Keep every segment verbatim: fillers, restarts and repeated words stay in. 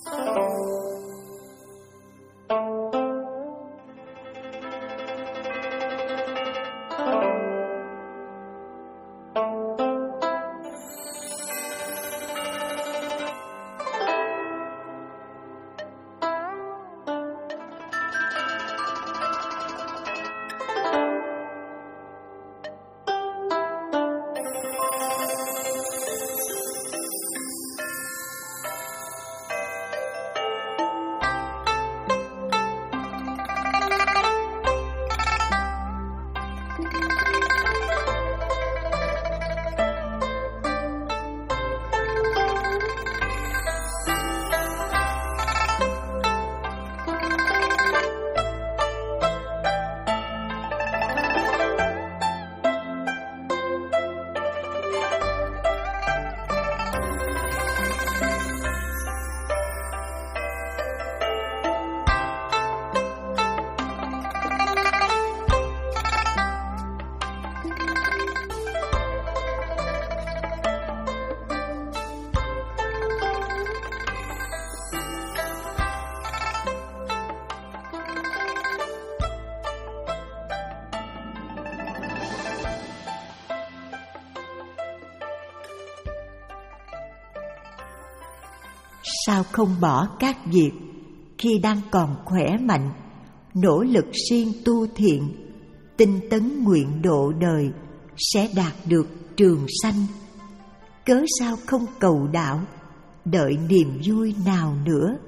Sao không bỏ các việc khi đang còn khỏe mạnh, nỗ lực siêng tu thiện, tinh tấn nguyện độ đời sẽ đạt được trường sanh? Cớ sao không cầu đạo, đợi niềm vui nào nữa?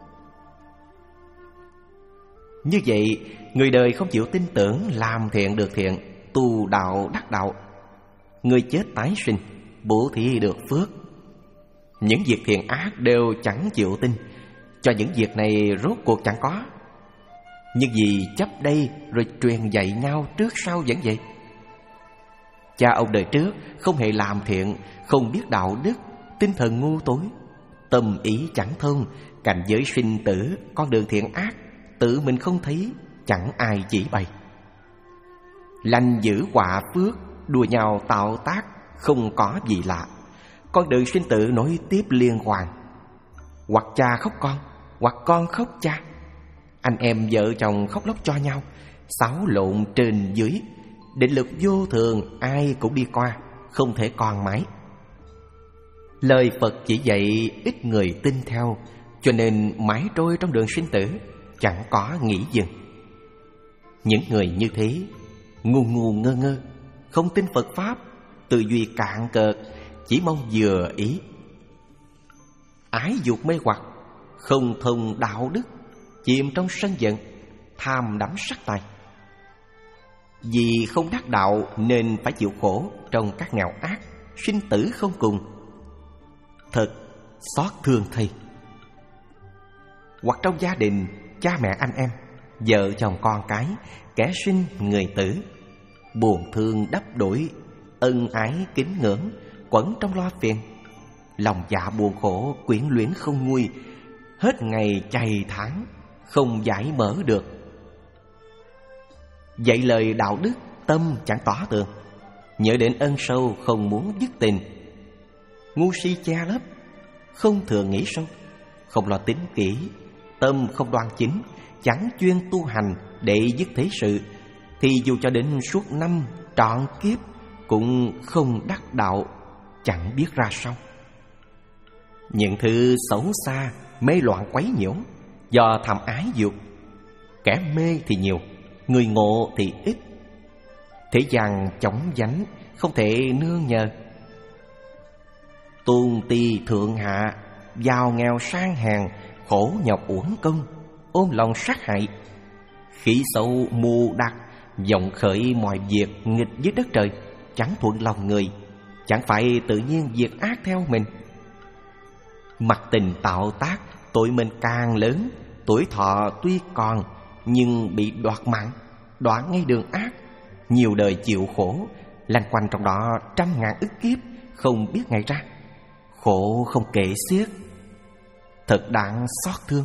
Như vậy, người đời không chịu tin tưởng làm thiện được thiện, tu đạo đắc đạo. Người chết tái sinh, bố thí được phước. Những việc thiện ác đều chẳng chịu tin, cho những việc này rốt cuộc chẳng có. Nhưng vì chấp đây rồi truyền dạy nhau trước sau vẫn vậy. Cha ông đời trước không hề làm thiện, không biết đạo đức, tinh thần ngu tối, tâm ý chẳng thông, cảnh giới sinh tử, con đường thiện ác tự mình không thấy, chẳng ai chỉ bày. Lành dữ họa phước, đùa nhau tạo tác, không có gì lạ. Con đường sinh tử nối tiếp liên hoàn, hoặc cha khóc con, hoặc con khóc cha. Anh em vợ chồng khóc lóc cho nhau, xáo lộn trên dưới. Định lực vô thường ai cũng đi qua, không thể còn mãi. Lời Phật chỉ dạy ít người tin theo, cho nên mãi trôi trong đường sinh tử, chẳng có nghỉ dừng. Những người như thế, ngu ngu ngơ ngơ, không tin Phật Pháp, tư duy cạn cợt, chỉ mong vừa ý. Ái dục mê hoặc, không thông đạo đức, chìm trong sân giận, tham đắm sắc tài. Vì không đắc đạo nên phải chịu khổ trong các nghèo ác, sinh tử không cùng. Thật xót thương thầy. Hoặc trong gia đình, cha mẹ anh em, vợ chồng con cái, kẻ sinh người tử, buồn thương đắp đổi, ân ái kính ngưỡng, quẩn trong lo phiền. Lòng dạ buồn khổ, quyến luyến không nguôi, hết ngày chày tháng, không giải mở được. Dạy lời đạo đức, tâm chẳng tỏ tường, nhớ đến ân sâu không muốn dứt tình. Ngu si che lấp, không thường nghĩ sâu, không lo tính kỹ, tâm không đoan chính, chẳng chuyên tu hành để dứt thế sự, thì dù cho đến suốt năm trọn kiếp cũng không đắc đạo, chẳng biết ra sao. Những thứ xấu xa, mê loạn quấy nhiễu, do tham ái dục. Kẻ mê thì nhiều, người ngộ thì ít. Thế gian chóng vánh, không thể nương nhờ. Tôn ti thượng hạ, giàu nghèo sang hèn, khổ nhọc uổng công, ôm lòng sát hại. Khí sâu mù đặc, vọng khởi mọi việc nghịch với đất trời, chẳng thuận lòng người, chẳng phải tự nhiên việc ác theo mình. Mặc tình tạo tác, tội mình càng lớn, tuổi thọ tuy còn nhưng bị đoạt mạng, đoạn ngay đường ác. Nhiều đời chịu khổ, lanh quanh trong đó trăm ngàn ức kiếp, không biết ngày ra. Khổ không kể xiết, thật đáng xót thương.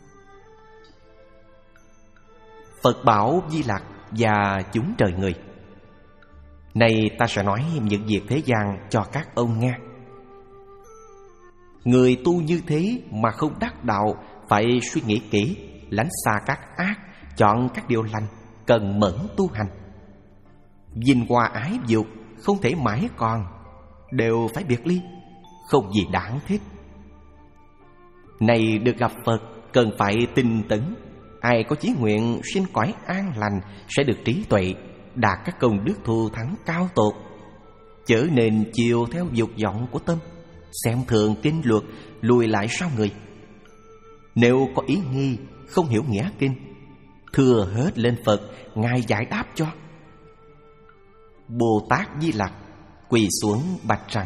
Phật bảo Di Lặc và chúng trời người. Nay ta sẽ nói những việc thế gian cho các ông nghe. Người tu như thế mà không đắc đạo, phải suy nghĩ kỹ, lánh xa các ác, chọn các điều lành, cần mẫn tu hành. Vinh hoa ái dục không thể mãi còn, đều phải biệt ly, không gì đáng thích. Này được gặp Phật, cần phải tinh tấn. Ai có chí nguyện sinh cõi an lành sẽ được trí tuệ, đạt các công đức thù thắng cao tột. Chớ nên chiều theo dục vọng của tâm, xem thường kinh luật, lùi lại sau người. Nếu có ý nghi, không hiểu nghĩa kinh, thưa hết lên Phật, Ngài giải đáp cho. Bồ Tát Di Lặc quỳ xuống bạch rằng: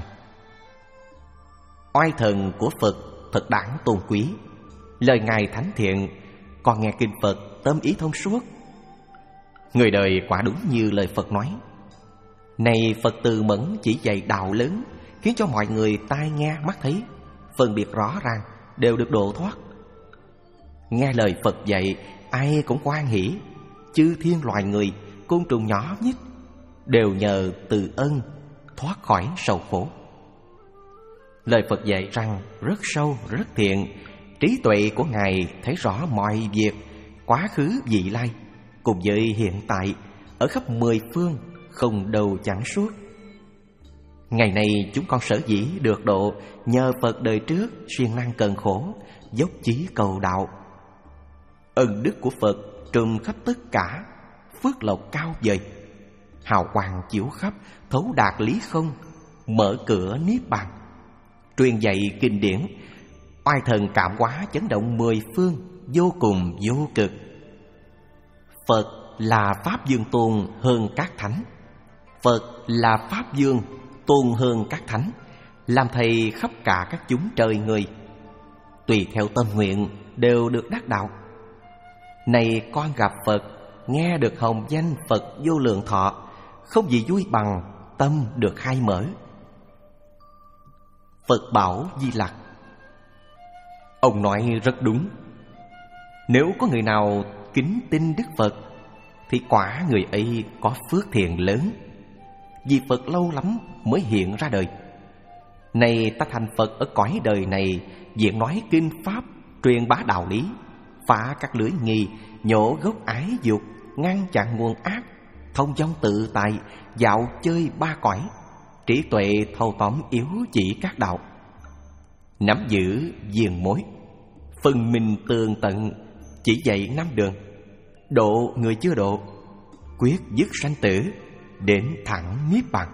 oai thần của Phật thật đáng tôn quý. Lời Ngài thánh thiện, con nghe kinh Phật tâm ý thông suốt. Người đời quả đúng như lời Phật nói. Này Phật từ mẫn chỉ dạy đạo lớn, khiến cho mọi người tai nghe mắt thấy, phân biệt rõ ràng, đều được độ thoát. Nghe lời Phật dạy, ai cũng hoan hỷ. Chư thiên loài người, côn trùng nhỏ nhất, đều nhờ từ ân thoát khỏi sầu khổ. Lời Phật dạy rằng rất sâu, rất thiện. Trí tuệ của Ngài thấy rõ mọi việc, quá khứ vị lai, cùng với hiện tại, ở khắp mười phương, không đầu chẳng suốt. Ngày nay chúng con sở dĩ được độ, nhờ Phật đời trước siêng năng cần khổ, dốc chí cầu đạo. Ân đức của Phật trùm khắp tất cả, phước lộc cao vời, hào quang chiếu khắp, thấu đạt lý không, mở cửa niết bàn. Truyền dạy kinh điển, oai thần cảm hóa chấn động mười phương, vô cùng vô cực. Phật là Pháp Dương tôn hơn các thánh. Phật là Pháp Dương tôn hơn các thánh, làm thầy khắp cả các chúng trời người. Tùy theo tâm nguyện đều được đắc đạo. Này con gặp Phật, nghe được hồng danh Phật vô lượng thọ, không gì vui bằng tâm được khai mở. Phật bảo Di Lặc: ông nói rất đúng. Nếu có người nào kính tin Đức Phật, thì quả người ấy có phước thiện lớn. Vì Phật lâu lắm mới hiện ra đời. Này ta thành Phật ở cõi đời này, diện nói kinh pháp, truyền bá đạo lý, phá các lưỡi nghi, nhổ gốc ái dục, ngăn chặn nguồn ác, thông dong tự tại, dạo chơi ba cõi, trí tuệ thâu tóm yếu chỉ các đạo, nắm giữ viền mối, phân minh tường tận, chỉ dạy năm đường, độ người chưa độ, quyết dứt sanh tử, đến thẳng niết bàn.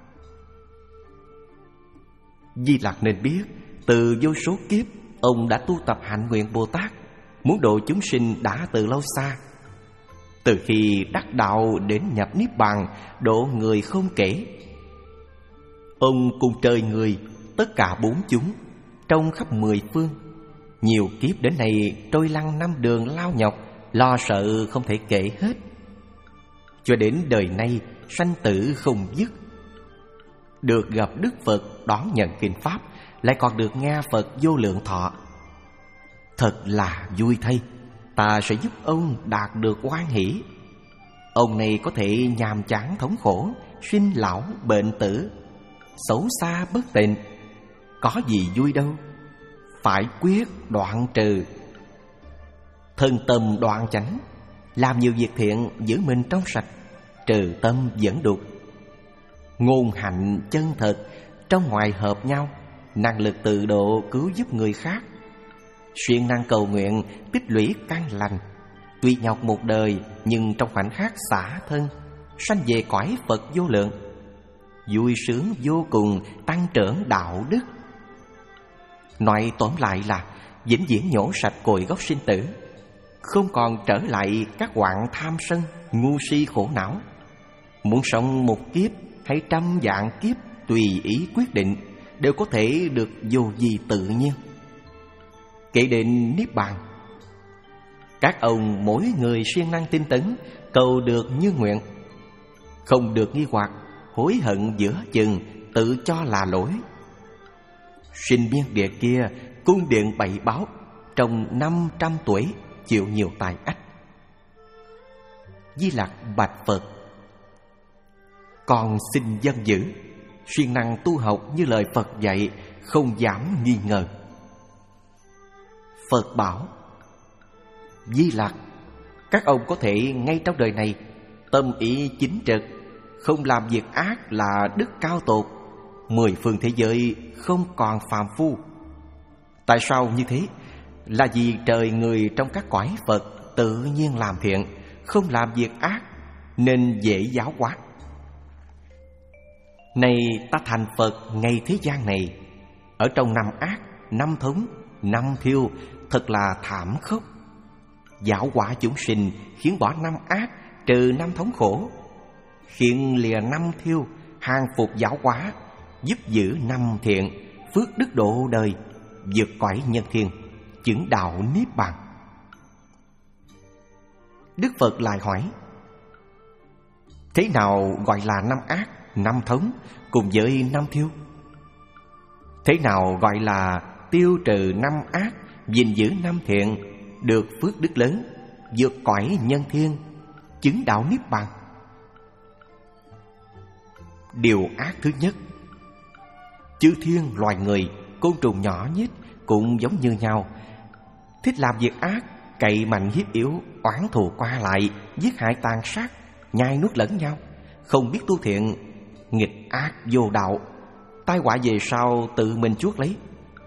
Di Lặc nên biết, từ vô số kiếp ông đã tu tập hạnh nguyện Bồ Tát, muốn độ chúng sinh đã từ lâu xa. Từ khi đắc đạo đến nhập niết bàn, độ người không kể. Ông cùng trời người, tất cả bốn chúng, trong khắp mười phương, nhiều kiếp đến nay trôi lăn năm đường lao nhọc, lo sợ không thể kể hết. Cho đến đời nay sanh tử không dứt. Được gặp Đức Phật đón nhận kinh pháp, lại còn được nghe Phật vô lượng thọ, thật là vui thay. Ta sẽ giúp ông đạt được hoan hỷ. Ông này có thể nhàm chán thống khổ, sinh lão bệnh tử, xấu xa bất tịnh, có gì vui đâu. Phải quyết đoạn trừ, thân tâm đoạn chánh, làm nhiều việc thiện, giữ mình trong sạch, trừ tâm dẫn đục. Ngôn hạnh chân thật, trong ngoài hợp nhau, năng lực tự độ cứu giúp người khác. Siêng năng cầu nguyện, tích lũy căn lành, tuy nhọc một đời nhưng trong khoảnh khắc xả thân, sanh về cõi Phật vô lượng, vui sướng vô cùng, tăng trưởng đạo đức. Nói tóm lại là vĩnh viễn nhổ sạch cội gốc sinh tử, không còn trở lại các hoạn tham sân, ngu si khổ não. Muốn sống một kiếp hay trăm vạn kiếp, tùy ý quyết định, đều có thể được vô vi tự nhiên. Kể đến niết bàn, các ông mỗi người siêng năng tinh tấn, cầu được như nguyện, không được nghi hoặc, hối hận giữa chừng, tự cho là lỗi. Sinh biên địa kia, cung điện bảy báo, trong năm trăm tuổi chịu nhiều tài ách. Di Lặc bạch Phật: con xin dân giữ, siêng năng tu học như lời Phật dạy, không dám nghi ngờ. Phật bảo: Di Lặc, các ông có thể ngay trong đời này tâm ý chính trực, không làm việc ác là đức cao tột, mười phương thế giới không còn phàm phu. Tại sao như thế? Là vì trời người trong các cõi Phật tự nhiên làm thiện, không làm việc ác, nên dễ giáo hóa. Này ta thành Phật ngay thế gian này, ở trong năm ác, năm thống, năm thiêu, thật là thảm khốc. Giáo hóa chúng sinh, khiến bỏ năm ác, trừ năm thống khổ, khiến lìa năm thiêu, hàng phục giáo hóa, giúp giữ năm thiện, phước đức độ đời, vượt cõi nhân thiên, chứng đạo niết bàn. Đức Phật lại hỏi: Thế nào gọi là năm ác, năm thống cùng với năm thiêu? Thế nào gọi là tiêu trừ năm ác, gìn giữ năm thiện, được phước đức lớn, vượt cõi nhân thiên, chứng đạo niết bàn? Điều ác thứ nhất, chư thiên loài người, côn trùng nhỏ nhất cũng giống như nhau, thích làm việc ác, cậy mạnh hiếp yếu, oán thù qua lại, giết hại tàn sát, nhai nuốt lẫn nhau, không biết tu thiện, nghịch ác vô đạo, tai họa về sau tự mình chuốc lấy.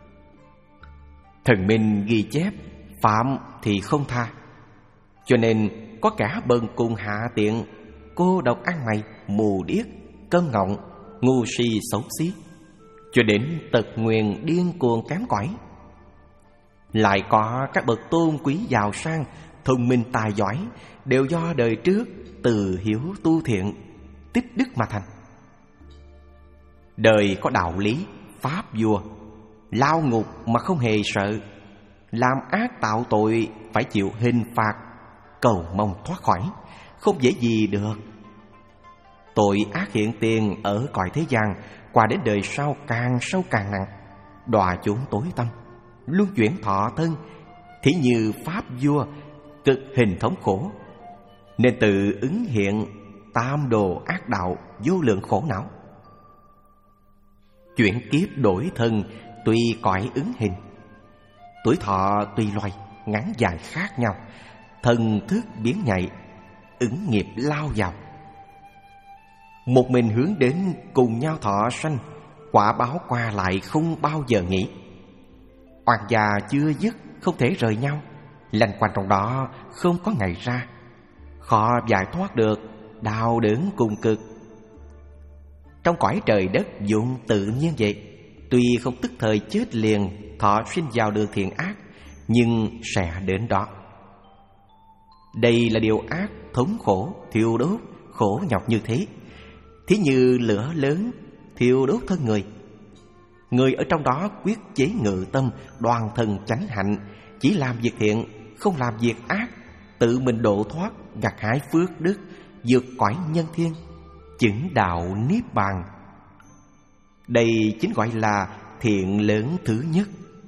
Thần minh ghi chép, phạm thì không tha, cho nên có cả bần cùng hạ tiện, cô độc ăn mày, mù điếc, câm ngọng, ngu si xấu xí, cho đến tật nguyền điên cuồng kém cỏi. Lại có các bậc tôn quý giàu sang, thông minh tài giỏi, đều do đời trước từ hiếu tu thiện, tích đức mà thành. Đời có đạo lý, pháp vua, lao ngục mà không hề sợ, làm ác tạo tội phải chịu hình phạt, cầu mong thoát khỏi, không dễ gì được. Tội ác hiện tiền ở cõi thế gian, qua đến đời sau càng sâu càng nặng, đọa chốn tối tăm, luân chuyển thọ thân, thí như pháp vua, cực hình thống khổ, nên tự ứng hiện tam đồ ác đạo, vô lượng khổ não. Chuyển kiếp đổi thân tùy cõi ứng hình, tuổi thọ tùy loài ngắn dài khác nhau, thần thức biến nhạy, ứng nghiệp lao vào. Một mình hướng đến cùng nhau thọ sanh, quả báo qua lại không bao giờ nghỉ. Oan gia chưa dứt không thể rời nhau, lanh quanh trong đó không có ngày ra, khó giải thoát được, đau đớn cùng cực. Trong cõi trời đất dụng tự nhiên vậy, tuy không tức thời chết liền thọ sinh vào đường thiện ác, nhưng sẽ đến đó. Đây là điều ác, thống khổ, thiêu đốt, khổ nhọc như thế. Thí như lửa lớn thiêu đốt thân người, người ở trong đó quyết chế ngự tâm, đoàn thần chánh hạnh, chỉ làm việc thiện, không làm việc ác, tự mình độ thoát, gặt hái phước đức, vượt cõi nhân thiên, chứng đạo niết bàn. Đây chính gọi là thiện lớn thứ nhất.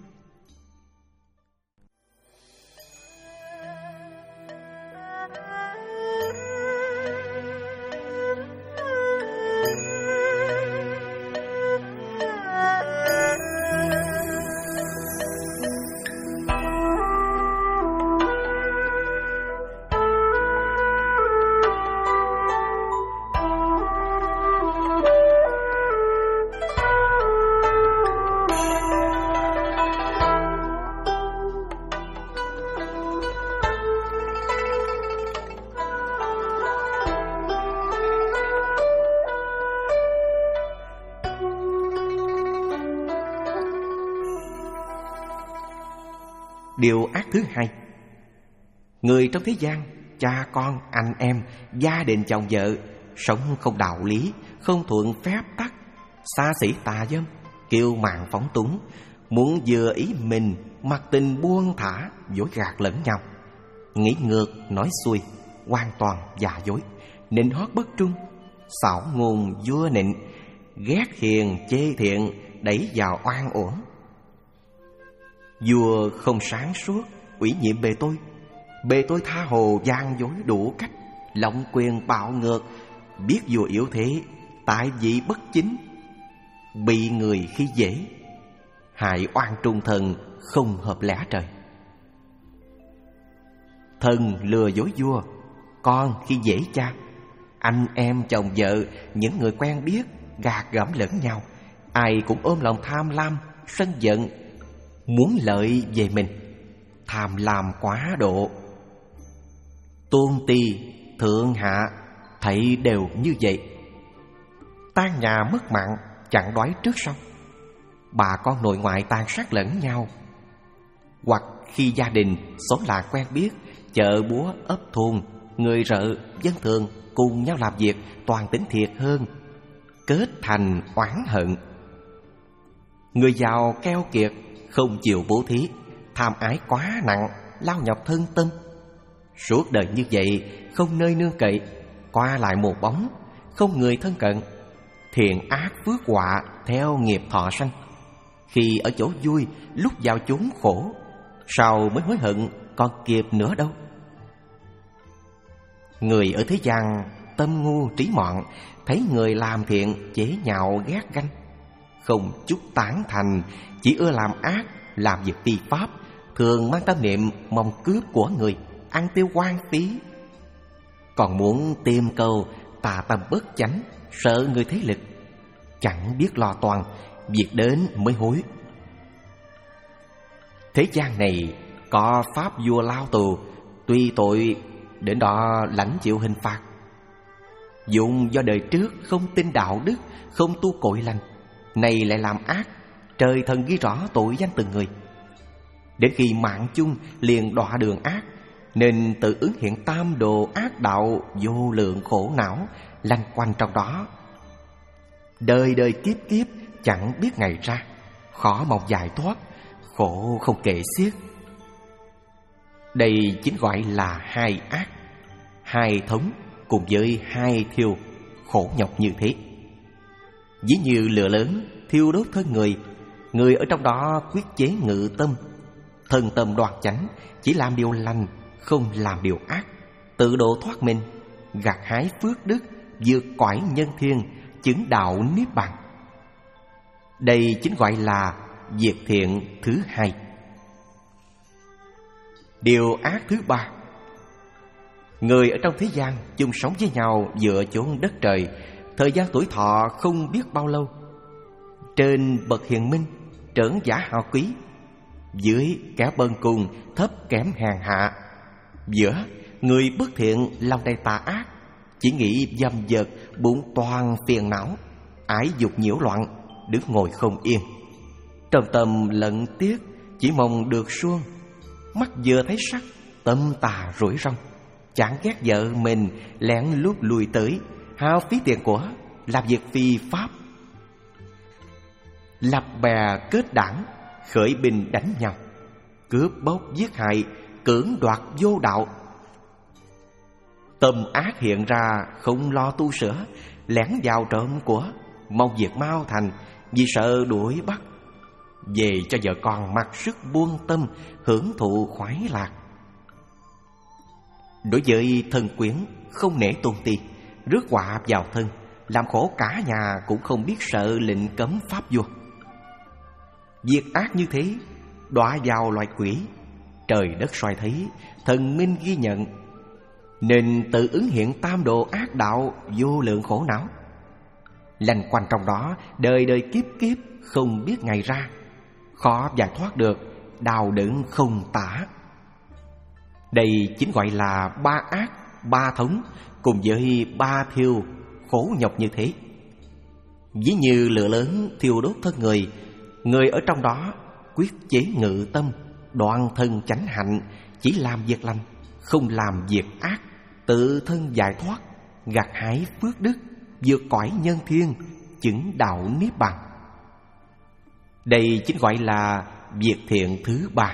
Điều ác thứ hai, người trong thế gian, cha con, anh em, gia đình chồng vợ, sống không đạo lý, không thuận phép tắc, xa xỉ tà dâm, kiêu mạn phóng túng, muốn vừa ý mình, mặc tình buông thả, dối gạt lẫn nhau, nghĩ ngược, nói xuôi, hoàn toàn giả dối, nịnh hót bất trung, xảo ngôn vua nịnh, ghét hiền chê thiện, đẩy vào oan uổng. Vua không sáng suốt, ủy nhiệm bề tôi, bề tôi tha hồ gian dối đủ cách, lộng quyền bạo ngược, biết vua yếu thế, tại vị bất chính, bị người khi dễ, hại oan trung thần không hợp lẽ trời. Thần lừa dối vua, con khi dễ cha, anh em chồng vợ, những người quen biết gạt gẫm lẫn nhau, ai cũng ôm lòng tham lam, sân giận, muốn lợi về mình, tham lam quá độ. Tôn ti, thượng hạ, thảy đều như vậy. Tan nhà mất mạng, chẳng đoái trước sau. Bà con nội ngoại tàn sát lẫn nhau. Hoặc khi gia đình, xóm làng quen biết, chợ búa, ấp thôn, người rợ, dân thường cùng nhau làm việc toàn tính thiệt hơn, kết thành oán hận. Người giàu keo kiệt, không chịu bố thí, tham ái quá nặng, lao nhọc thân tâm. Suốt đời như vậy, không nơi nương cậy, qua lại một bóng, không người thân cận. Thiện ác phước họa theo nghiệp thọ sanh. Khi ở chỗ vui, lúc vào chốn khổ, sau mới hối hận còn kịp nữa đâu. Người ở thế gian tâm ngu trí mọn, thấy người làm thiện chế nhạo ghét ganh, không chút tán thành, chỉ ưa làm ác, làm việc phi pháp, thường mang tâm niệm mong cướp của người, ăn tiêu hoang phí. Còn muốn tìm cầu tà tâm bất chánh, sợ người thế lực, chẳng biết lo toan, việc đến mới hối. Thế gian này có pháp vua lao tù, tùy tội đến đó lãnh chịu hình phạt. Dụng do đời trước không tin đạo đức, không tu cội lành, này lại làm ác, trời thần ghi rõ tội danh từng người. Đến khi mạng chung liền đọa đường ác, nên tự ứng hiện tam đồ ác đạo vô lượng khổ não lanh quanh trong đó. Đời đời kiếp kiếp chẳng biết ngày ra, khó mong giải thoát, khổ không kể xiết. Đây chính gọi là hai ác, hai thống cùng với hai thiêu, khổ nhọc như thế. Ví như lửa lớn thiêu đốt thân người, người ở trong đó quyết chế ngự tâm, thân tâm đoan chánh, chỉ làm điều lành, không làm điều ác, tự độ thoát mình, gặt hái phước đức, vượt cõi nhân thiên, chứng đạo niết bàn. Đây chính gọi là việc thiện thứ hai. Điều ác thứ ba. Người ở trong thế gian chung sống với nhau dựa chốn đất trời, thời gian tuổi thọ không biết bao lâu. Trên bậc hiền minh, trởn giả hào quý, dưới kẻ bần cùng, thấp kém hèn hạ. Giữa người bất thiện, lòng đầy tà ác, chỉ nghĩ dâm dật, bụng toàn phiền não, ái dục nhiễu loạn, đứng ngồi không yên. Trong tâm lận tiếc, chỉ mong được suông, mắt vừa thấy sắc, tâm tà rủi rong, chẳng ghét vợ mình, lén lút lùi tới, hao phí tiền của, làm việc phi pháp. Lập bè kết đảng, khởi binh đánh nhau, cướp bóc giết hại, cưỡng đoạt vô đạo. Tâm ác hiện ra, không lo tu sửa, lén vào trộm của, mong việc mau thành, vì sợ đuổi bắt. Về cho vợ con mặc sức buông tâm, hưởng thụ khoái lạc. Đối với thân quyến, không nể tôn ti, rước họa vào thân, làm khổ cả nhà, cũng không biết sợ lệnh cấm pháp vua. Việc ác như thế đọa vào loài quỷ, trời đất soi thấy, thần minh ghi nhận, nên tự ứng hiện tam độ ác đạo vô lượng khổ não. Lanh quanh trong đó, đời đời kiếp kiếp không biết ngày ra, khó giải thoát được, đau đớn không tả. Đây chính gọi là ba ác, ba thống, cùng với ba thiêu, khổ nhọc như thế. Ví như lửa lớn thiêu đốt thân người, người ở trong đó quyết chế ngự tâm, đoạn thân chánh hạnh, chỉ làm việc lành, không làm việc ác, tự thân giải thoát, gặt hái phước đức, vượt cõi nhân thiên, chứng đạo niết bàn. Đây chính gọi là việc thiện thứ ba.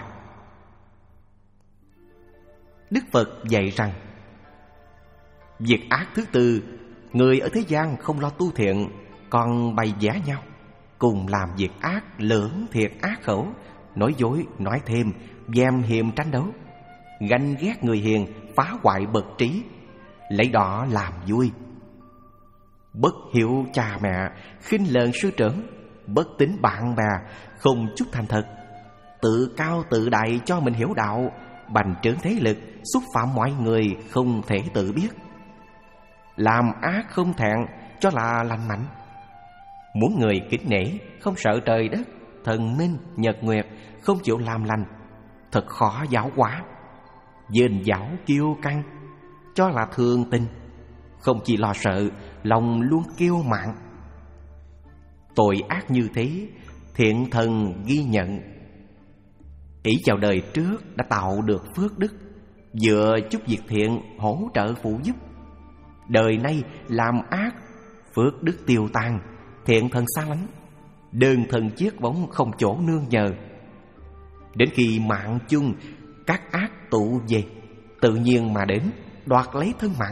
Đức Phật dạy rằng, việc ác thứ tư, người ở thế gian không lo tu thiện, còn bày vẽ nhau, cùng làm việc ác, lưỡng thiệt ác khẩu, nói dối, nói thêm, dèm hiềm tranh đấu, ganh ghét người hiền, phá hoại bậc trí, lấy đó làm vui. Bất hiếu cha mẹ, khinh lờn sư trưởng, bất tín bạn bè, không chút thành thật, tự cao tự đại cho mình hiểu đạo, bành trướng thế lực, xúc phạm mọi người không thể tự biết. Làm ác không thẹn cho là lành mạnh. Muốn người kính nể, không sợ trời đất, thần minh, nhật nguyệt, không chịu làm lành, thật khó giáo hóa. Dên dảo kiêu căng cho là thường tình, không chỉ lo sợ, lòng luôn kiêu mạn. Tội ác như thế, thiện thần ghi nhận. Ý vào đời trước đã tạo được phước đức, dựa chút việc thiện hỗ trợ phụ giúp. Đời nay làm ác, phước đức tiêu tan, thiện thần xa lánh, đơn thân chiết bóng không chỗ nương nhờ. Đến khi mạng chung, các ác tụ về, tự nhiên mà đến, đoạt lấy thân mạng.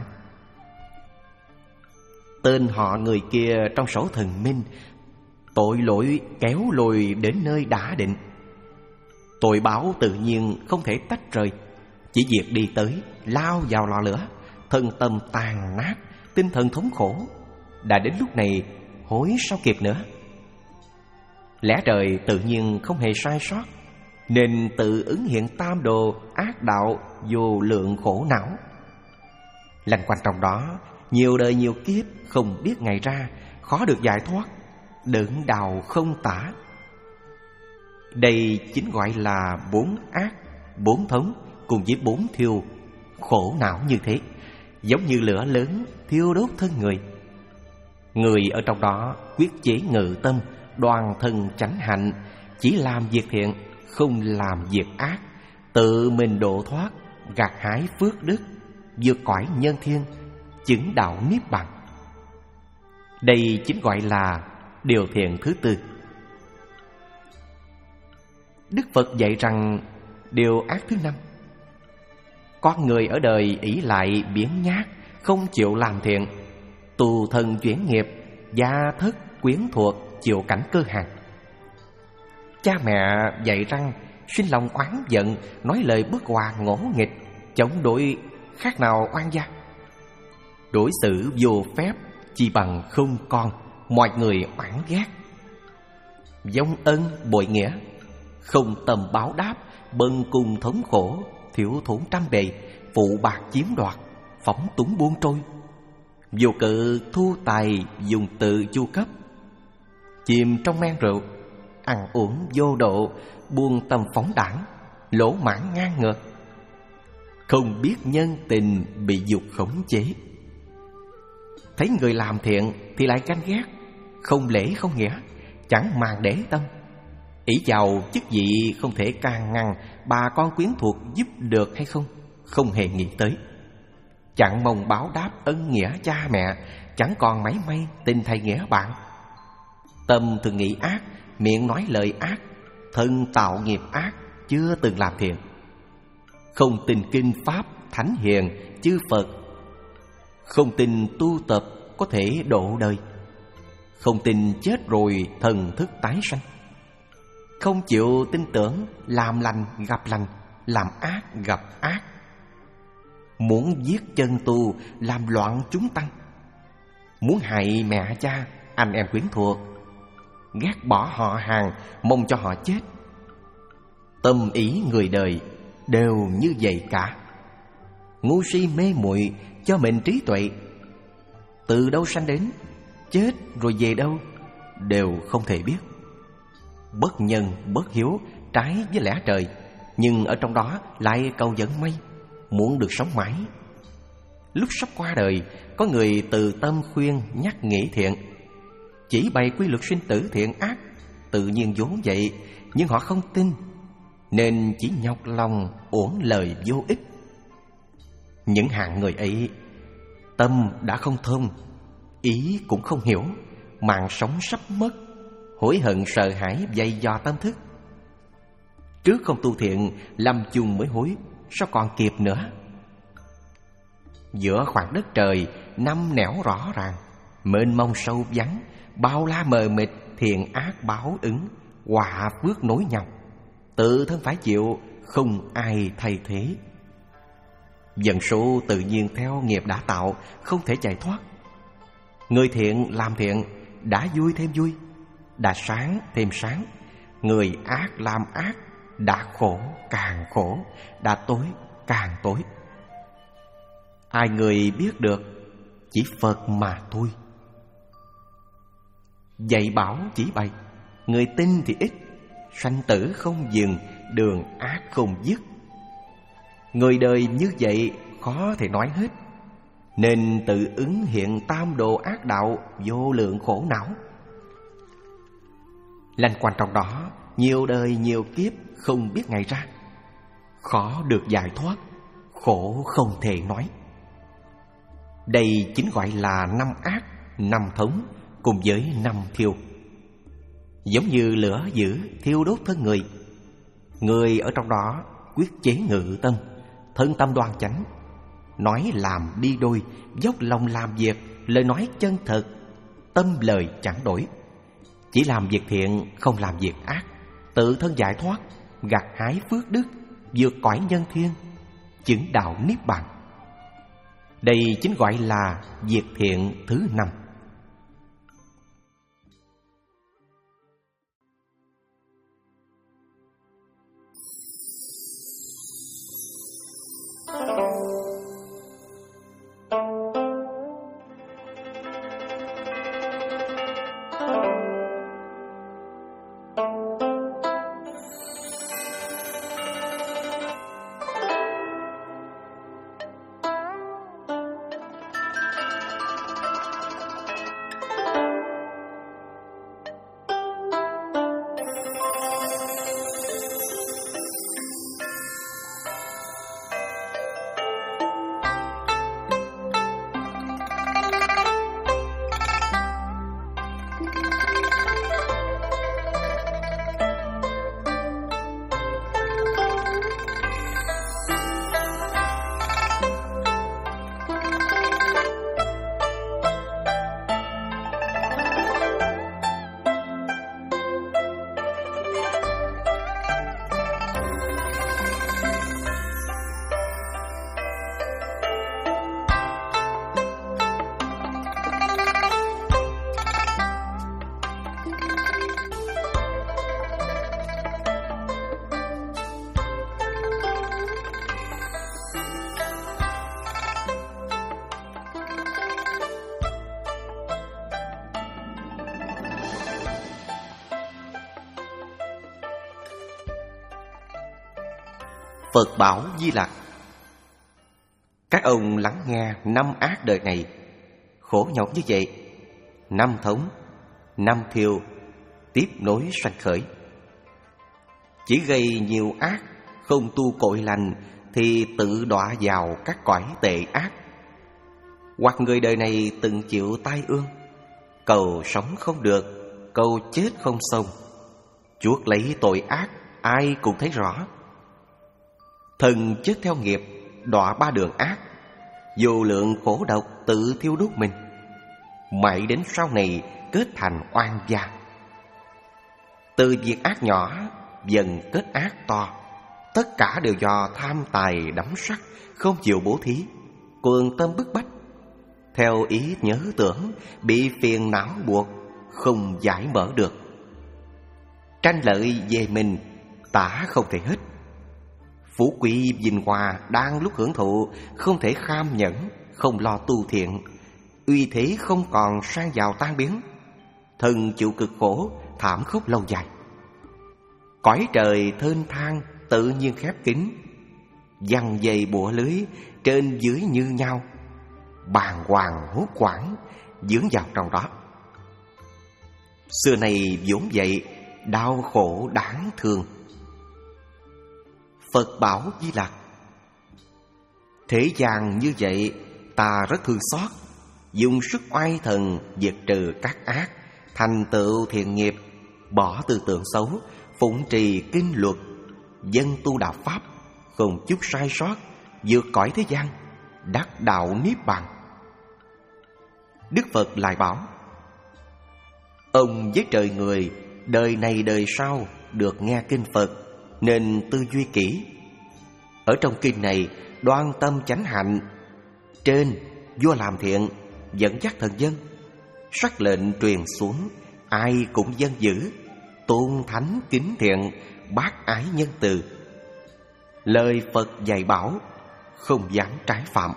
Tên họ người kia trong sổ thần minh, tội lỗi kéo lùi đến nơi đã định. Tội báo tự nhiên không thể tách rời, chỉ việc đi tới, lao vào lò lửa, thân tâm tàn nát, tinh thần thống khổ. Đã đến lúc này, hối sao kịp nữa. Lẽ trời tự nhiên không hề sai sót, nên tự ứng hiện tam đồ ác đạo vô lượng khổ não. Lanh quanh trong đó, nhiều đời nhiều kiếp không biết ngày ra, khó được giải thoát, đớn đau không tả. Đây chính gọi là bốn ác, bốn thống cùng với bốn thiêu, khổ não như thế, giống như lửa lớn thiêu đốt thân người. Người ở trong đó quyết chế ngự tâm, đoàn thân chánh hạnh, chỉ làm việc thiện, không làm việc ác, tự mình độ thoát, gặt hái phước đức, vượt cõi nhân thiên, chứng đạo niết bàn. Đây chính gọi là điều thiện thứ tư. Đức Phật dạy rằng điều ác thứ năm: con người ở đời ỷ lại biếng nhác, không chịu làm thiện, tù thân chuyển nghiệp, gia thất quyến thuộc, chịu cảnh cơ hàn. Cha mẹ dạy rằng sinh lòng oán giận, nói lời bất hòa ngỗ nghịch, chống đối khác nào oan gia. Đối xử vô phép, chỉ bằng không con, mọi người oán ghét. Vong ân bội nghĩa, không tầm báo đáp, bần cùng thống khổ, thiếu thốn trăm bề, phụ bạc chiếm đoạt, phóng túng buông trôi. Vô cự thu tài dùng tự chu cấp, chìm trong men rượu, ăn uống vô độ, buông tâm phóng đảng, lỗ mãn ngang ngược. Không biết nhân tình, bị dục khống chế. Thấy người làm thiện thì lại ganh ghét, không lễ không nghĩa, chẳng màng để tâm. Ỷ vào chức vị không thể can ngăn bà con quyến thuộc giúp được hay không, không hề nghĩ tới. Chẳng mong báo đáp ân nghĩa cha mẹ, chẳng còn mảy may tình thầy nghĩa bạn. Tâm thường nghĩ ác, miệng nói lời ác, thân tạo nghiệp ác, chưa từng làm thiện. Không tin kinh pháp thánh hiền chư Phật, không tin tu tập có thể độ đời, không tin chết rồi thần thức tái sanh. Không chịu tin tưởng làm lành gặp lành, làm ác gặp ác. Muốn giết chân tu, làm loạn chúng tăng. Muốn hại mẹ cha, anh em quyến thuộc, ghét bỏ họ hàng, mong cho họ chết. Tâm ý người đời đều như vậy cả. Ngu si mê muội cho mình trí tuệ, từ đâu sanh đến, chết rồi về đâu đều không thể biết. Bất nhân bất hiếu, trái với lẽ trời, nhưng ở trong đó lại cầu dẫn mây, muốn được sống mãi. Lúc sắp qua đời, có người từ tâm khuyên nhắc nghĩ thiện, chỉ bày quy luật sinh tử thiện ác, tự nhiên vốn vậy, nhưng họ không tin, nên chỉ nhọc lòng uổng lời vô ích. Những hạng người ấy, tâm đã không thông, ý cũng không hiểu, mạng sống sắp mất, hối hận sợ hãi dày dò tâm thức. Trước không tu thiện, lâm chung mới hối, sao còn kịp nữa. Giữa khoảng đất trời năm nẻo rõ ràng, mênh mông sâu vắng, bao la mờ mịt, thiện ác báo ứng, họa phước nối nhau, tự thân phải chịu, không ai thay thế. Dần số tự nhiên theo nghiệp đã tạo, không thể chạy thoát. Người thiện làm thiện đã vui thêm vui, đã sáng thêm sáng. Người ác làm ác, đã khổ càng khổ, đã tối càng tối. Ai người biết được, chỉ Phật mà thôi. Dạy bảo chỉ bày, người tin thì ít. Sanh tử không dừng, đường ác không dứt. Người đời như vậy khó thể nói hết, nên tự ứng hiện tam đồ ác đạo, vô lượng khổ não. Lanh quanh trong đó, nhiều đời nhiều kiếp không biết ngày ra. Khó được giải thoát, khổ không thể nói. Đây chính gọi là năm ác, năm thống cùng với năm thiêu. Giống như lửa dữ thiêu đốt thân người. Người ở trong đó quyết chế ngự tâm, thân tâm đoan chánh, nói làm đi đôi, dốc lòng làm việc, lời nói chân thật, tâm lời chẳng đổi. Chỉ làm việc thiện, không làm việc ác, tự thân giải thoát, gặt hái phước đức, vượt cõi nhân thiên, chứng đạo niết bàn. Đây chính gọi là việc thiện thứ năm. Phật bảo Di Lặc: các ông lắng nghe năm ác đời này, khổ nhọc như vậy. Năm thống, năm thiêu, tiếp nối sanh khởi. Chỉ gây nhiều ác, không tu cội lành, thì tự đọa vào các cõi tệ ác. Hoặc người đời này từng chịu tai ương, cầu sống không được, cầu chết không xong, chuốc lấy tội ác, ai cũng thấy rõ. Thần chết theo nghiệp, đọa ba đường ác, vô lượng khổ độc tự thiêu đốt mình, mãi đến sau này kết thành oan gia. Từ việc ác nhỏ dần kết ác to, tất cả đều do tham tài đắm sắc, không chịu bố thí, cuồng tâm bức bách, theo ý nhớ tưởng, bị phiền não buộc, không giải mở được. Tranh lợi về mình, tả không thể hết. Phú quý vinh hoa đang lúc hưởng thụ, không thể kham nhẫn, không lo tu thiện, uy thế không còn sang giàu tan biến, thân chịu cực khổ, thảm khốc lâu dài. Cõi trời thênh thang tự nhiên khép kín, giăng dây bủa lưới, trên dưới như nhau, bàng hoàng hốt hoảng dướng vào trong đó. Xưa này vốn vậy, đau khổ đáng thương. Phật bảo Di Lặc: thế gian như vậy, ta rất thương xót, dùng sức oai thần diệt trừ các ác, thành tựu thiện nghiệp, bỏ tư tưởng xấu, phụng trì kinh luật, dân tu đạo pháp, không chút sai sót, vượt cõi thế gian, đắc đạo niết bàn. Đức Phật lại bảo: ông với trời người, đời này đời sau được nghe kinh Phật, nên tư duy kỹ. Ở trong kinh này, đoan tâm chánh hạnh. Trên vua làm thiện, dẫn dắt thần dân, sắc lệnh truyền xuống, ai cũng dân dữ, tôn thánh kính thiện, bác ái nhân từ. Lời Phật dạy bảo, không dám trái phạm.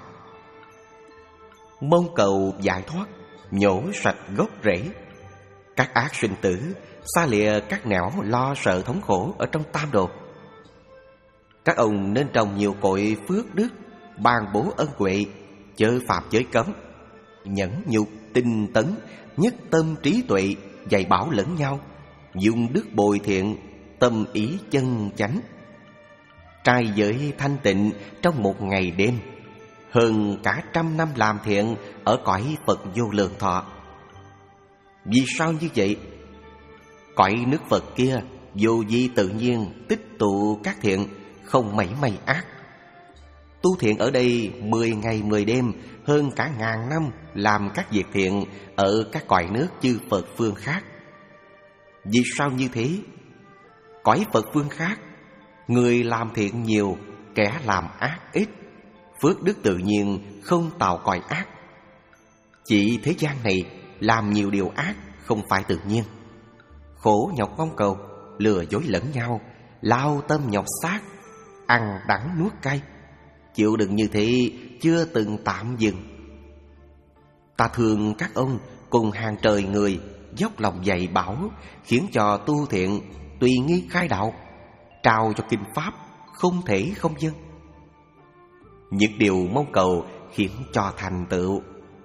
Mong cầu giải thoát, nhổ sạch gốc rễ các ác sinh tử, xa lìa các nẻo lo sợ thống khổ ở trong tam đồ. Các ông nên trồng nhiều cội phước đức, ban bố ân huệ, chớ phạm giới cấm, nhẫn nhục, tinh tấn, nhất tâm trí tuệ, dạy bảo lẫn nhau, dùng đức bồi thiện, tâm ý chân chánh. Trai giới thanh tịnh trong một ngày đêm, hơn cả trăm năm làm thiện ở cõi Phật vô lượng thọ. Vì sao như vậy? Cõi nước Phật kia vô vi tự nhiên tích tụ các thiện, không mảy may ác. Tu thiện ở đây mười ngày mười đêm, hơn cả ngàn năm làm các việc thiện ở các cõi nước chư Phật phương khác. Vì sao như thế? Cõi Phật phương khác, người làm thiện nhiều, kẻ làm ác ít, phước đức tự nhiên không tạo cõi ác. Chỉ thế gian này làm nhiều điều ác không phải tự nhiên. Khổ nhọc mong cầu, lừa dối lẫn nhau, lao tâm nhọc xác, ăn đắng nuốt cay, chịu đựng như thế chưa từng tạm dừng. Ta thương các ông cùng hàng trời người dốc lòng dạy bảo, khiến cho tu thiện tùy nghi khai đạo, trao cho kinh pháp không thể không dâng. Những điều mong cầu khiến cho thành tựu.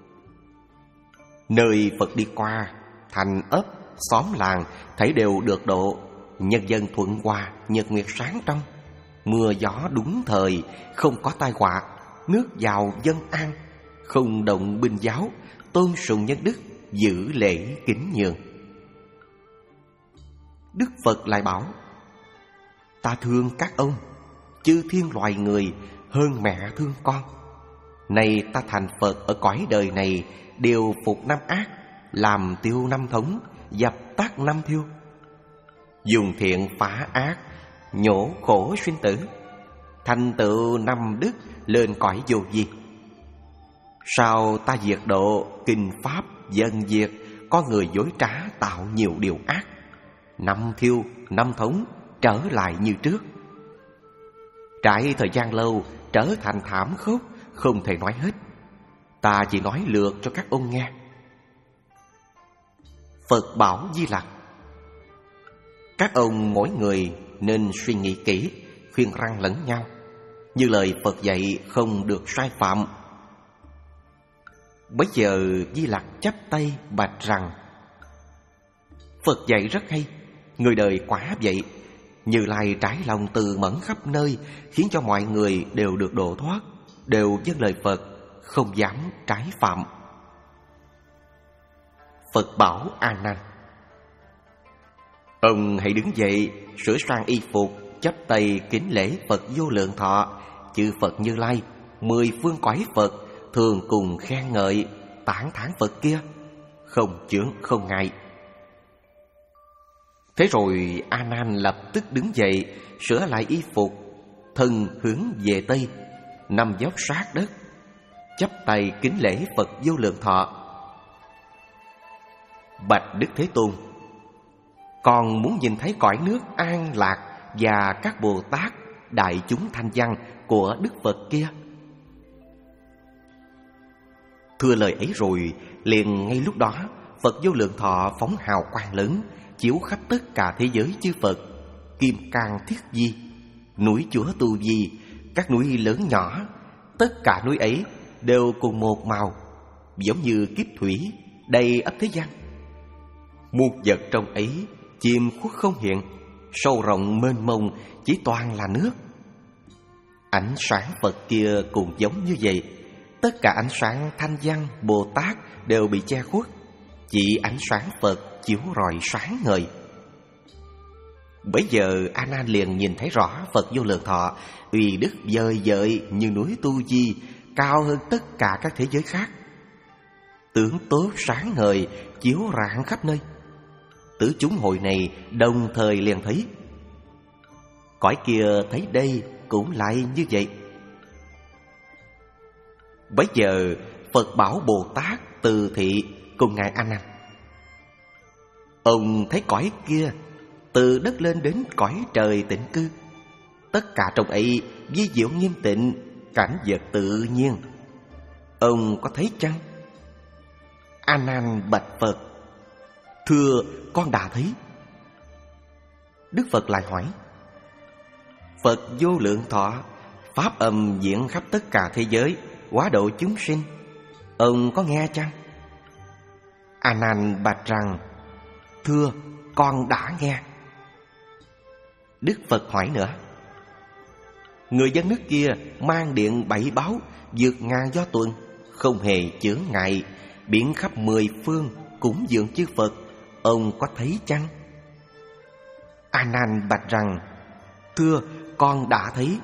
Nơi Phật đi qua, thành ấp, xóm làng thấy đều được độ, nhân dân thuận hòa, nhật nguyệt sáng trong, mưa gió đúng thời, không có tai họa, nước giàu dân an, không động binh giáo, tôn sùng nhân đức, giữ lễ kính nhường. Đức Phật lại bảo: ta thương các ông, chư thiên loài người hơn mẹ thương con. Này ta thành Phật ở cõi đời này, điều phục năm ác, làm tiêu năm thống, dập tắt năm thiêu. Dùng thiện phá ác, nhổ khổ sinh tử, thành tựu năm đức lên cõi vô vi. Sao ta diệt độ kinh pháp dân diệt, có người dối trá tạo nhiều điều ác, năm thiêu năm thống trở lại như trước. Trải thời gian lâu trở thành thảm khốc, không thể nói hết. Ta chỉ nói lược cho các ông nghe. Phật bảo Di Lặc: các ông mỗi người nên suy nghĩ kỹ, khuyên răn lẫn nhau, như lời Phật dạy không được sai phạm. Bấy giờ Di Lặc chắp tay bạch rằng: Phật dạy rất hay, người đời quả vậy. Như Lai trải lòng từ mẫn khắp nơi, khiến cho mọi người đều được độ thoát, đều vâng lời Phật, không dám trái phạm. Phật bảo A Nan: ông hãy đứng dậy, sửa sang y phục, chắp tay kính lễ Phật vô lượng thọ. Chư Phật Như Lai, mười phương cõi Phật thường cùng khen ngợi, tán thán Phật kia, không chướng không ngại. Thế rồi A Nan lập tức đứng dậy, sửa lại y phục, thân hướng về Tây, nằm dốc sát đất, chắp tay kính lễ Phật vô lượng thọ. Bạch Đức Thế Tôn, con muốn nhìn thấy cõi nước an lạc và các Bồ Tát, đại chúng thanh văn của Đức Phật kia. Thưa lời ấy rồi, liền ngay lúc đó Phật vô lượng thọ phóng hào quang lớn, chiếu khắp tất cả thế giới chư Phật, kim cang thiết di, núi Chúa Tu Di, các núi lớn nhỏ, tất cả núi ấy đều cùng một màu, giống như kiếp thủy đầy ắp thế gian. Muôn vật trong ấy chìm khuất không hiện, sâu rộng mênh mông chỉ toàn là nước. Ánh sáng Phật kia cũng giống như vậy. Tất cả ánh sáng thanh văn Bồ Tát đều bị che khuất, chỉ ánh sáng Phật chiếu rọi sáng ngời. Bấy giờ A Nan liền nhìn thấy rõ Phật vô lượng thọ uy đức vời vợi như núi Tu Di, cao hơn tất cả các thế giới khác. Tướng tốt sáng ngời chiếu rạng khắp nơi. Tứ chúng hội này đồng thời liền thấy. Cõi kia thấy đây cũng lại như vậy. Bấy giờ Phật bảo Bồ Tát từ thị cùng ngài A Nan: Ông thấy cõi kia từ đất lên đến cõi trời tịnh cư, tất cả trong ấy vi diệu nghiêm tịnh, cảnh vật tự nhiên. Ông có thấy chăng? A Nan bạch Phật: thưa, con đã thấy. Đức Phật lại hỏi: Phật vô lượng thọ, pháp âm diễn khắp tất cả thế giới, hóa độ chúng sinh, ông có nghe chăng? A Nan bạch rằng: thưa, con đã nghe. Đức Phật hỏi nữa: người dân nước kia mang điện bảy báo, vượt ngàn do tuần, không hề chướng ngại, biển khắp mười phương cúng dường chư Phật, ông có thấy chăng? A Nan bạch rằng: thưa, con đã thấy.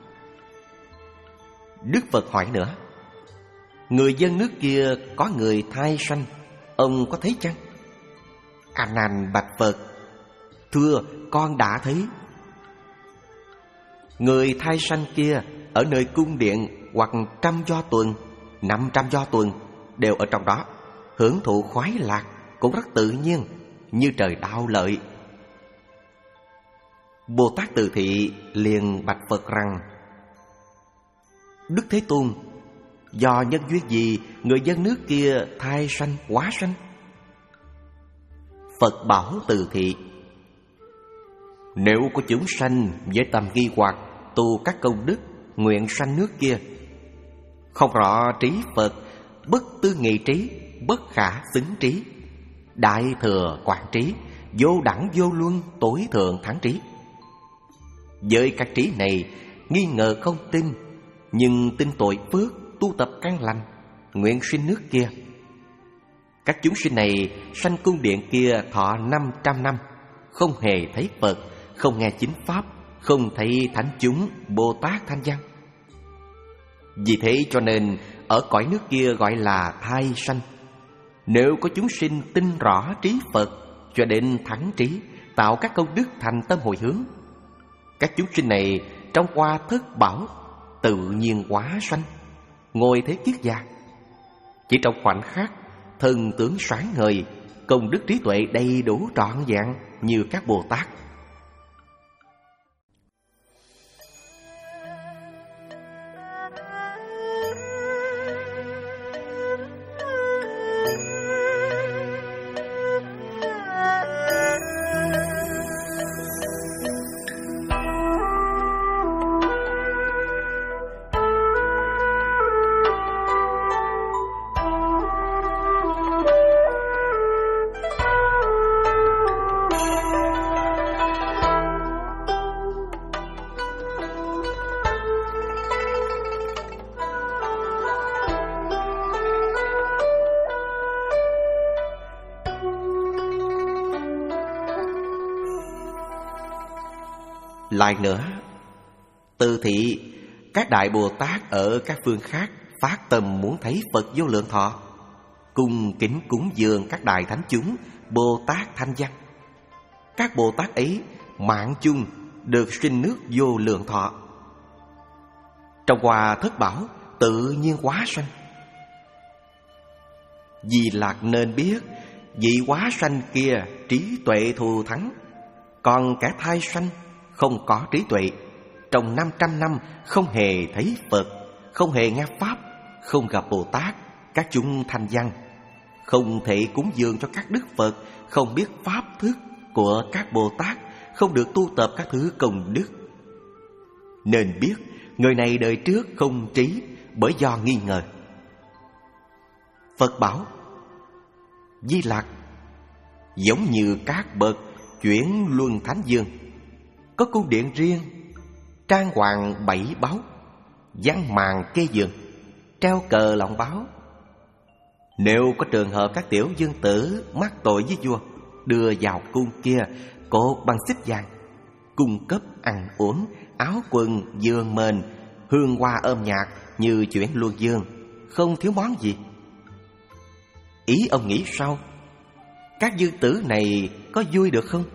Đức Phật hỏi nữa: người dân nước kia có người thai sanh, ông có thấy chăng? A Nan bạch Phật: thưa, con đã thấy. Người thai sanh kia ở nơi cung điện hoặc trăm do tuần, năm trăm do tuần, đều ở trong đó, hưởng thụ khoái lạc cũng rất tự nhiên, như trời đạo lợi. Bồ Tát Từ Thị liền bạch Phật rằng: Đức Thế Tôn, do nhân duyên gì người dân nước kia thai sanh hóa sanh? Phật bảo Từ Thị: nếu có chúng sanh với tầm nghi hoặc tu các công đức, nguyện sanh nước kia, không rõ trí Phật, bất tư nghị trí, bất khả xứng trí, đại thừa quảng trí, vô đẳng vô luân, tối thượng thắng trí. Với các trí này, nghi ngờ không tin, nhưng tin tội phước, tu tập căn lành, nguyện sinh nước kia. Các chúng sinh này sanh cung điện kia thọ năm trăm năm, không hề thấy Phật, không nghe chính pháp, không thấy thánh chúng Bồ Tát Thanh Văn. Vì thế cho nên ở cõi nước kia gọi là thai sanh. Nếu có chúng sinh tin rõ trí Phật, cho đến thắng trí, tạo các công đức thành tâm hồi hướng, các chúng sinh này trong qua thất bảo tự nhiên hóa sanh, ngồi thế kiết già. Chỉ trong khoảnh khắc, thần tướng sáng ngời, công đức trí tuệ đầy đủ trọn vẹn như các Bồ Tát. Lại nữa, Từ Thị, các đại Bồ Tát ở các phương khác phát tâm muốn thấy Phật vô lượng thọ, cùng kính cúng dường các đại thánh chúng Bồ Tát Thanh Văn. Các Bồ Tát ấy mạng chung được sinh nước vô lượng thọ. Trong hoa thất bảo tự nhiên hóa sanh. Di Lạc nên biết, vị hóa sanh kia trí tuệ thù thắng, còn kẻ thai sanh không có trí tuệ, trong năm trăm năm không hề thấy Phật, không hề nghe pháp, không gặp Bồ Tát, các chúng Thanh Văn, không thể cúng dường cho các đức Phật, không biết pháp thức của các Bồ Tát, không được tu tập các thứ công đức. Nên biết người này đời trước không trí, bởi do nghi ngờ. Phật bảo: Di Lạc, giống như các bậc chuyển luân thánh dương, có cung điện riêng, trang hoàng bảy báu, văn màn kê giường, treo cờ lọng báo. Nếu có trường hợp các tiểu dương tử mắc tội với vua, đưa vào cung kia cột bằng xích vàng, cung cấp ăn uống, áo quần, giường mền, hương hoa ôm nhạc như chuyển luân dương, không thiếu món gì. Ý ông nghĩ sao? Các dương tử này có vui được không?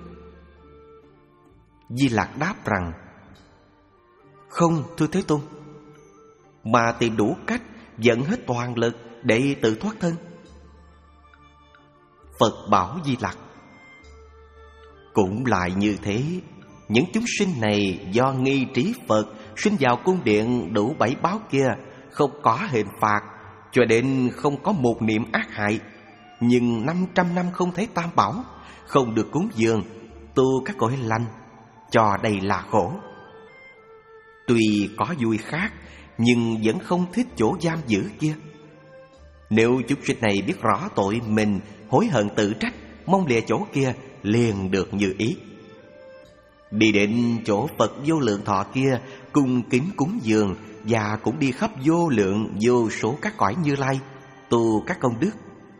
Di Lạc đáp rằng: Không, thưa Thế Tôn, mà tìm đủ cách dẫn hết toàn lực để tự thoát thân. Phật bảo Di Lặc: cũng lại như thế. Những chúng sinh này do nghi trí Phật, sinh vào cung điện đủ bảy báo kia, không có hình phạt, cho đến không có một niệm ác hại. Nhưng năm trăm năm không thấy tam bảo, không được cúng dường, tu các cõi lành, cho đây là khổ. Tuy có vui khác, nhưng vẫn không thích chỗ giam giữ kia. Nếu chúng sinh này biết rõ tội mình, hối hận tự trách, mong lìa chỗ kia, liền được như ý. Đi đến chỗ Phật vô lượng thọ kia, cung kính cúng dường, và cũng đi khắp vô lượng vô số các cõi Như Lai, tu các công đức.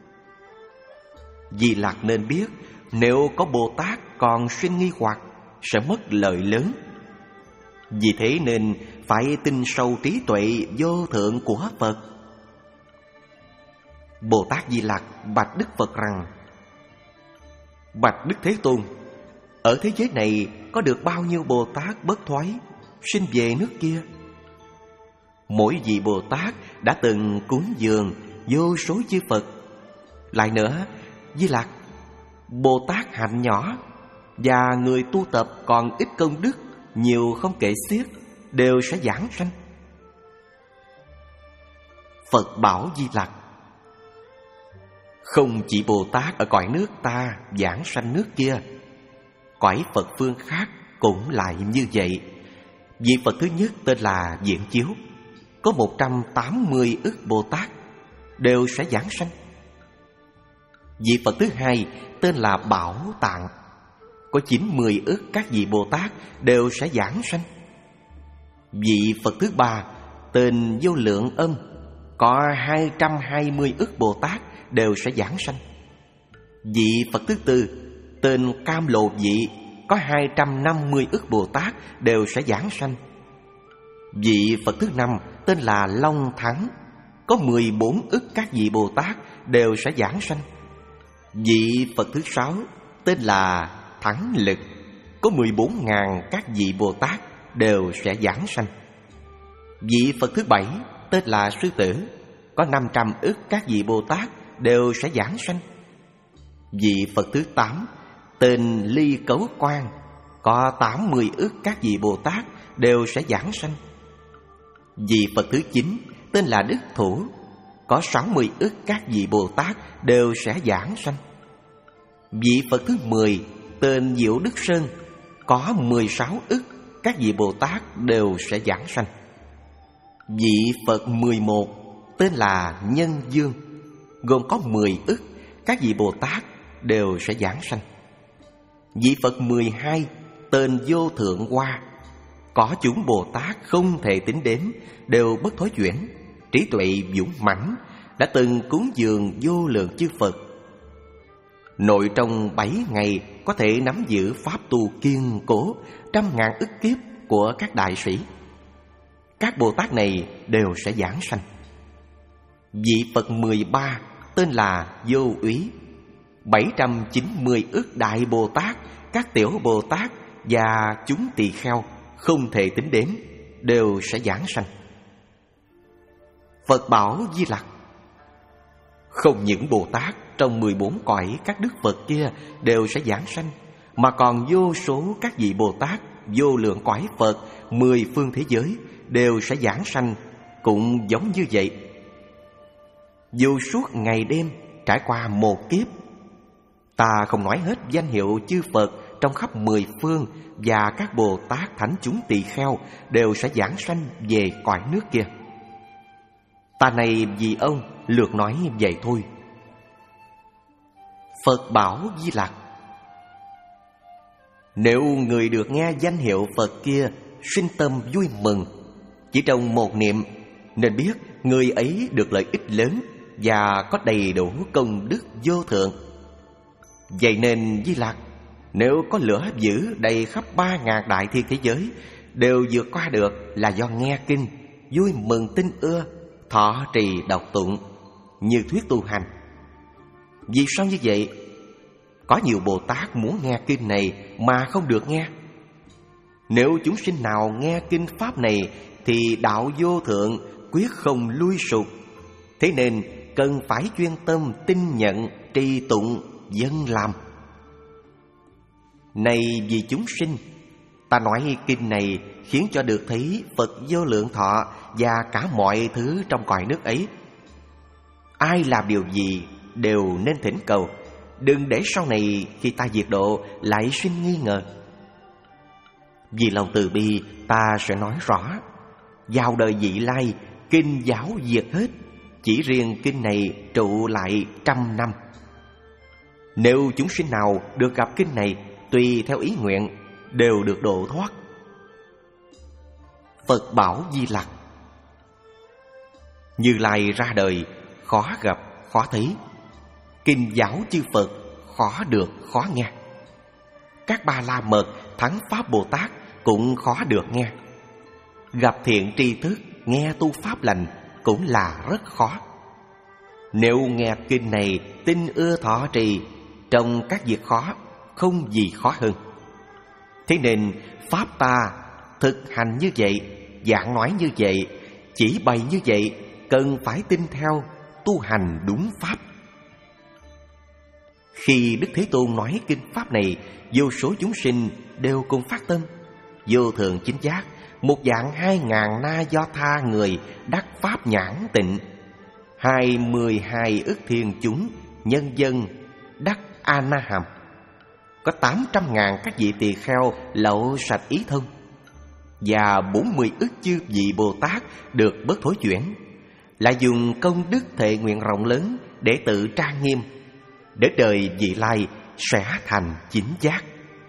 Di Lặc nên biết, nếu có Bồ Tát còn sinh nghi hoặc, sẽ mất lợi lớn. Vì thế nên phải tin sâu trí tuệ vô thượng của Phật. Bồ Tát Di Lặc bạch Đức Phật rằng: Bạch Đức Thế Tôn, ở thế giới này có được bao nhiêu Bồ Tát bất thoái sinh về nước kia? Mỗi vị Bồ Tát đã từng cúng dường vô số chư Phật. Lại nữa, Di Lặc, Bồ Tát hạnh nhỏ và người tu tập còn ít công đức, nhiều không kể xiết, đều sẽ giảng sanh. Phật bảo Di Lặc: Không chỉ Bồ Tát ở cõi nước ta giảng sanh nước kia, cõi Phật phương khác cũng lại như vậy. Vị Phật thứ nhất tên là Diễn Chiếu, có một trăm tám mươi ức Bồ Tát, đều sẽ giảng sanh. Vị Phật thứ hai tên là Bảo Tạng, có chín mươi ức các vị Bồ Tát, đều sẽ giảng sanh. Vị Phật thứ ba tên Vô Lượng Âm, có hai trăm hai mươi ức Bồ Tát, đều sẽ giảng sanh. Vị Phật thứ tư tên Cam Lồ Vị, có hai trăm năm mươi ức Bồ Tát, đều sẽ giảng sanh. Vị Phật thứ năm tên là Long Thắng, có mười bốn ức các vị Bồ Tát, đều sẽ giảng sanh. Vị Phật thứ sáu tên là Thắng Lực, có mười bốn ngàn các vị Bồ Tát, đều sẽ giảng sanh. Vị Phật thứ bảy tên là Sư Tử, có năm trăm ức các vị Bồ Tát, đều sẽ giảng sanh. Vị Phật thứ tám tên Ly Cấu Quan, có tám mươi ức các vị Bồ Tát, đều sẽ giảng sanh. Vị Phật thứ chín tên là Đức Thủ, có sáu mươi ức các vị Bồ Tát, đều sẽ giảng sanh. Vị Phật thứ mười tên Diệu Đức Sơn, có mười sáu ức các vị Bồ Tát, đều sẽ giảng sanh. Vị Phật mười một tên là Nhân Dương, gồm có mười ức các vị Bồ Tát, đều sẽ giảng sanh. Vị Phật mười hai tên Vô Thượng Hoa, có chúng Bồ Tát không thể tính đếm, đều bất thối chuyển, trí tuệ dũng mãnh, đã từng cúng dường vô lượng chư Phật. Nội trong bảy ngày có thể nắm giữ pháp tu kiên cố trăm ngàn ức kiếp của các đại sĩ. Các Bồ Tát này đều sẽ giảng sanh. Vị Phật mười ba tên là Vô Úy, bảy trăm chín mươi ức đại Bồ Tát, các tiểu Bồ Tát và chúng tỳ kheo không thể tính đếm, đều sẽ giảng sanh. Phật bảo Di Lặc: Không những Bồ Tát trong mười bốn cõi các đức Phật kia đều sẽ giảng sanh, mà còn vô số các vị Bồ Tát, vô lượng cõi Phật, mười phương thế giới đều sẽ giảng sanh, cũng giống như vậy. Dù suốt ngày đêm trải qua một kiếp, ta không nói hết danh hiệu chư Phật trong khắp mười phương, và các Bồ Tát thánh chúng tỳ kheo đều sẽ giảng sanh về cõi nước kia. Ta này vì ông lược nói vậy thôi. Phật bảo Di Lặc: Nếu người được nghe danh hiệu Phật kia sinh tâm vui mừng, chỉ trong một niệm, nên biết người ấy được lợi ích lớn và có đầy đủ công đức vô thượng. Vậy nên Di Lặc, nếu có lửa dữ đầy khắp ba ngàn đại thiên thế giới, đều vượt qua được là do nghe kinh, vui mừng tin ưa, thọ trì đọc tụng, như thuyết tu hành. Vì sao như vậy? Có nhiều Bồ Tát muốn nghe kinh này mà không được nghe. Nếu chúng sinh nào nghe kinh pháp này thì đạo vô thượng quyết không lui sụp. Thế nên cần phải chuyên tâm tin nhận, trì tụng, dâng làm. Này vì chúng sinh, ta nói kinh này khiến cho được thấy Phật vô lượng thọ và cả mọi thứ trong cõi nước ấy. Ai làm điều gì đều nên thỉnh cầu, đừng để sau này khi ta diệt độ lại sinh nghi ngờ. Vì lòng từ bi, ta sẽ nói rõ, vào đời vị lai, kinh giáo diệt hết, chỉ riêng kinh này trụ lại trăm năm. Nếu chúng sinh nào được gặp kinh này, tùy theo ý nguyện, đều được độ thoát. Phật bảo Di Lặc: Như Lai ra đời, khó gặp, khó thấy. Kinh giáo chư Phật, khó được, khó nghe. Các Ba La Mật, Thắng Pháp Bồ Tát cũng khó được nghe. Gặp thiện tri thức, nghe tu pháp lành cũng là rất khó. Nếu nghe kinh này, tin ưa thọ trì, trong các việc khó, không gì khó hơn. Thế nên Pháp ta thực hành như vậy, giảng nói như vậy, chỉ bày như vậy, cần phải tin theo, tu hành đúng Pháp. Khi Đức Thế Tôn nói kinh Pháp này, vô số chúng sinh đều cùng phát tâm. Vô Thượng Chính Giác, một dạng hai ngàn na do tha người đắc Pháp nhãn tịnh, hai mươi hai ức thiên chúng nhân dân đắc A Na Hàm. Có tám trăm ngàn các vị tỳ kheo lậu sạch ý thông, và bốn mươi ức chư vị Bồ Tát được bớt thối chuyển, là dùng công đức thệ nguyện rộng lớn để tự trang nghiêm, để đời vị lai sẽ thành chính giác.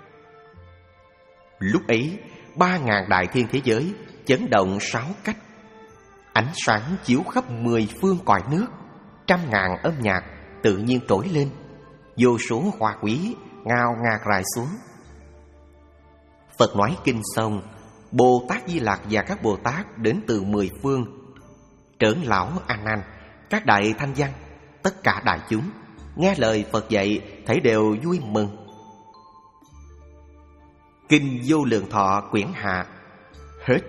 Lúc ấy, ba ngàn đại thiên thế giới chấn động sáu cách, ánh sáng chiếu khắp mười phương cõi nước, trăm ngàn âm nhạc tự nhiên trỗi lên, vô số hoa quý ngao ngạt rải xuống. Phật nói kinh xong, Bồ Tát Di Lặc và các Bồ Tát đến từ mười phương, trưởng lão A Nan, các đại thanh văn, tất cả đại chúng nghe lời Phật dạy, thấy đều vui mừng. Kinh Vô Lượng Thọ quyển hạ hết.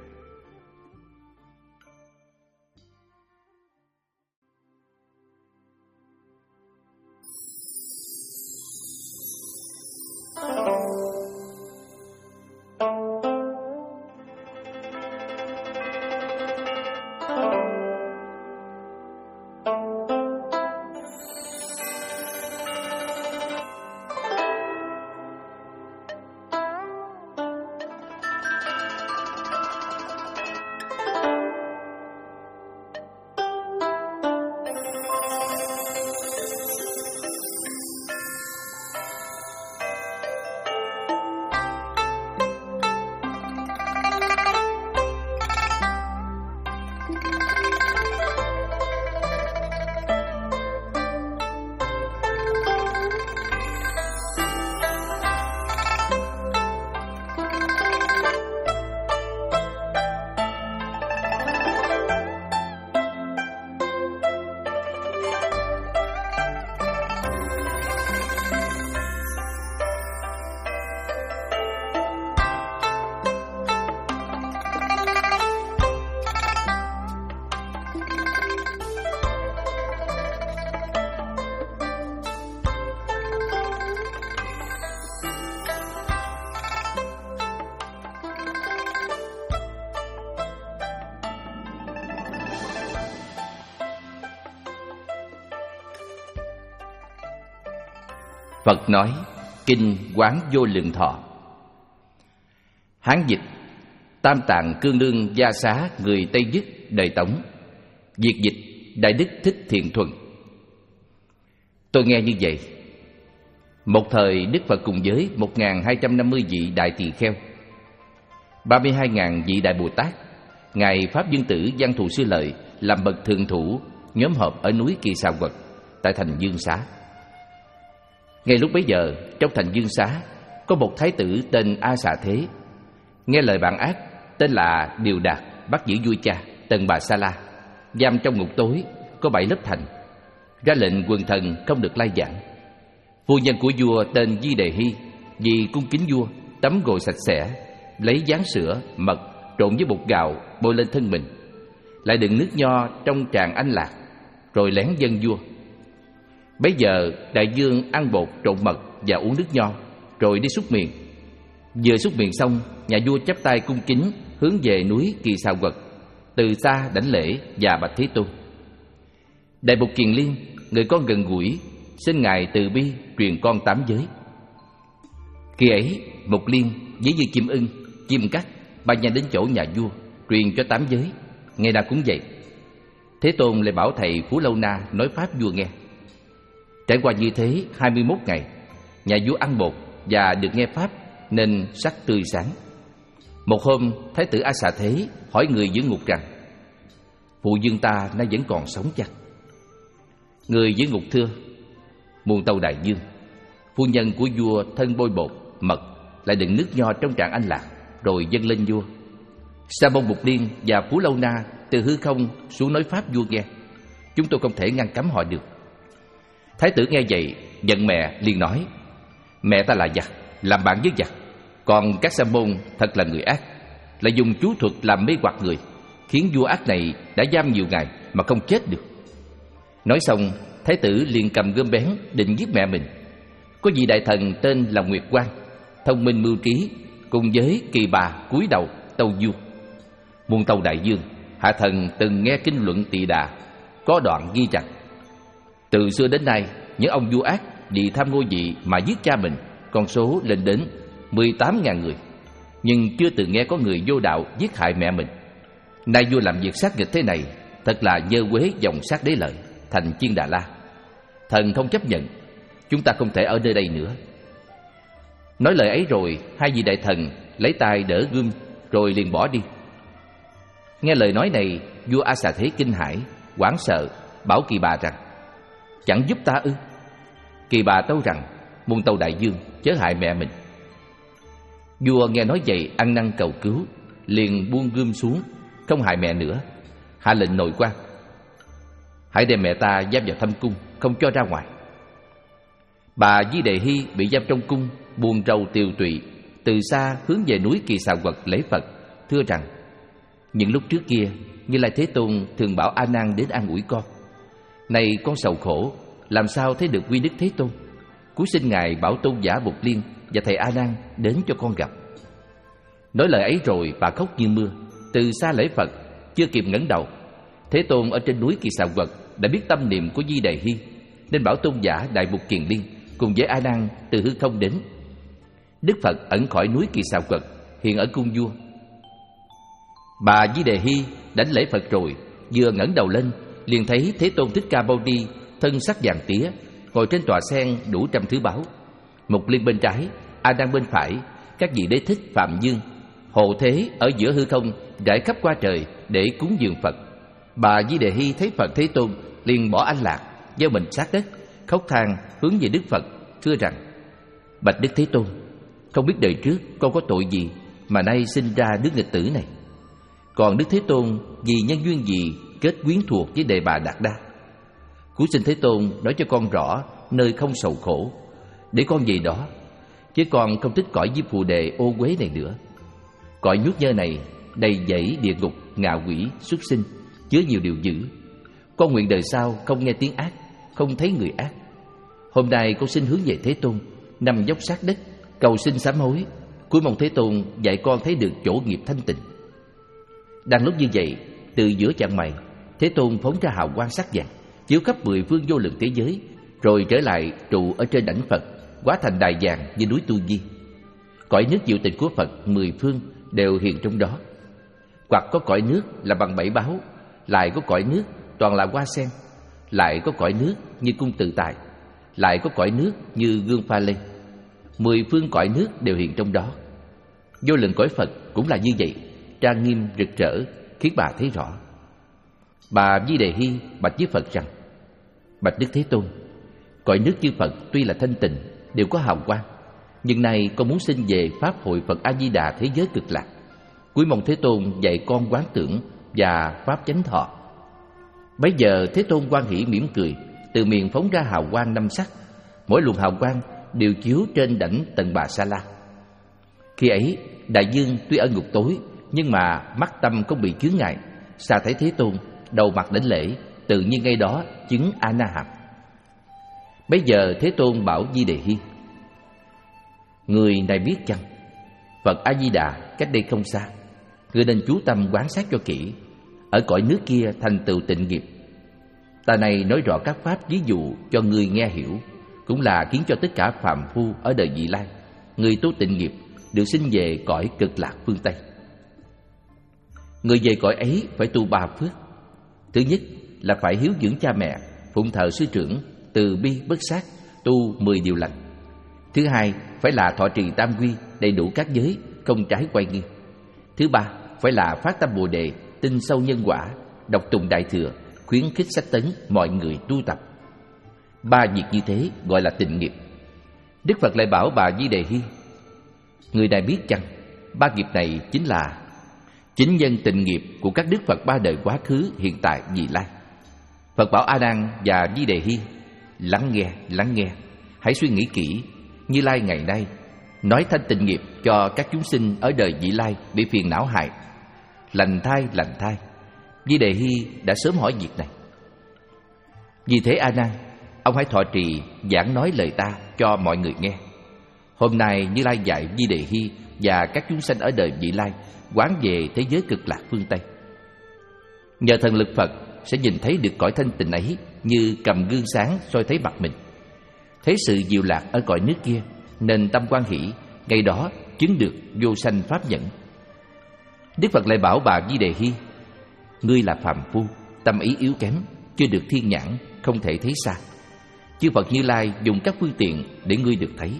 Phật nói Kinh Quán Vô Lượng Thọ. Hán dịch: Tam Tạng Cương Lương Gia Xá người Tây Dứt đời Tống. Việt dịch: Đại Đức Thích Thiện Thuần. Tôi nghe như vậy. Một thời Đức Phật cùng với một nghìn hai trăm năm mươi vị đại tỳ kheo, ba mươi hai nghìn vị đại Bồ Tát, ngài Pháp Dương Tử Văn Thù Sư Lợi làm bậc thượng thủ nhóm họp ở núi Kỳ Xà Quật tại thành Dương Xá. Ngay lúc bấy giờ, trong thành Dương Xá có một thái tử tên A Xà Thế, nghe lời bạn ác tên là Điều Đạt bắt giữ vua cha Tần Bà Sa La, giam trong ngục tối có bảy lớp thành, ra lệnh quần thần không được lai giảng. Phu nhân của vua tên Di Đề Hy vì cung kính vua, tắm gội sạch sẽ, lấy gián sữa, mật trộn với bột gạo bôi lên thân mình, lại đựng nước nho trong tràng anh lạc, rồi lén dâng vua. Bấy giờ đại vương ăn bột trộn mật và uống nước nho, rồi đi súc miệng. Vừa súc miệng xong, nhà vua chắp tay cung kính hướng về núi Kỳ Xà Quật, từ xa đảnh lễ và bạch Thế Tôn. Đại Mục Kiền Liên, người con gần gũi, xin ngài từ bi truyền con tám giới. Khi ấy, Mục Liên với Như Chim Ưng, Chim Cắt bay nhanh đến chỗ nhà vua, truyền cho tám giới. Ngày nào cũng vậy. Thế Tôn lại bảo thầy Phú Lâu Na nói pháp vua nghe. Trải qua như thế hai mươi mốt ngày, nhà vua ăn bột và được nghe pháp nên sắc tươi sáng. Một hôm, Thái tử A Xà Thế hỏi người giữ ngục rằng: phụ vương ta nay vẫn còn sống chăng? Người giữ ngục thưa: muôn tâu đại dương, phu nhân của vua thân bôi bột, mật, lại đựng nước nho trong tràng anh lạc, rồi dâng lên vua. Sa Môn Mục Liên và Phú Lâu Na từ hư không xuống nói pháp vua nghe. Chúng tôi không thể ngăn cấm họ được. Thái tử nghe vậy giận mẹ, liền nói: mẹ ta là giặc, làm bạn với giặc, còn các sa môn thật là người ác, lại dùng chú thuật làm mê hoặc người, khiến vua ác này đã giam nhiều ngày mà không chết được. Nói xong, thái tử liền cầm gươm bén định giết mẹ mình. Có vị đại thần tên là Nguyệt Quang, thông minh mưu trí, cùng với Kỳ Bà cúi đầu tâu vua. Muôn tâu đại dương, hạ thần từng nghe kinh luận Tỳ Đà có đoạn ghi rằng: từ xưa đến nay, những ông vua ác vì tham ngôi vị mà giết cha mình, con số lên đến mười tám nghìn người, nhưng chưa từng nghe có người vô đạo giết hại mẹ mình. Nay vua làm việc sát nghịch thế này, thật là dơ quế dòng sát đế lợi, thành Chiên Đà La. Thần không chấp nhận, chúng ta không thể ở nơi đây nữa. Nói lời ấy rồi, hai vị đại thần lấy tay đỡ gươm rồi liền bỏ đi. Nghe lời nói này, vua A Xà Thế kinh hãi, hoảng sợ, bảo Kỳ Bà rằng: chẳng giúp ta ư? Kỳ Bà tâu rằng: muôn tâu đại dương, chớ hại mẹ mình. Vua nghe nói vậy ăn năn cầu cứu, liền buông gươm xuống, không hại mẹ nữa, hạ lệnh nội quan: hãy đem mẹ ta giam vào thâm cung, không cho ra ngoài. Bà Di Đề Hy bị giam trong cung, buồn rầu tiều tụy, từ xa hướng về núi Kỳ Xà Quật lễ Phật, thưa rằng: những lúc trước kia, Như Lai Thế Tôn thường bảo A Nan đến an ủi con. Nay con sầu khổ, làm sao thấy được quy đức Thế Tôn? Cúi xin ngài bảo tôn giả Mục Liên và thầy A Nan đến cho con gặp. Nói lời ấy rồi, bà khóc như mưa, từ xa lễ Phật, chưa kịp ngẩng đầu. Thế Tôn ở trên núi Kỳ Xà Quật đã biết tâm niệm của Di Đề Hy, nên bảo tôn giả Đại Mục Kiền Liên cùng với A Nan từ hư không đến. Đức Phật ẩn khỏi núi Kỳ Xà Quật, hiện ở cung vua. Bà Di Đề Hy đánh lễ Phật rồi, vừa ngẩng đầu lên, liền thấy Thế Tôn Thích Ca Mâu Ni thân sắc vàng tía, ngồi trên tòa sen đủ trăm thứ báu. Mục Liên bên trái, A Nan bên phải, các vị đế thích, Phạm Dương, hộ thế ở giữa hư không rải khắp qua trời để cúng dường Phật. Bà Di Đề Hy thấy Phật Thế Tôn liền bỏ anh lạc, gieo mình sát đất, khóc than hướng về Đức Phật, thưa rằng: bạch Đức Thế Tôn, không biết đời trước con có tội gì mà nay sinh ra đứa nghịch tử này. Còn Đức Thế Tôn vì nhân duyên gì kết quyến thuộc với Đề Bà Đạt Đa? Cúi xin Thế Tôn nói cho con rõ nơi không sầu khổ, để con về đó, chứ con không thích cõi Diêm Phù Đề ô uế này nữa. Cõi nhút nhơ này đầy dẫy địa ngục, ngạ quỷ, xuất sinh, chứa nhiều điều dữ. Con nguyện đời sau không nghe tiếng ác, không thấy người ác. Hôm nay con xin hướng về Thế Tôn, nằm dốc sát đất, cầu xin sám hối, cuối mong Thế Tôn dạy con thấy được chỗ nghiệp thanh tịnh. Đang lúc như vậy, từ giữa chạng mày, Thế Tôn phóng ra hào quang sắc vàng, chiếu khắp mười phương vô lượng thế giới, rồi trở lại trụ ở trên đảnh Phật, hóa thành đài vàng như núi Tu Di. Cõi nước diệu tịnh của Phật mười phương đều hiện trong đó. Hoặc có cõi nước là bằng bảy báu, lại có cõi nước toàn là hoa sen, lại có cõi nước như cung tự tại, lại có cõi nước như gương pha lê. Mười phương cõi nước đều hiện trong đó. Vô lượng cõi Phật cũng là như vậy, trang nghiêm rực rỡ, khiến bà thấy rõ. Bà Di Đề Hy bạch với Phật rằng: bạch Đức Thế Tôn, cõi nước chư Phật tuy là thanh tịnh, đều có hào quang, nhưng nay con muốn xin về Pháp hội Phật A Di Đà thế giới cực lạc. Cuối mong Thế Tôn dạy con quán tưởng và pháp chánh thọ. Bấy giờ Thế Tôn hoan hỷ mỉm cười, từ miệng phóng ra hào quang năm sắc, mỗi luồng hào quang đều chiếu trên đảnh Tần Bà Sa La. Khi ấy, đại dương tuy ở ngục tối, nhưng mà mắt tâm không bị chướng ngại, xa thấy Thế Tôn, đầu mặt đảnh lễ, tự nhiên ngay đó chứng A Na Hàm. Bấy giờ Thế Tôn bảo Di Đề Hy: Người này biết chăng, Phật A-di-đà cách đây không xa. Người nên chú tâm quan sát cho kỹ. Ở cõi nước kia thành tựu tịnh nghiệp. Ta này nói rõ các pháp ví dụ cho người nghe hiểu, cũng là khiến cho tất cả phàm phu ở đời vị lai, người tu tịnh nghiệp được sinh về cõi cực lạc phương Tây. Người về cõi ấy phải tu ba phước. Thứ nhất là phải hiếu dưỡng cha mẹ, phụng thờ sư trưởng, từ bi bất sát, tu mười điều lành. Thứ hai phải là thọ trì tam quy, đầy đủ các giới, không trái quay nghiêng. Thứ ba phải là phát tâm Bồ đề, tin sâu nhân quả, đọc tụng đại thừa, khuyến khích sách tấn mọi người tu tập. Ba việc như thế gọi là tịnh nghiệp. Đức Phật lại bảo bà Di Đề Hy: người này biết chăng, ba nghiệp này chính là chính nhân tịnh nghiệp của các Đức Phật ba đời quá khứ, hiện tại, vị lai. Phật bảo A Nan và Di Đề Hy: lắng nghe, lắng nghe, hãy suy nghĩ kỹ. Như Lai ngày nay nói thanh tịnh nghiệp cho các chúng sinh ở đời vị lai bị phiền não hại. Lành thai, lành thai. Di Đề Hy đã sớm hỏi việc này. Vì thế A Nan, ông hãy thọ trì giảng nói lời ta cho mọi người nghe. Hôm nay Như Lai dạy Di Đề Hy và các chúng sanh ở đời vị lai quán về thế giới cực lạc phương Tây. Nhờ thần lực Phật sẽ nhìn thấy được cõi thanh tịnh ấy như cầm gương sáng soi thấy mặt mình. Thấy sự diệu lạc ở cõi nước kia nên tâm quan hỷ, ngày đó chứng được vô sanh pháp nhẫn. Đức Phật lại bảo bà Di Đề Hy: ngươi là phàm phu, tâm ý yếu kém, chưa được thiên nhãn, không thể thấy xa. Chư Phật Như Lai dùng các phương tiện để ngươi được thấy.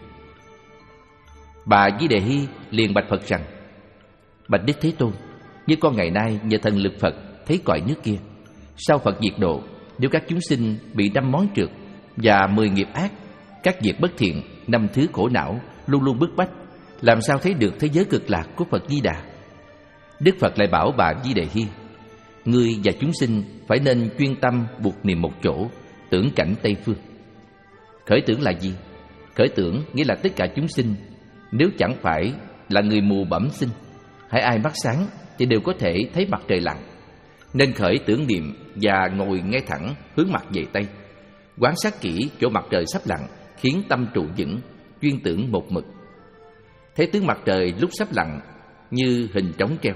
Bà Di Đề Hy liền bạch Phật rằng: bạch Đức Thế Tôn, như con ngày nay nhờ thần lực Phật thấy cõi nước kia, sau Phật diệt độ, nếu các chúng sinh bị năm món trượt và mười nghiệp ác, các việc bất thiện, năm thứ khổ não luôn luôn bức bách, làm sao thấy được thế giới cực lạc của Phật Di Đà? Đức Phật lại bảo bà Di Đề Hy: ngươi và chúng sinh phải nên chuyên tâm buộc niệm một chỗ, tưởng cảnh Tây Phương. Khởi tưởng là gì? Khởi tưởng nghĩa là tất cả chúng sinh, nếu chẳng phải là người mù bẩm sinh, hãy ai mắt sáng thì đều có thể thấy mặt trời lặn. Nên khởi tưởng niệm và ngồi ngay thẳng, hướng mặt về Tây, quan sát kỹ chỗ mặt trời sắp lặn, khiến tâm trụ vững, chuyên tưởng một mực. Thấy tướng mặt trời lúc sắp lặn như hình trống treo.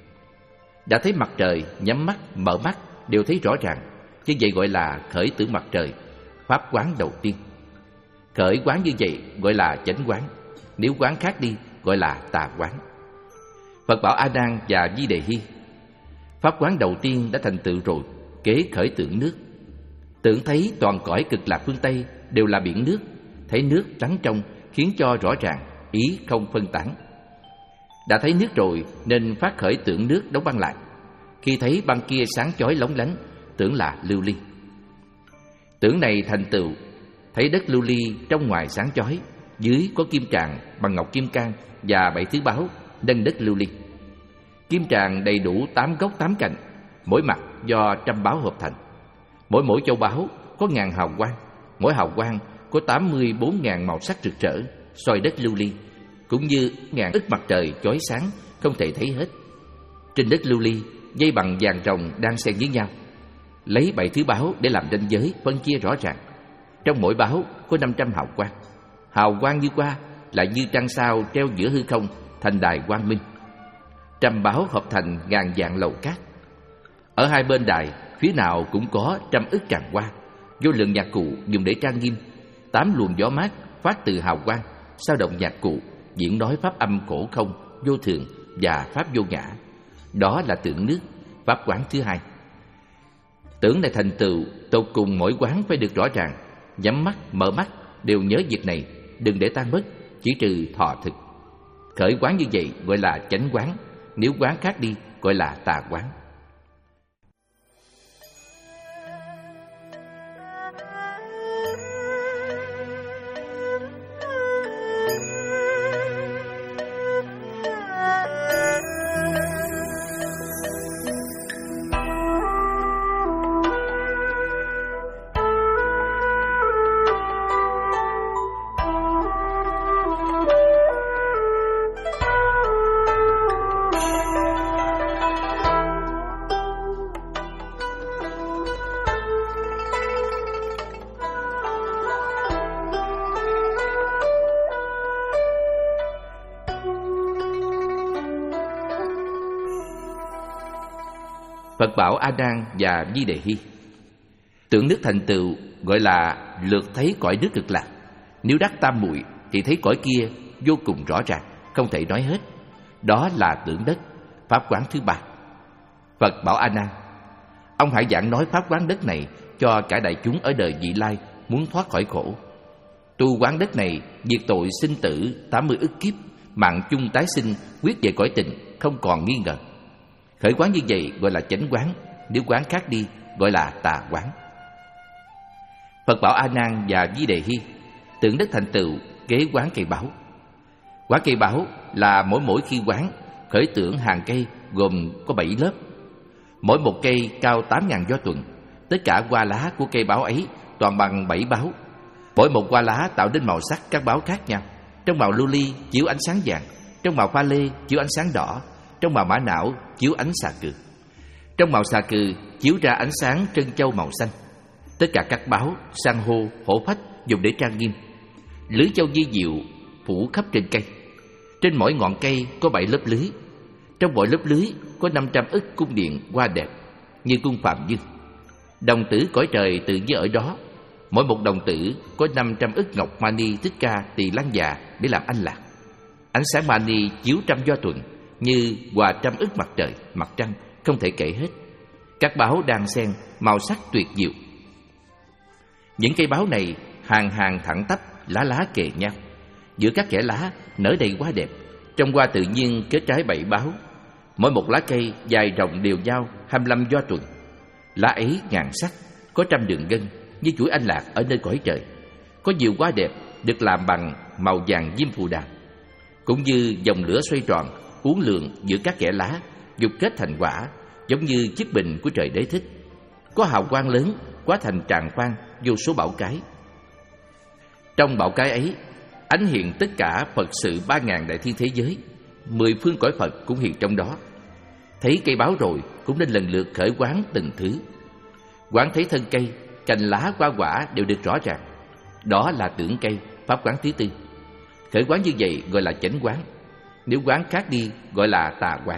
Đã thấy mặt trời, nhắm mắt, mở mắt đều thấy rõ ràng, như vậy gọi là khởi tưởng mặt trời, pháp quán đầu tiên. Khởi quán như vậy gọi là chánh quán, nếu quán khác đi gọi là tà quán. Phật bảo A Nan và Di Đề Hy: pháp quán đầu tiên đã thành tựu rồi, kế khởi tưởng nước. Tưởng thấy toàn cõi cực lạc phương Tây đều là biển nước, thấy nước trắng trong khiến cho rõ ràng, ý không phân tán. Đã thấy nước rồi nên phát khởi tưởng nước đóng băng lại. Khi thấy băng kia sáng chói lóng lánh, tưởng là lưu ly. Tưởng này thành tựu, thấy đất lưu ly trong ngoài sáng chói, dưới có kim tràng bằng ngọc kim cang và bảy thứ báu nâng đất lưu ly. Kim tràng đầy đủ tám gốc tám cạnh, mỗi mặt do trăm báu hợp thành. Mỗi mỗi châu báu có ngàn hào quang, mỗi hào quang có tám mươi bốn ngàn màu sắc rực rỡ, soi đất lưu ly, cũng như ngàn ức mặt trời chói sáng không thể thấy hết. Trên đất lưu ly, dây bằng vàng rồng đang xen với nhau, lấy bảy thứ báu để làm ranh giới phân chia rõ ràng. Trong mỗi báu có năm trăm hào quang, hào quang như qua lại như trăng sao treo giữa hư không thành đài quang minh. Trăm báu hợp thành ngàn vạn lầu cát. Ở hai bên đài, phía nào cũng có trăm ức tràng hoa, vô lượng nhạc cụ dùng để trang nghiêm. Tám luồng gió mát phát từ hào quang, sao động nhạc cụ, diễn nói pháp âm cổ không, vô thường và pháp vô ngã. Đó là tưởng nước, pháp quán thứ hai. Tưởng này thành tựu, tột cùng mỗi quán phải được rõ ràng. Nhắm mắt, mở mắt đều nhớ việc này, đừng để tan mất, chỉ trừ thọ thực. Khởi quán như vậy gọi là chánh quán, nếu quán khác đi gọi là tà quán. Phật bảo A Nan và Di Đề Hy: Tưởng nước thành tựu gọi là lượt thấy cõi nước cực lạc. Nếu đắc tam muội thì thấy cõi kia vô cùng rõ ràng, không thể nói hết. Đó là tưởng đất, pháp quán thứ ba. Phật bảo A Nan: Ông hãy giảng nói pháp quán đất này cho cả đại chúng ở đời vị lai muốn thoát khỏi khổ. Tu quán đất này diệt tội sinh tử tám mươi ức kiếp, mạng chung tái sinh, quyết về cõi tình, không còn nghi ngờ. Khởi quán như vậy gọi là chánh quán, nếu quán khác đi gọi là tà quán. Phật bảo A Nan và Di Đề Hy: Tưởng đất thành tựu kế quán cây báo. Quán cây báo là mỗi mỗi khi quán khởi tưởng hàng cây gồm có bảy lớp, mỗi một cây cao tám ngàn do tuần. Tất cả hoa lá của cây báo ấy toàn bằng bảy báo. Mỗi một hoa lá tạo nên màu sắc các báo khác nhau. Trong màu lưu ly chiếu ánh sáng vàng, trong màu pha lê chiếu ánh sáng đỏ, trong màu mã não chiếu ánh xà cừ, trong màu xà cừ chiếu ra ánh sáng trân châu màu xanh. Tất cả các báo, san hô, hổ phách dùng để trang nghiêm. Lưới châu di diệu phủ khắp trên cây. Trên mỗi ngọn cây có bảy lớp lưới. Trong mỗi lớp lưới có năm trăm ức cung điện hoa đẹp như cung Phạm Dương. Đồng tử cõi trời tự như ở đó. Mỗi một đồng tử có năm trăm ức ngọc mani Thích Ca Tỳ Lăng Già để làm anh lạc. Ánh sáng mani chiếu trăm do tuần như hòa trăm ức mặt trời, mặt trăng, không thể kể hết. Các báo đan xen, màu sắc tuyệt diệu. Những cây báo này hàng hàng thẳng tắp, lá lá kề nhau. Giữa các kẽ lá nở đầy hoa đẹp. Trong hoa tự nhiên kết trái bảy báo. Mỗi một lá cây dài rộng đều nhau hai mươi lăm do tuần. Lá ấy ngàn sắc, có trăm đường gân như chuỗi anh lạc ở nơi cõi trời. Có nhiều hoa đẹp được làm bằng màu vàng diêm phù đà, cũng như dòng lửa xoay tròn uốn lượn giữa các kẽ lá, dục kết thành quả, giống như chiếc bình của trời đế thích. Có hào quang lớn hóa thành tràng quang vô số bảo cái. Trong bảo cái ấy ánh hiện tất cả Phật sự ba ngàn đại thiên thế giới, mười phương cõi Phật cũng hiện trong đó. Thấy cây báo rồi cũng nên lần lượt khởi quán từng thứ. Quán thấy thân cây, cành lá, hoa quả đều được rõ ràng. Đó là tưởng cây, pháp quán thứ tư. Khởi quán như vậy gọi là chánh quán, nếu quán khác đi gọi là tà quán.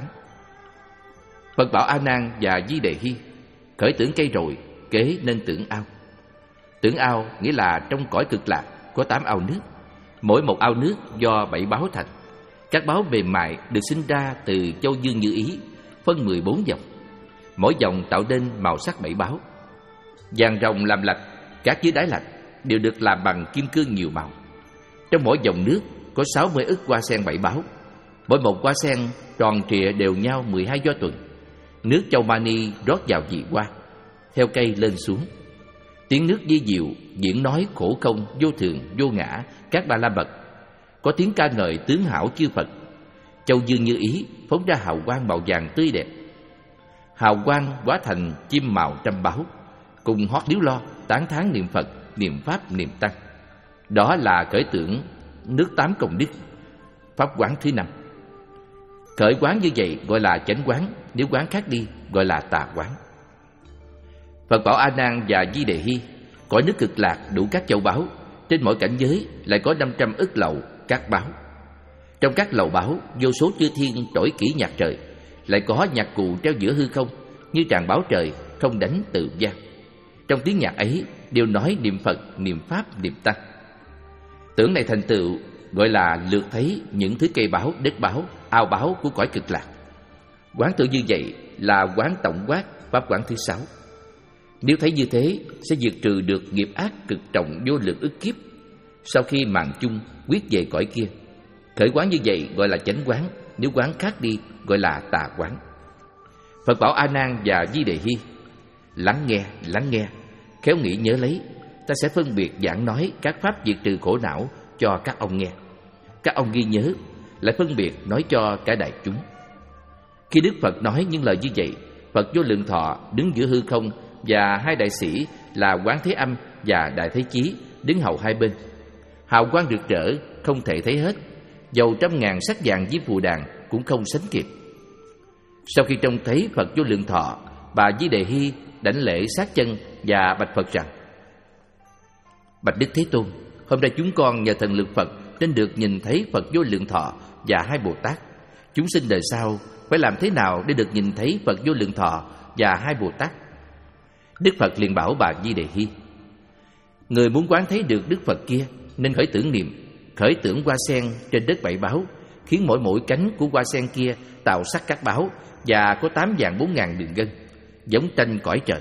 Phật bảo A Nan và Di Đề Hy: Khởi tưởng cây rồi kế nên tưởng ao. Tưởng ao nghĩa là trong cõi cực lạc có tám ao nước. Mỗi một ao nước do bảy báo thành. Các báo mềm mại được sinh ra từ châu dương như ý, phân mười bốn dòng. Mỗi dòng tạo nên màu sắc bảy báo. Vàng rồng làm lạch, các dưới đáy lạch đều được làm bằng kim cương nhiều màu. Trong mỗi dòng nước có sáu mươi ức hoa sen bảy báo. Mỗi một hoa sen tròn trịa đều nhau mười hai do tuần. Nước châu mani rót vào vị hoa, theo cây lên xuống. Tiếng nước di diệu diễn nói khổ không, vô thường, vô ngã, các ba la mật. Có tiếng ca ngợi tướng hảo chư Phật. Châu dương như ý phóng ra hào quang màu vàng tươi đẹp. Hào quang hóa thành chim màu trăm báo, cùng hót líu lo, tán thán niệm Phật, niệm Pháp, niệm Tăng. Đó là khởi tưởng nước tám công đức, pháp quán thứ năm. Khởi quán như vậy gọi là chánh quán, nếu quán khác đi gọi là tà quán. Phật bảo A Nan và Di Đề Hy: Cõi nước cực lạc đủ các châu báu. Trên mỗi cảnh giới lại có năm trăm ức lầu các báo. Trong các lầu báo vô số chư thiên trỗi kỹ nhạc trời. Lại có nhạc cụ treo giữa hư không, như tràng báo trời không đánh tự vang. Trong tiếng nhạc ấy đều nói niệm Phật, niệm Pháp, niệm Tăng. Tưởng này thành tựu gọi là lượt thấy những thứ cây báo, đất báo, ao báo của cõi cực lạc. Quán tự như vậy là quán tổng quát, pháp quán thứ sáu. Nếu thấy như thế sẽ diệt trừ được nghiệp ác cực trọng vô lượng ức kiếp. Sau khi mạng chung quyết về cõi kia. Khởi quán như vậy gọi là chánh quán, nếu quán khác đi gọi là tà quán. Phật bảo A Nan và Di Đề Hy: Lắng nghe, lắng nghe, khéo nghĩ nhớ lấy. Ta sẽ phân biệt giảng nói các pháp diệt trừ khổ não cho các ông nghe. Các ông ghi nhớ, lại phân biệt nói cho cả đại chúng. Khi Đức Phật nói những lời như vậy, Phật Vô Lượng Thọ đứng giữa hư không và hai đại sĩ là Quán Thế Âm và Đại Thế Chí đứng hầu hai bên. Hào quang rực rỡ không thể thấy hết, dầu trăm ngàn sắc vàng với phù đàn cũng không sánh kịp. Sau khi trông thấy Phật Vô Lượng Thọ, bà Di Đề Hy đảnh lễ sát chân và bạch Phật rằng: Bạch Đức Thế Tôn, hôm nay chúng con nhờ thần lực Phật nên được nhìn thấy Phật Vô Lượng Thọ và hai Bồ Tát. Chúng sinh đời sau phải làm thế nào để được nhìn thấy Phật Vô Lượng Thọ và hai Bồ Tát. Đức Phật liền bảo bà Di Đề Hy: người muốn quán thấy được Đức Phật kia nên khởi tưởng niệm, khởi tưởng hoa sen trên đất bảy báo, khiến mỗi mỗi cánh của hoa sen kia tạo sắc các báo và có tám vạn bốn ngàn đường gân, giống tranh cõi trời.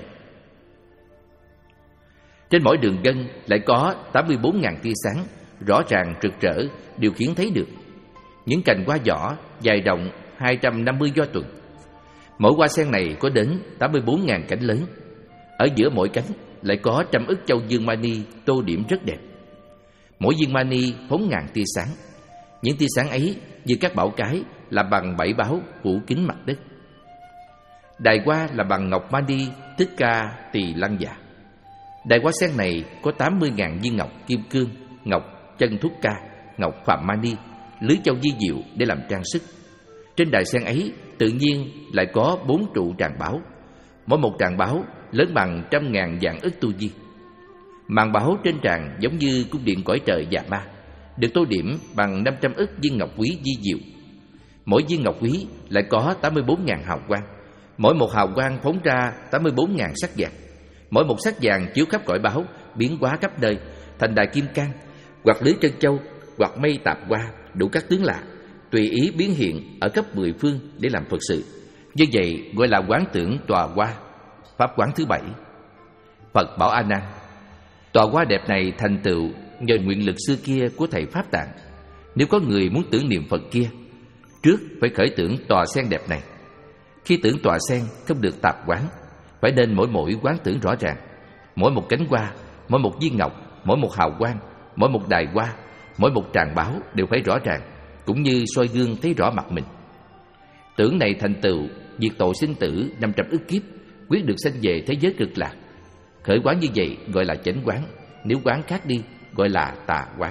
Trên mỗi đường gân lại có tám mươi bốn ngàn tia sáng, rõ ràng rực rỡ, đều khiến thấy được. Những cành hoa vỏ dài rộng hai trăm năm mươi do tuần. Mỗi hoa sen này có đến tám mươi bốn ngàn cánh lớn. Ở giữa mỗi cánh lại có trăm ức châu dương mani tô điểm rất đẹp. Mỗi viên mani phóng ngàn tia sáng. Những tia sáng ấy như các bảo cái là bằng bảy báo phủ kín mặt đất. Đài hoa là bằng ngọc mani Thích Ca Tỳ Lăng Dạ. Đài hoa sen này có tám mươi ngàn viên ngọc kim cương, ngọc chân thúc ca, ngọc phạm mani, lưới châu di diệu để làm trang sức. Trên đài sen ấy tự nhiên lại có bốn trụ tràng báo, mỗi một tràng báo lớn bằng trăm ngàn vạn ức tu di. Màn báo trên tràng giống như cung điện cõi trời Già Ma, được tô điểm bằng năm trăm ức viên ngọc quý di diệu. Mỗi viên ngọc quý lại có tám mươi bốn ngàn hào quang, mỗi một hào quang phóng ra tám mươi bốn ngàn sắc vàng. Mỗi một sắc vàng chiếu khắp cõi báo, biến hóa khắp nơi, thành đài kim cang, hoặc lưới trân châu, hoặc mây tạp hoa, đủ các tướng lạ, tùy ý biến hiện ở khắp mười phương để làm Phật sự. Như vậy gọi là quán tưởng tòa hoa. Pháp quán thứ bảy. Phật bảo A Nan: tòa hoa đẹp này thành tựu nhờ nguyện lực xưa kia của thầy Pháp Tạng. Nếu có người muốn tưởng niệm Phật kia, trước phải khởi tưởng tòa sen đẹp này. Khi tưởng tòa sen không được tạp quán, phải nên mỗi mỗi quán tưởng rõ ràng. Mỗi một cánh hoa, mỗi một viên ngọc, mỗi một hào quang, mỗi một đài hoa, mỗi một tràng báo đều phải rõ ràng, cũng như soi gương thấy rõ mặt mình. Tưởng này thành tựu diệt tội sinh tử năm trăm ức kiếp, quyết được sanh về thế giới cực lạc. Khởi quán như vậy gọi là chánh quán, nếu quán khác đi gọi là tà quán.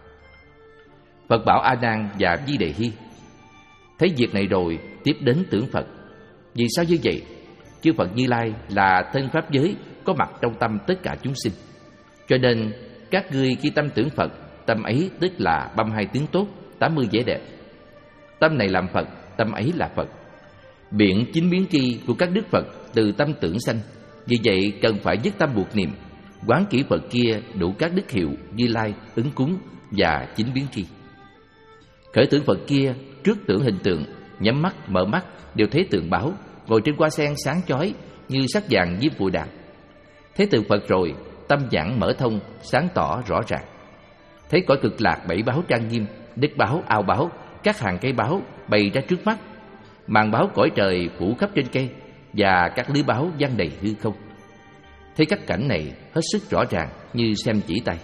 Phật bảo A Nan và Di Đề Hy: thấy việc này rồi tiếp đến tưởng Phật. Vì sao như vậy? Chư Phật Như Lai là thân pháp giới có mặt trong tâm tất cả chúng sinh. Cho nên các ngươi khi tâm tưởng Phật, tâm ấy tức là ba mươi hai tướng tốt, tám mươi vẻ đẹp. Tâm này làm Phật, tâm ấy là Phật. Biện chính biến tri của các đức Phật từ tâm tưởng sanh. Vì vậy cần phải dứt tâm buộc niệm, quán kỹ Phật kia đủ các đức hiệu Như Lai, ứng cúng và chính biến tri. Khởi tưởng Phật kia trước tưởng hình tượng, nhắm mắt mở mắt đều thấy tượng báo ngồi trên hoa sen sáng chói như sắc vàng diêm phù đàm. Thấy tượng Phật rồi, tâm giảng mở thông, sáng tỏ rõ ràng. Thấy cõi cực lạc bảy báo trang nghiêm, đất báo, ao báo, các hàng cây báo bày ra trước mắt, màn báo cõi trời phủ khắp trên cây và các lưới báo văng đầy hư không. Thấy các cảnh này hết sức rõ ràng như xem chỉ tay.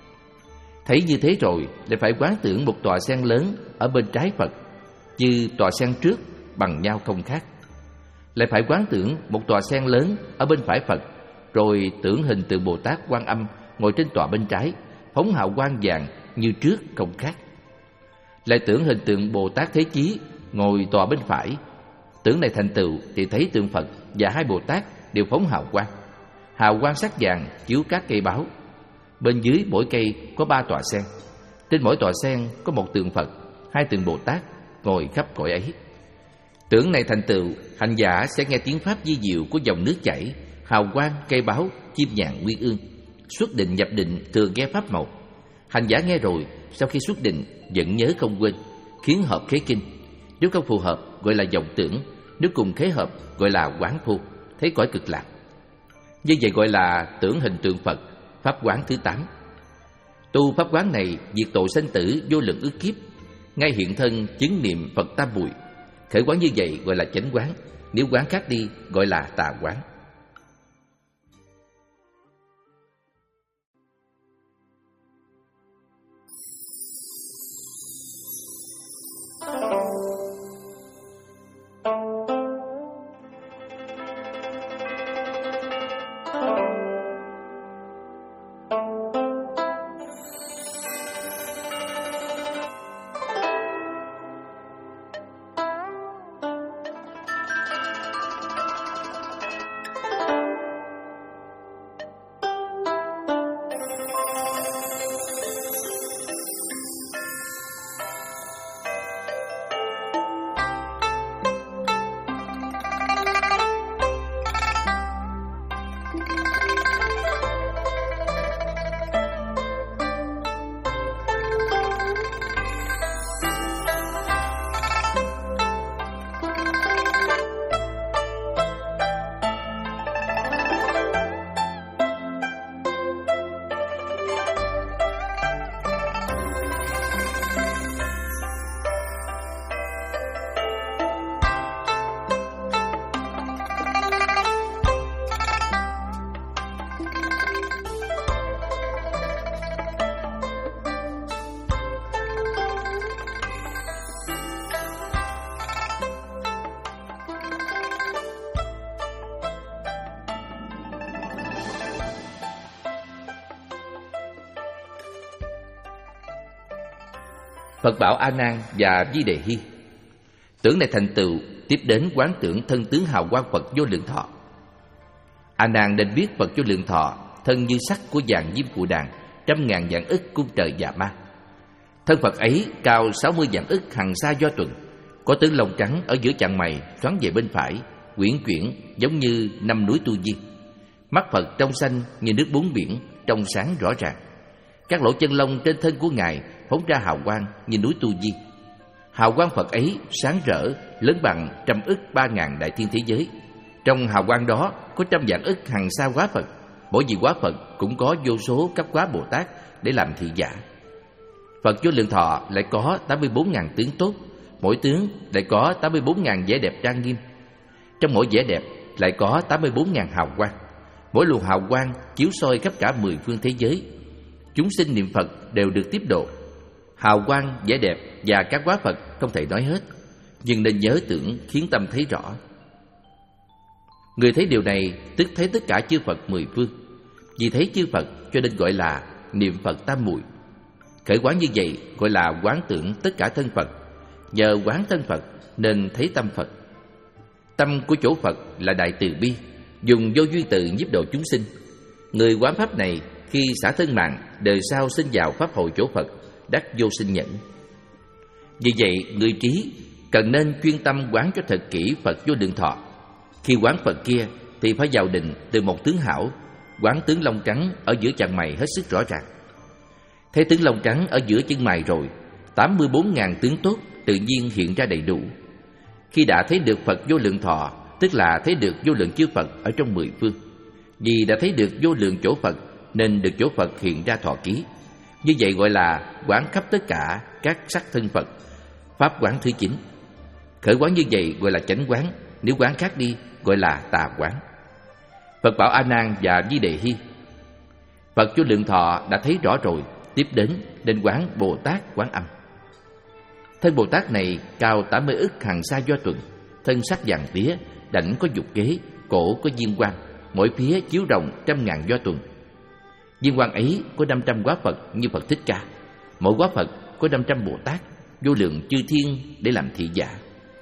Thấy như thế rồi lại phải quán tưởng một tòa sen lớn ở bên trái Phật, như tòa sen trước bằng nhau không khác. Lại phải quán tưởng một tòa sen lớn ở bên phải Phật, rồi tưởng hình tượng Bồ Tát Quan Âm ngồi trên tòa bên trái, phóng hào quang vàng như trước không khác. Lại tưởng hình tượng Bồ Tát Thế Chí ngồi tòa bên phải. Tưởng này thành tựu thì thấy tượng Phật và hai Bồ Tát đều phóng hào quang. Hào quang sắc vàng chiếu các cây báo. Bên dưới mỗi cây có ba tòa sen. Trên mỗi tòa sen có một tượng Phật, hai tượng Bồ Tát ngồi khắp cõi ấy. Tưởng này thành tựu, hành giả sẽ nghe tiếng pháp di diệu của dòng nước chảy, hào quang, cây báo, chim nhạn nguyên ương. Xuất định nhập định thường nghe pháp màu. Hành giả nghe rồi, sau khi xuất định vẫn nhớ không quên, khiến hợp khế kinh. Nếu không phù hợp gọi là vọng tưởng, nếu cùng khế hợp gọi là quán phu, thấy cõi cực lạc. Như vậy gọi là tưởng hình tượng Phật, pháp quán thứ tám. Tu pháp quán này diệt tội sanh tử vô lượng ức kiếp, ngay hiện thân chứng niệm Phật tam muội. Khởi quán như vậy gọi là chánh quán, nếu quán khác đi gọi là tà quán. Phật bảo A Nan và Di Đề Hy: Tưởng này thành tựu, tiếp đến quán tưởng thân tướng hào quang Phật Vô Lượng Thọ. A Nan nên biết Phật Vô Lượng Thọ thân như sắc của vàng diêm phù đàn, trăm ngàn vạn ức cung trời dạ ma. Thân Phật ấy cao sáu mươi vạn ức hằng sa do tuần, có tướng lông trắng ở giữa chặng mày, xoắn về bên phải, quyển chuyển giống như năm núi Tu Di. Mắt Phật trong xanh như nước bốn biển, trong sáng rõ ràng. Các lỗ chân lông trên thân của Ngài phóng ra hào quang như núi Tu Di. Hào quang Phật ấy sáng rỡ, lớn bằng trăm ức ba ngàn đại thiên thế giới. Trong hào quang đó có trăm vạn ức hằng sa hóa Phật. Mỗi vị hóa Phật cũng có vô số cấp hóa Bồ Tát để làm thị giả. Phật Vô Lượng Thọ lại có tám mươi bốn ngàn tướng tốt, mỗi tướng lại có tám mươi bốn ngàn vẻ đẹp trang nghiêm. Trong mỗi vẻ đẹp lại có tám mươi bốn ngàn hào quang. Mỗi luồng hào quang chiếu soi khắp cả mười phương thế giới. Chúng sinh niệm Phật đều được tiếp độ. Hào quang, vẻ đẹp và các hóa Phật không thể nói hết, nhưng nên nhớ tưởng khiến tâm thấy rõ. Người thấy điều này tức thấy tất cả chư Phật mười phương. Vì thấy chư Phật cho nên gọi là niệm Phật tam muội. Khởi quán như vậy gọi là quán tưởng tất cả thân Phật. Nhờ quán thân Phật nên thấy tâm Phật. Tâm của chỗ Phật là đại từ bi, dùng vô duyên từ nhiếp độ chúng sinh. Người quán pháp này khi xả thân mạng, đời sau sinh vào pháp hội chỗ Phật, đắc vô sinh nhẫn. Vì vậy người trí cần nên chuyên tâm quán cho thật kỹ Phật Vô Lượng Thọ. Khi quán Phật kia thì phải vào định từ một tướng hảo, quán tướng lông trắng ở giữa chặng mày hết sức rõ ràng. Thấy tướng lông trắng ở giữa chân mày rồi, tám mươi bốn ngàn tướng tốt tự nhiên hiện ra đầy đủ. Khi đã thấy được Phật Vô Lượng Thọ, tức là thấy được vô lượng chư Phật ở trong mười phương. Vì đã thấy được vô lượng chỗ Phật nên được chỗ Phật hiện ra thọ ký. Như vậy gọi là quán khắp tất cả các sắc thân Phật, pháp quán thứ chín. Khởi quán như vậy gọi là chánh quán, nếu quán khác đi gọi là tà quán. Phật bảo A Nan và Di Đề Hy: Phật Vô Lượng Thọ đã thấy rõ rồi, tiếp đến nên quán Bồ Tát Quán Âm. Thân Bồ Tát này cao tám mươi ức hằng sa do tuần, thân sắc vàng tía, đảnh có dục kế, cổ có diên quang, mỗi phía chiếu rộng trăm ngàn do tuần. Diên quang ấy có năm trăm hóa Phật như Phật Thích Ca, mỗi hóa Phật có năm trăm Bồ Tát, vô lượng chư thiên để làm thị giả.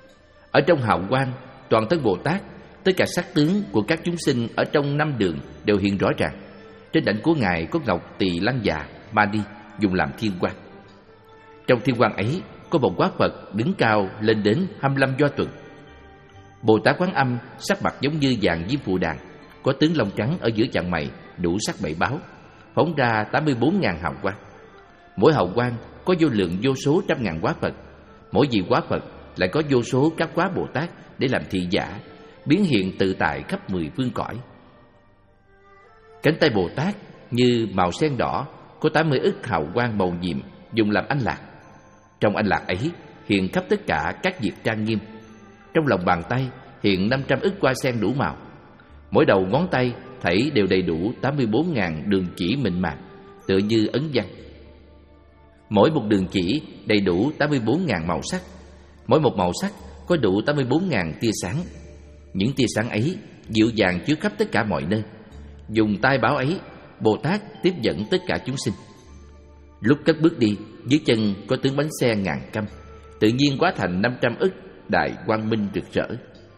Ở trong hào quang toàn thân Bồ Tát, tất cả sắc tướng của các chúng sinh ở trong năm đường đều hiện rõ ràng. Trên đảnh của Ngài có ngọc tỳ lăng già, ma đi dùng làm thiên quang. Trong thiên quang ấy có một hóa Phật đứng cao lên đến hai mươi lăm do tuần. Bồ Tát Quán Âm sắc mặt giống như vàng diêm phù đàn, có tướng lông trắng ở giữa chặng mày, đủ sắc bảy báo, phóng ra tám mươi bốn ngàn hào quang. Mỗi hào quang có vô lượng vô số trăm ngàn hóa Phật, mỗi vị hóa Phật lại có vô số các hóa Bồ Tát để làm thị giả, biến hiện tự tại khắp mười phương cõi. Cánh tay Bồ Tát như màu sen đỏ, có tám mươi ức hào quang màu nhiệm dùng làm anh lạc. Trong anh lạc ấy hiện khắp tất cả các việc trang nghiêm. Trong lòng bàn tay hiện năm trăm ức hoa sen đủ màu. Mỗi đầu ngón tay thảy đều đầy đủ tám mươi bốn ngàn đường chỉ mịn màng, tựa như ấn văn. Mỗi một đường chỉ đầy đủ tám mươi bốn ngàn màu sắc. Mỗi một màu sắc có đủ tám mươi bốn ngàn tia sáng. Những tia sáng ấy dịu dàng chiếu khắp tất cả mọi nơi. Dùng tay báo ấy, Bồ Tát tiếp dẫn tất cả chúng sinh. Lúc cất bước đi, dưới chân có tướng bánh xe ngàn căm, tự nhiên hóa thành năm trăm ức đại quang minh rực rỡ.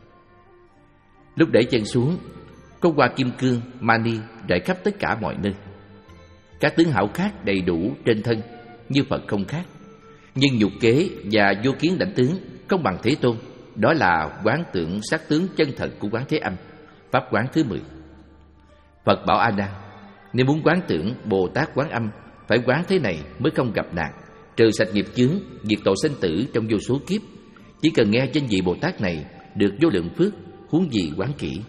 Lúc để chân xuống, có hoa kim cương, mani rải khắp tất cả mọi nơi. Các tướng hảo khác đầy đủ trên thân, như Phật không khác. Nhưng nhục kế và vô kiến đảnh tướng không bằng Thế Tôn. Đó là quán tưởng sắc tướng chân thật của Quán Thế Âm, pháp quán thứ mười. Phật bảo A Nan: Nếu muốn quán tưởng Bồ Tát Quán Âm, phải quán thế này mới không gặp nạn, trừ sạch nghiệp chướng, diệt tội sanh tử trong vô số kiếp. Chỉ cần nghe danh vị Bồ Tát này được vô lượng phước, huống gì quán kỹ.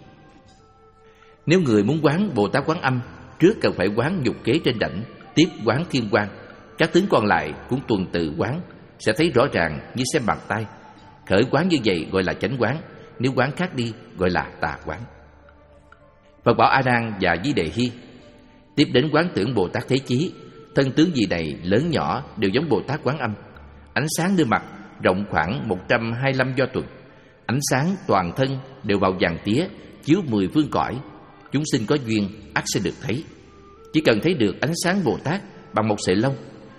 Nếu người muốn quán Bồ Tát Quán Âm, trước cần phải quán nhục kế trên đảnh, tiếp quán thiên quang. Các tướng còn lại cũng tuần tự quán, sẽ thấy rõ ràng như xem bàn tay. Khởi quán như vậy gọi là chánh quán, nếu quán khác đi gọi là tà quán. Phật bảo A Nan và Di Đề Hy: Tiếp đến quán tưởng Bồ Tát Thế Chí, thân tướng gì này lớn nhỏ đều giống Bồ Tát Quán Âm. Ánh sáng nơi mặt rộng khoảng một trăm hai mươi lăm do tuần. Ánh sáng toàn thân đều vào vàng tía, chiếu mười phương cõi. Chúng sinh có duyên ắt sẽ được thấy. Chỉ cần thấy được ánh sáng Bồ Tát bằng một sợi lông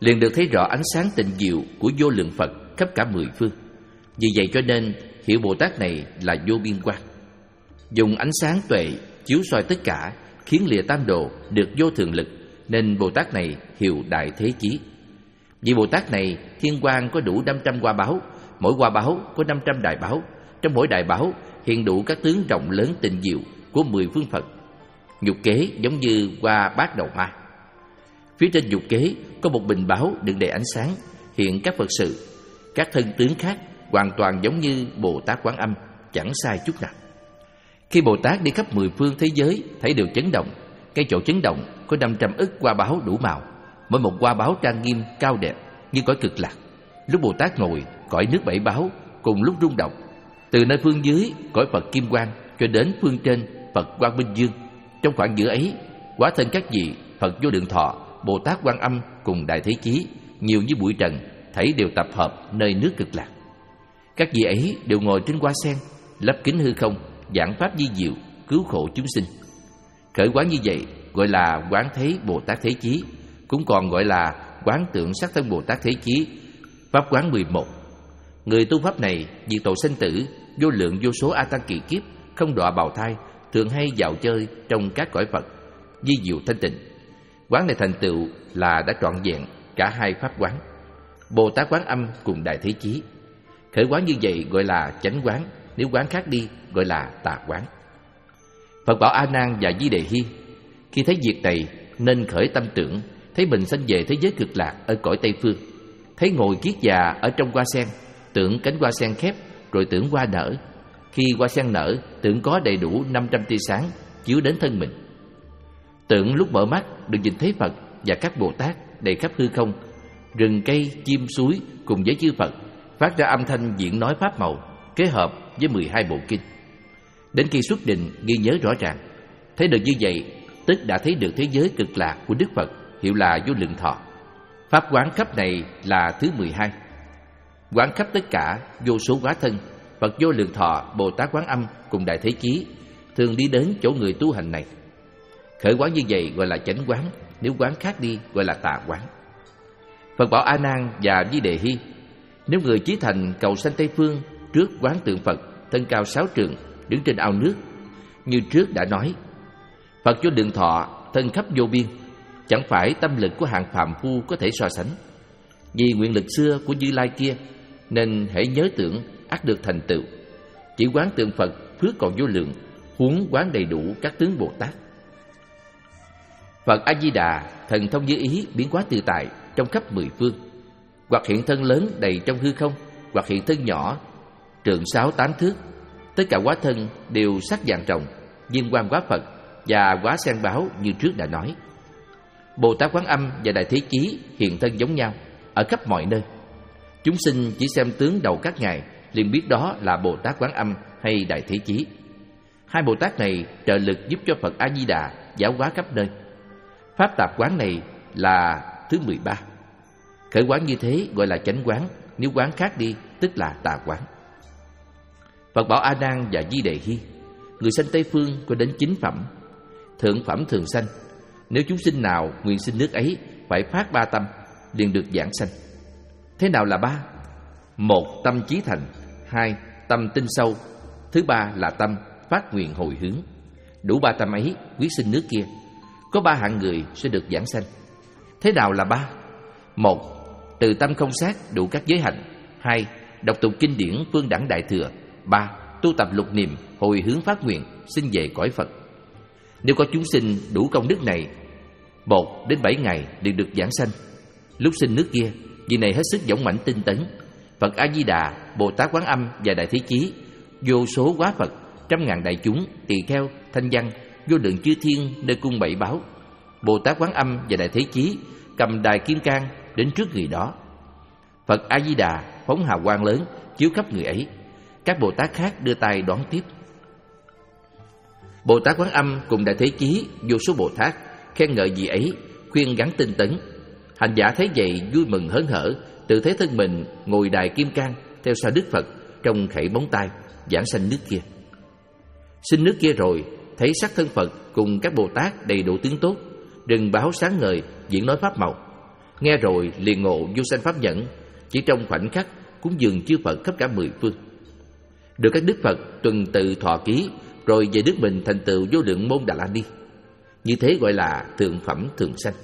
liền được thấy rõ ánh sáng tịnh diệu của vô lượng Phật khắp cả mười phương. Vì vậy cho nên hiệu Bồ Tát này là vô biên quang. Dùng ánh sáng tuệ chiếu soi tất cả, khiến lìa tam đồ được vô thường lực, nên Bồ Tát này hiệu Đại Thế Chí. Vì Bồ Tát này thiên quang có đủ năm trăm hoa báo, mỗi hoa báo có năm trăm đại báo. Trong mỗi đại báo hiện đủ các tướng rộng lớn tịnh diệu của mười phương Phật. Nhục kế giống như hoa bát đầu hoa. Phía trên nhục kế có một bình báo đựng đầy ánh sáng, hiện các Phật sự, các thân tướng khác hoàn toàn giống như Bồ Tát Quán Âm, chẳng sai chút nào. Khi Bồ Tát đi khắp mười phương thế giới, thấy đều chấn động. Cái chỗ chấn động có năm trăm ức hoa báo đủ màu, mỗi một hoa báo trang nghiêm cao đẹp như cõi Cực Lạc. Lúc Bồ Tát ngồi, cõi nước bảy báo cùng lúc rung động. Từ nơi phương dưới cõi Phật Kim Quang cho đến phương trên Phật Quang Minh Dương, trong khoảng giữa ấy, hóa thân các vị Phật Vô Lượng Thọ, Bồ Tát Quan Âm cùng Đại Thế Chí nhiều như bụi trần, thảy đều tập hợp nơi nước Cực Lạc. Các vị ấy đều ngồi trên hoa sen, lấp kính hư không, giảng pháp di diệu, cứu khổ chúng sinh. Khởi quán như vậy gọi là quán thấy Bồ Tát Thế Chí, cũng còn gọi là quán tượng sắc thân Bồ Tát Thế Chí. Pháp quán mười một. Người tu pháp này diệt tội sanh tử, vô lượng vô số a tăng kỳ kiếp, không đọa bào thai, thường hay dạo chơi trong các cõi Phật, di diệu thanh tịnh. Quán này thành tựu là đã trọn vẹn cả hai pháp quán, Bồ Tát Quán Âm cùng Đại Thế Chí. Khởi quán như vậy gọi là chánh quán, nếu quán khác đi gọi là tà quán. Phật bảo A Nan và Di Đề Hy, khi thấy việc này nên khởi tâm tưởng, thấy mình sanh về thế giới Cực Lạc ở cõi Tây Phương, thấy ngồi kiết già ở trong hoa sen, tưởng cánh hoa sen khép, rồi tưởng hoa nở. Khi hoa sen nở, tưởng có đầy đủ năm trăm tia sáng chiếu đến thân mình. Tưởng lúc mở mắt được nhìn thấy Phật và các Bồ Tát đầy khắp hư không, rừng cây, chim suối cùng với chư Phật phát ra âm thanh diễn nói pháp màu, kết hợp với mười hai bộ kinh. Đến khi xuất định ghi nhớ rõ ràng, thấy được như vậy, tức đã thấy được thế giới Cực Lạc của Đức Phật, hiệu là Vô Lượng Thọ. Pháp quán khắp này là thứ mười hai. Quán khắp tất cả vô số hóa thân Phật Vô Lượng Thọ, Bồ Tát Quán Âm cùng Đại Thế Chí thường đi đến chỗ người tu hành này. Khởi quán như vậy gọi là chánh quán, nếu quán khác đi gọi là tà quán. Phật bảo A Nan và Di Đề Hy, nếu người chí thành cầu sanh Tây Phương, trước quán tượng Phật thân cao sáu trượng, đứng trên ao nước, như trước đã nói, Phật Vô Lượng Thọ thân khắp vô biên, chẳng phải tâm lực của hạng phàm phu có thể so sánh. Vì nguyện lực xưa của Như Lai kia, nên hễ nhớ tưởng ắt được thành tựu. Chỉ quán tượng Phật phước còn vô lượng, huống quán đầy đủ các tướng Bồ Tát. Phật A Di Đà thần thông như ý, biến hóa tự tại trong khắp mười phương, hoặc hiện thân lớn đầy trong hư không, hoặc hiện thân nhỏ trượng sáu tám thước. Tất cả hóa thân đều sắc vàng rồng, viên quang hóa Phật và hóa sen báo như trước đã nói. Bồ Tát Quán Âm và Đại Thế Chí hiện thân giống nhau ở khắp mọi nơi. Chúng sinh chỉ xem tướng đầu các ngài liền biết đó là Bồ Tát Quán Âm hay Đại Thế Chí. Hai Bồ Tát này trợ lực giúp cho Phật A Di Đà giáo hóa khắp nơi. Pháp tạp quán này là thứ mười ba. Khởi quán như thế gọi là chánh quán, nếu quán khác đi tức là tà quán. Phật bảo A Nan và Di Đề Hy, người sanh Tây Phương có đến chín phẩm. Thượng phẩm thường sanh, nếu chúng sinh nào nguyện sinh nước ấy phải phát ba tâm, liền được giảng sanh. Thế nào là ba? Một, tâm chí thành. Hai, tâm tinh sâu. Thứ ba là tâm phát nguyện hồi hướng. Đủ ba tâm ấy quyết sinh nước kia. Có ba hạng người sẽ được giảng sanh. Thế nào là ba? Một, từ tâm không sát đủ các giới hạnh. Hai, đọc tụng kinh điển phương đẳng đại thừa. Ba, tu tập lục niệm hồi hướng phát nguyện sinh về cõi Phật. Nếu có chúng sinh đủ công đức này, một đến bảy ngày đều được giảng sanh. Lúc sinh nước kia, vì này hết sức dũng mãnh tinh tấn. Phật A Di Đà, Bồ Tát Quán Âm và Đại Thế Chí, vô số hóa Phật, trăm ngàn đại chúng, tỳ kheo, thanh văn, vô lượng chư thiên nơi cung bảy báo. Bồ Tát Quán Âm và Đại Thế Chí cầm đài kim cang đến trước người đó. Phật A Di Đà phóng hào quang lớn chiếu khắp người ấy. Các Bồ Tát khác đưa tay đón tiếp. Bồ Tát Quán Âm cùng Đại Thế Chí, vô số Bồ Tát khen ngợi vị ấy, khuyên gắn tinh tấn. Hành giả thấy vậy vui mừng hớn hở, tự thấy thân mình ngồi đài kim cang theo sau Đức Phật trong khẩy bóng tay giảng sanh nước kia. Sinh nước kia rồi, thấy sắc thân Phật cùng các Bồ Tát đầy đủ tướng tốt, rừng báo sáng ngời diễn nói pháp màu. nghe rồi liền ngộ vô sanh pháp nhẫn, chỉ trong khoảnh khắc cúng dường chư Phật khắp cả mười phương. Được các đức Phật tuần tự thọ ký, rồi về nước mình thành tựu vô lượng môn Đà La Ni. Như thế gọi là thượng phẩm thường sanh.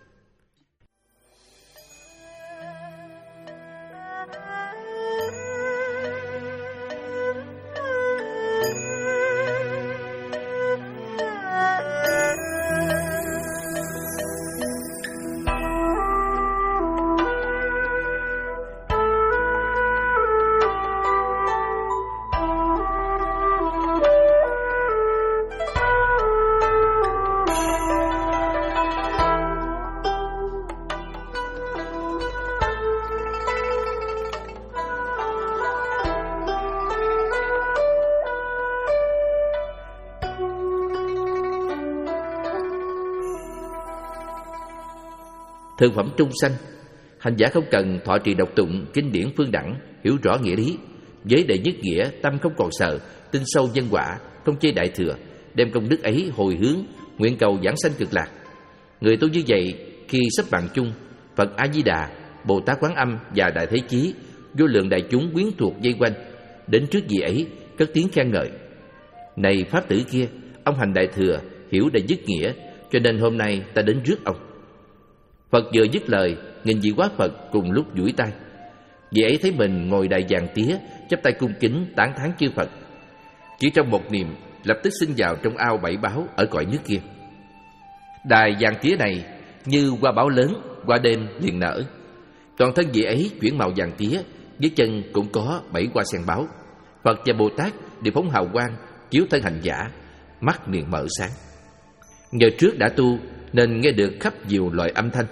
Thượng phẩm trung sanh, hành giả không cần thọ trì đọc tụng kinh điển phương đẳng, hiểu rõ nghĩa lý, với đệ nhất nghĩa tâm không còn sợ, tin sâu nhân quả, không chê đại thừa, đem công đức ấy hồi hướng, nguyện cầu giảng sanh cực lạc. Người tu như vậy khi sắp bàn chung, Phật A Di Đà, Bồ Tát Quán Âm và Đại Thế Chí, vô lượng đại chúng quyến thuộc vây quanh, đến trước vị ấy cất tiếng khen ngợi: Này pháp tử kia, ông hành đại thừa, hiểu đệ nhất nghĩa, cho nên hôm nay ta đến rước ông. Phật vừa dứt lời, nghìn vị quá Phật cùng lúc duỗi tay. Vị ấy thấy mình ngồi đài vàng tía, chắp tay cung kính tán thán chư Phật. Chỉ trong một niệm, lập tức sinh vào trong ao bảy báo ở cõi nước kia. Đài vàng tía này như hoa báo lớn, qua đêm liền nở. Toàn thân vị ấy chuyển màu vàng tía, dưới chân cũng có bảy hoa sen báo. Phật và Bồ Tát đều phóng hào quang chiếu thân hành giả, mắt liền mở sáng. Nhờ trước đã tu nên nghe được khắp nhiều loại âm thanh.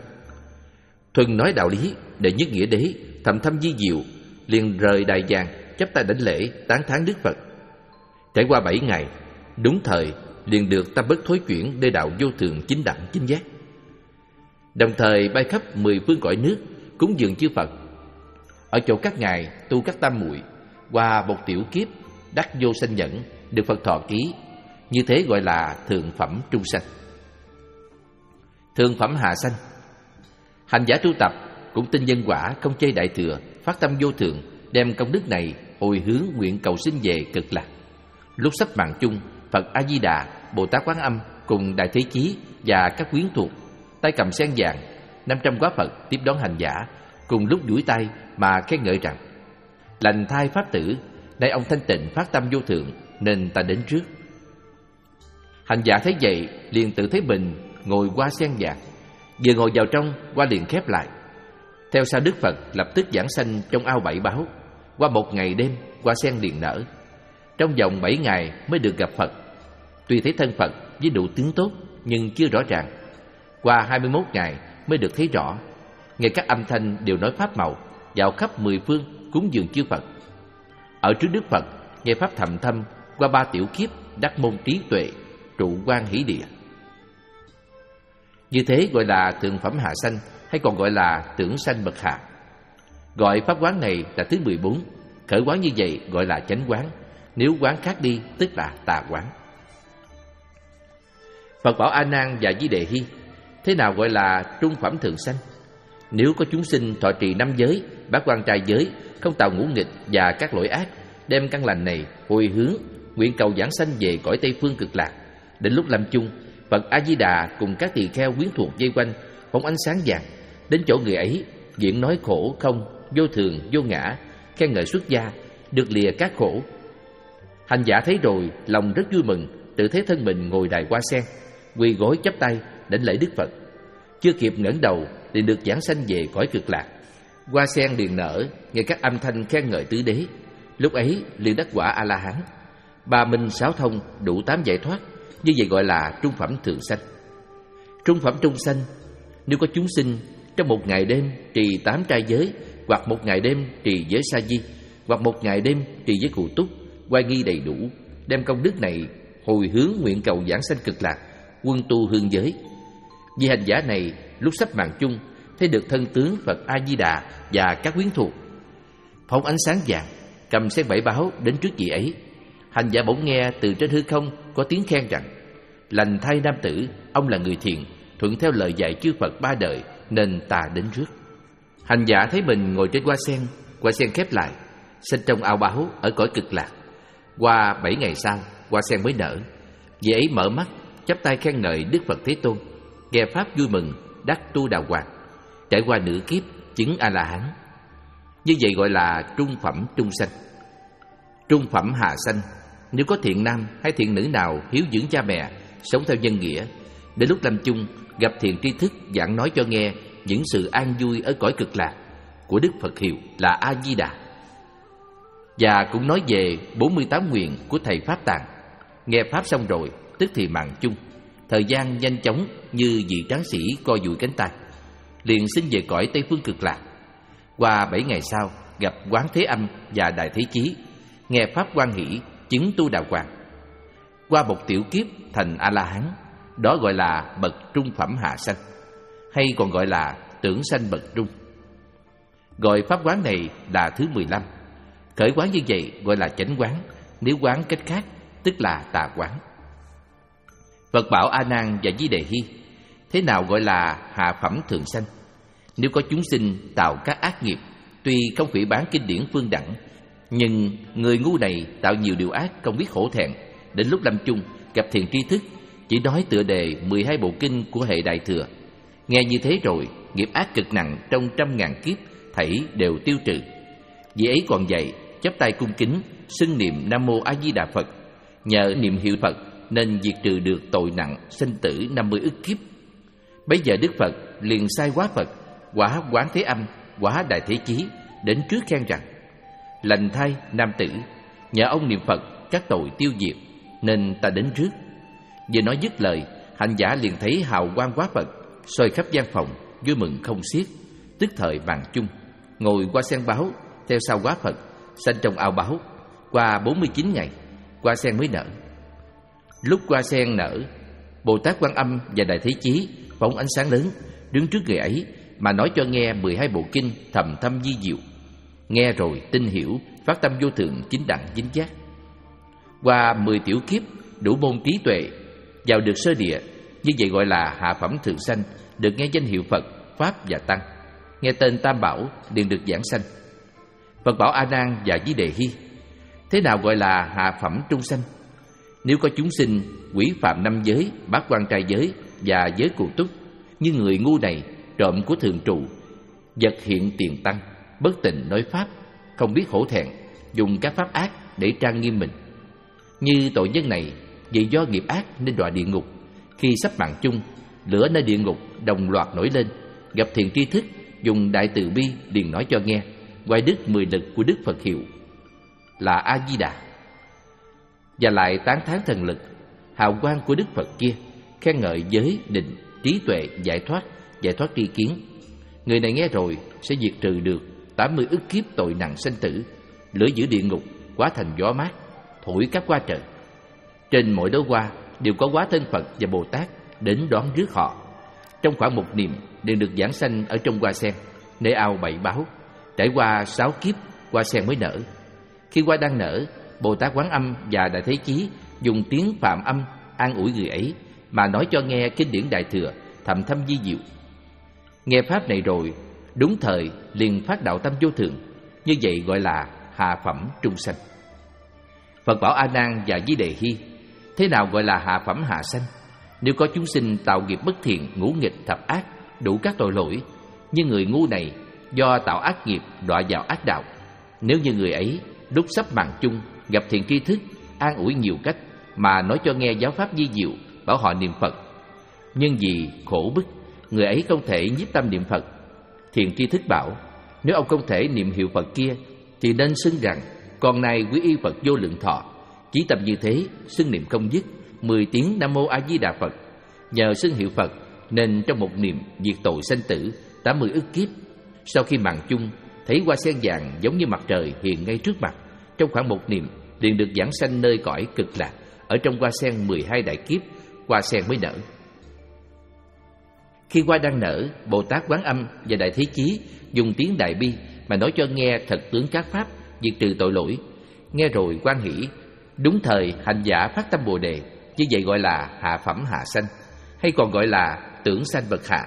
Thuần nói đạo lý, đệ nhất nghĩa đế, thầm thâm di diệu, liền rời đài vàng, chắp tay đảnh lễ tán thán Đức Phật. Trải qua bảy ngày, đúng thời liền được tâm bất thối chuyển nơi đạo vô thường chính đẳng chính giác. Đồng thời bay khắp mười phương cõi nước, cúng dường chư Phật. Ở chỗ các ngài tu các tam muội, qua một tiểu kiếp đắc vô sanh nhẫn, được Phật thọ ký. Như thế gọi là thượng phẩm trung sanh. Thượng phẩm hạ sanh, hành giả tu tập cũng tin nhân quả, không chê đại thừa, phát tâm vô thượng, đem công đức này hồi hướng nguyện cầu sinh về cực lạc. Lúc sắp mạng chung, Phật A Di Đà, Bồ Tát Quán Âm cùng Đại Thế Chí và các quyến thuộc, tay cầm sen vàng, năm trăm quá Phật tiếp đón hành giả, cùng lúc duỗi tay mà khen ngợi rằng: Lành thai pháp tử, nay ông thanh tịnh phát tâm vô thượng, nên ta đến trước. Hành giả thấy vậy liền tự thấy mình ngồi hoa sen vàng. Vừa ngồi vào trong, hoa liền khép lại. Theo sau Đức Phật lập tức giảng sanh trong ao bảy báo. Qua một ngày đêm, hoa sen liền nở. Trong vòng bảy ngày mới được gặp Phật. Tuy thấy thân Phật với đủ tướng tốt, nhưng chưa rõ ràng. Qua hai mươi mốt ngày mới được thấy rõ. Nghe các âm thanh đều nói pháp màu, vào khắp mười phương cúng dường chư Phật. Ở trước Đức Phật nghe pháp thầm thâm, qua ba tiểu kiếp đắc môn trí tuệ, trụ quan hỷ địa. Như thế gọi là thượng phẩm hạ sanh, hay còn gọi là tưởng sanh bậc hạ. Gọi pháp quán này là thứ mười bốn. Khởi quán như vậy gọi là chánh quán, nếu quán khác đi tức là tà quán. Phật bảo A Nan và Di Đề Hy: Thế nào gọi là trung phẩm thượng sanh? Nếu có chúng sinh thọ trì năm giới, bát quan trai giới, không tạo ngũ nghịch và các lỗi ác, đem căn lành này hồi hướng nguyện cầu giảng sanh về cõi Tây phương cực lạc. Đến lúc lâm chung, Phật A Di Đà cùng các tỳ kheo quyến thuộc vây quanh, phóng ánh sáng vàng đến chỗ người ấy, diễn nói khổ không, vô thường, vô ngã, khen ngợi xuất gia, được lìa các khổ. Hành giả thấy rồi lòng rất vui mừng, tự thấy thân mình ngồi đài hoa sen, quỳ gối chắp tay đảnh lễ Đức Phật. Chưa kịp ngẩng đầu liền được giảng sanh về cõi cực lạc. Hoa sen liền nở, nghe các âm thanh khen ngợi tứ đế. Lúc ấy liền đắc quả A La Hán, ba minh sáu thông, đủ tám giải thoát. Như vậy gọi là trung phẩm thượng sanh. Trung phẩm trung sanh, nếu có chúng sinh trong một ngày đêm trì tám trai giới, hoặc một ngày đêm trì giới sa di, hoặc một ngày đêm trì giới cụ túc, oai nghi đầy đủ, đem công đức này hồi hướng nguyện cầu giảng sanh cực lạc, quân tu hương giới. Vì hành giả này lúc sắp mạng chung thấy được thân tướng Phật A Di Đà và các quyến thuộc, phóng ánh sáng vàng, cầm sen bảy báo đến trước vị ấy. Hành giả bỗng nghe từ trên hư không có tiếng khen rằng: Lành thay nam tử, ông là người thiện, thuận theo lời dạy chư Phật ba đời, nên ta đến trước. Hành giả thấy mình ngồi trên hoa sen, hoa sen khép lại, sanh trong ao báo ở cõi cực lạc. Qua bảy ngày sau, hoa sen mới nở. Vị ấy mở mắt, chắp tay khen ngợi Đức Phật Thế Tôn, nghe pháp vui mừng, đắc tu đào hoàng, trải qua nửa kiếp chứng A La Hán. Như vậy gọi là trung phẩm trung sanh. Trung phẩm hạ sanh, nếu có thiện nam hay thiện nữ nào hiếu dưỡng cha mẹ, sống theo nhân nghĩa, đến lúc lâm chung gặp thiện tri thức giảng nói cho nghe những sự an vui ở cõi cực lạc của Đức Phật hiệu là A Di Đà. Và cũng nói về bốn mươi tám nguyện của thầy Pháp Tạng. Nghe pháp xong rồi tức thì mạng chung, thời gian nhanh chóng như vị tráng sĩ co duỗi cánh tay, liền xin về cõi Tây Phương Cực Lạc. Qua bảy ngày sau gặp Quán Thế Âm và Đại Thế Chí, nghe pháp hoan hỷ, chứng tu đào hoàng. Qua một tiểu kiếp thành A La Hán, đó gọi là bậc trung phẩm hạ sanh, hay còn gọi là tưởng sanh bậc trung. Gọi pháp quán này là thứ mười lăm. Khởi quán như vậy gọi là chánh quán, nếu quán cách khác tức là tà quán. Phật bảo A Nan và Di Đề Hy, thế nào gọi là hạ phẩm thượng sanh? Nếu có chúng sinh tạo các ác nghiệp, tuy không phỉ báng kinh điển phương đẳng, nhưng người ngu này tạo nhiều điều ác không biết hổ thẹn, đến lúc lâm chung gặp thiện tri thức, chỉ nói tựa đề mười hai bộ kinh của hệ Đại Thừa. Nghe như thế rồi, nghiệp ác cực nặng trong trăm ngàn kiếp thảy đều tiêu trừ. Vì ấy còn dạy, chắp tay cung kính, xưng niệm Nam Mô A Di Đà Phật. Nhờ niệm hiệu Phật nên diệt trừ được tội nặng sinh tử năm mươi ức kiếp. Bấy giờ Đức Phật liền sai hóa Phật, hóa Quán Thế Âm, hóa Đại Thế Chí đến trước khen rằng: lành thay nam tử, nhờ ông niệm Phật các tội tiêu diệt, nên ta đến trước. Vừa nói dứt lời, hành giả liền thấy hào quang hóa Phật soi khắp gian phòng, vui mừng không xiết, tức thời bàn chung, ngồi qua sen báo, theo sau hóa Phật, sanh trong ao báo. Qua bốn mươi chín ngày, hoa sen mới nở. Lúc hoa sen nở, Bồ Tát Quan Âm và Đại Thế Chí phóng ánh sáng lớn đứng trước người ấy mà nói cho nghe mười hai bộ kinh thầm thâm vi diệu. Nghe rồi tin hiểu, phát tâm vô thượng chính đẳng chính giác. Qua mười tiểu kiếp đủ môn trí tuệ, vào được sơ địa, như vậy gọi là hạ phẩm thượng sanh, được nghe danh hiệu Phật, Pháp và Tăng, nghe tên Tam Bảo liền được giảng sanh. Phật bảo A Nan và Di Đề Hy, thế nào gọi là hạ phẩm trung sanh? Nếu có chúng sinh quỷ phạm năm giới, bát quan trai giới và giới cù túc, như người ngu này trộm của thường trụ, vật hiện tiền tăng, bất tịnh nói pháp, không biết hổ thẹn, dùng các pháp ác để trang nghiêm mình. Như tội nhân này vì do nghiệp ác nên đọa địa ngục. Khi sắp mạng chung, lửa nơi địa ngục đồng loạt nổi lên. Gặp thiện tri thức, dùng đại từ bi liền nói cho nghe oai đức mười lực của Đức Phật hiệu là A Di Đà, và lại tán thán thần lực hào quang của Đức Phật kia, khen ngợi giới định trí tuệ giải thoát, giải thoát tri kiến. Người này nghe rồi sẽ diệt trừ được tám mươi ức kiếp tội nặng sanh tử, lửa giữ địa ngục hóa thành gió mát, thổi các hoa trời. Trên mỗi đóa hoa đều có hóa thân Phật và Bồ Tát đến đón rước họ. Trong khoảng một niệm đều được giảng sanh ở trong hoa sen, nơi ao bảy báo. Trải qua sáu kiếp, hoa sen mới nở. Khi hoa đang nở, Bồ Tát Quán Âm và Đại Thế Chí dùng tiếng Phạm Âm an ủi người ấy, mà nói cho nghe kinh điển Đại Thừa thầm thâm vi diệu. Nghe pháp này rồi, đúng thời liền phát đạo tâm vô thượng, như vậy gọi là hạ phẩm trung sanh. Phật bảo A Nan và Di Đề Hy, thế nào gọi là hạ phẩm hạ sanh? Nếu có chúng sinh tạo nghiệp bất thiện, ngũ nghịch, thập ác, đủ các tội lỗi, như người ngu này do tạo ác nghiệp đọa vào ác đạo. Nếu như người ấy lúc sắp mạng chung gặp thiện tri thức, an ủi nhiều cách mà nói cho nghe giáo pháp vi diệu, bảo họ niệm Phật, nhưng vì khổ bức, người ấy không thể nhiếp tâm niệm Phật. Thiện tri thức bảo, nếu ông không thể niệm hiệu Phật kia thì nên xưng rằng con nay quý y Phật vô lượng thọ. Chỉ tập như thế, xưng niệm không dứt mười tiếng Nam Mô A Di Đà Phật. Nhờ xưng hiệu Phật nên trong một niệm diệt tội sanh tử tám mươi ức kiếp. Sau khi mạng chung, thấy hoa sen vàng giống như mặt trời hiện ngay trước mặt, trong khoảng một niệm liền được giảng sanh nơi cõi cực lạc. Ở trong hoa sen mười hai đại kiếp, hoa sen mới nở. Khi hoa đang nở, Bồ Tát Quán Âm và Đại Thế Chí dùng tiếng đại bi mà nói cho nghe thật tướng các pháp, diệt trừ tội lỗi. Nghe rồi hoan hỷ, đúng thời hành giả phát tâm Bồ đề, như vậy gọi là hạ phẩm hạ sanh, hay còn gọi là tưởng sanh bậc hạ.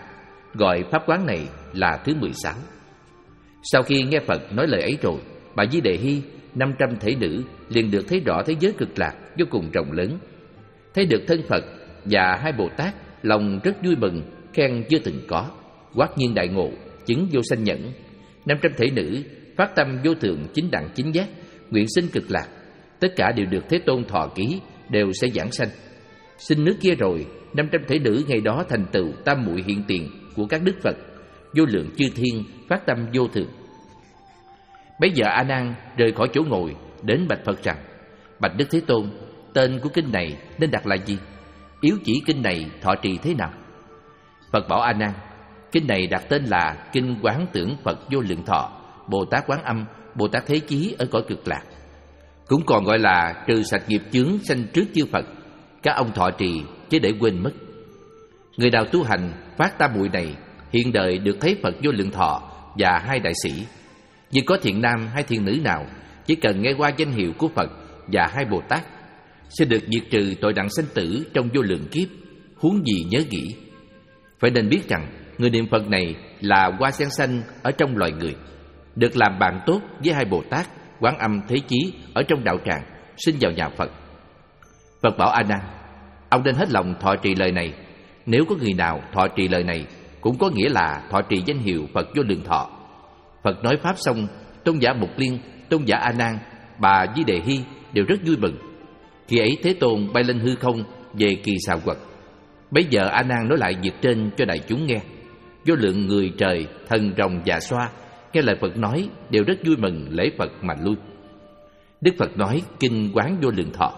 gọi pháp quán này là thứ mười sáu. Sau khi nghe Phật nói lời ấy rồi, bà Di Đề Hy, năm trăm thể nữ liền được thấy rõ thế giới cực lạc vô cùng rộng lớn. Thấy được thân Phật và hai Bồ Tát, lòng rất vui mừng, khen chưa từng có, quát nhiên đại ngộ, chứng vô sanh nhẫn. Năm trăm thể nữ phát tâm vô thượng chính đẳng chính giác, nguyện sinh cực lạc, tất cả đều được Thế Tôn thọ ký, đều sẽ giảng sanh. Sinh nước kia rồi, năm trăm thể nữ ngày đó thành tựu tam muội hiện tiền của các đức Phật, vô lượng chư thiên phát tâm vô thượng. Bấy giờ A Nan rời khỏi chỗ ngồi, đến bạch Phật rằng: Bạch Đức Thế Tôn, tên của kinh này nên đặt là gì? Yếu chỉ kinh này thọ trì thế nào? Phật bảo A Nan: Kinh này đặt tên là Kinh Quán Tưởng Phật Vô Lượng Thọ, Bồ Tát Quán Âm, Bồ Tát Thế Chí ở cõi cực lạc. Cũng còn gọi là trừ sạch nghiệp chướng sanh trước chư Phật. Các ông thọ trì chứ để quên mất. Người nào tu hành phát tam muội này, hiện đời được thấy Phật Vô Lượng Thọ và hai đại sĩ. Nhưng có thiện nam hay thiện nữ nào chỉ cần nghe qua danh hiệu của Phật và hai Bồ Tát sẽ được diệt trừ tội nặng sanh tử trong vô lượng kiếp, huống gì nhớ nghĩ. Phải nên biết rằng người niệm Phật này là hoa sen xanh ở trong loài người, được làm bạn tốt với hai Bồ Tát Quán Âm Thế Chí ở trong đạo tràng, sinh vào nhà Phật. Phật bảo A Nan: Ông nên hết lòng thọ trì lời này. Nếu có người nào thọ trì lời này, cũng có nghĩa là thọ trì danh hiệu Phật Vô Lượng Thọ. Phật nói pháp xong, tôn giả Mục Liên, tôn giả A Nan, bà Di Đề Hy đều rất vui mừng. Khi ấy Thế Tôn bay lên hư không về Kỳ Xà Quật. Bấy giờ A Nan nói lại việc trên cho đại chúng nghe. Vô lượng người trời, thần rồng dạ xoa nghe lời Phật nói đều rất vui mừng, lễ Phật mà lui. Đức Phật nói Kinh Quán Vô Lượng Thọ.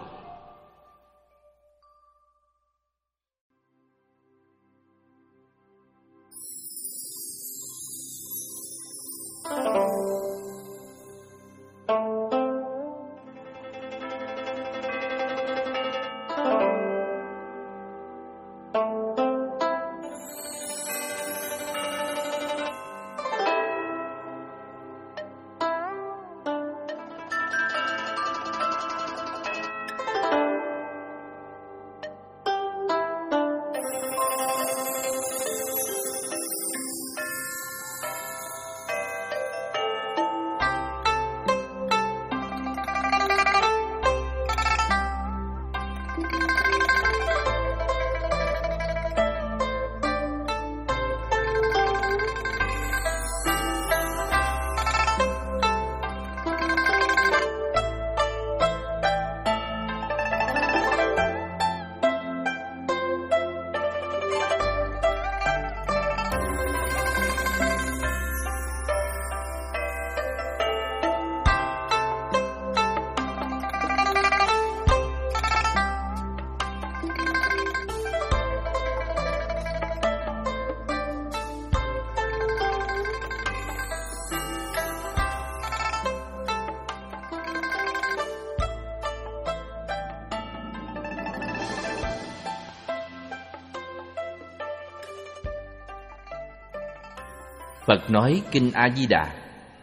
Phật nói Kinh A Di Đà.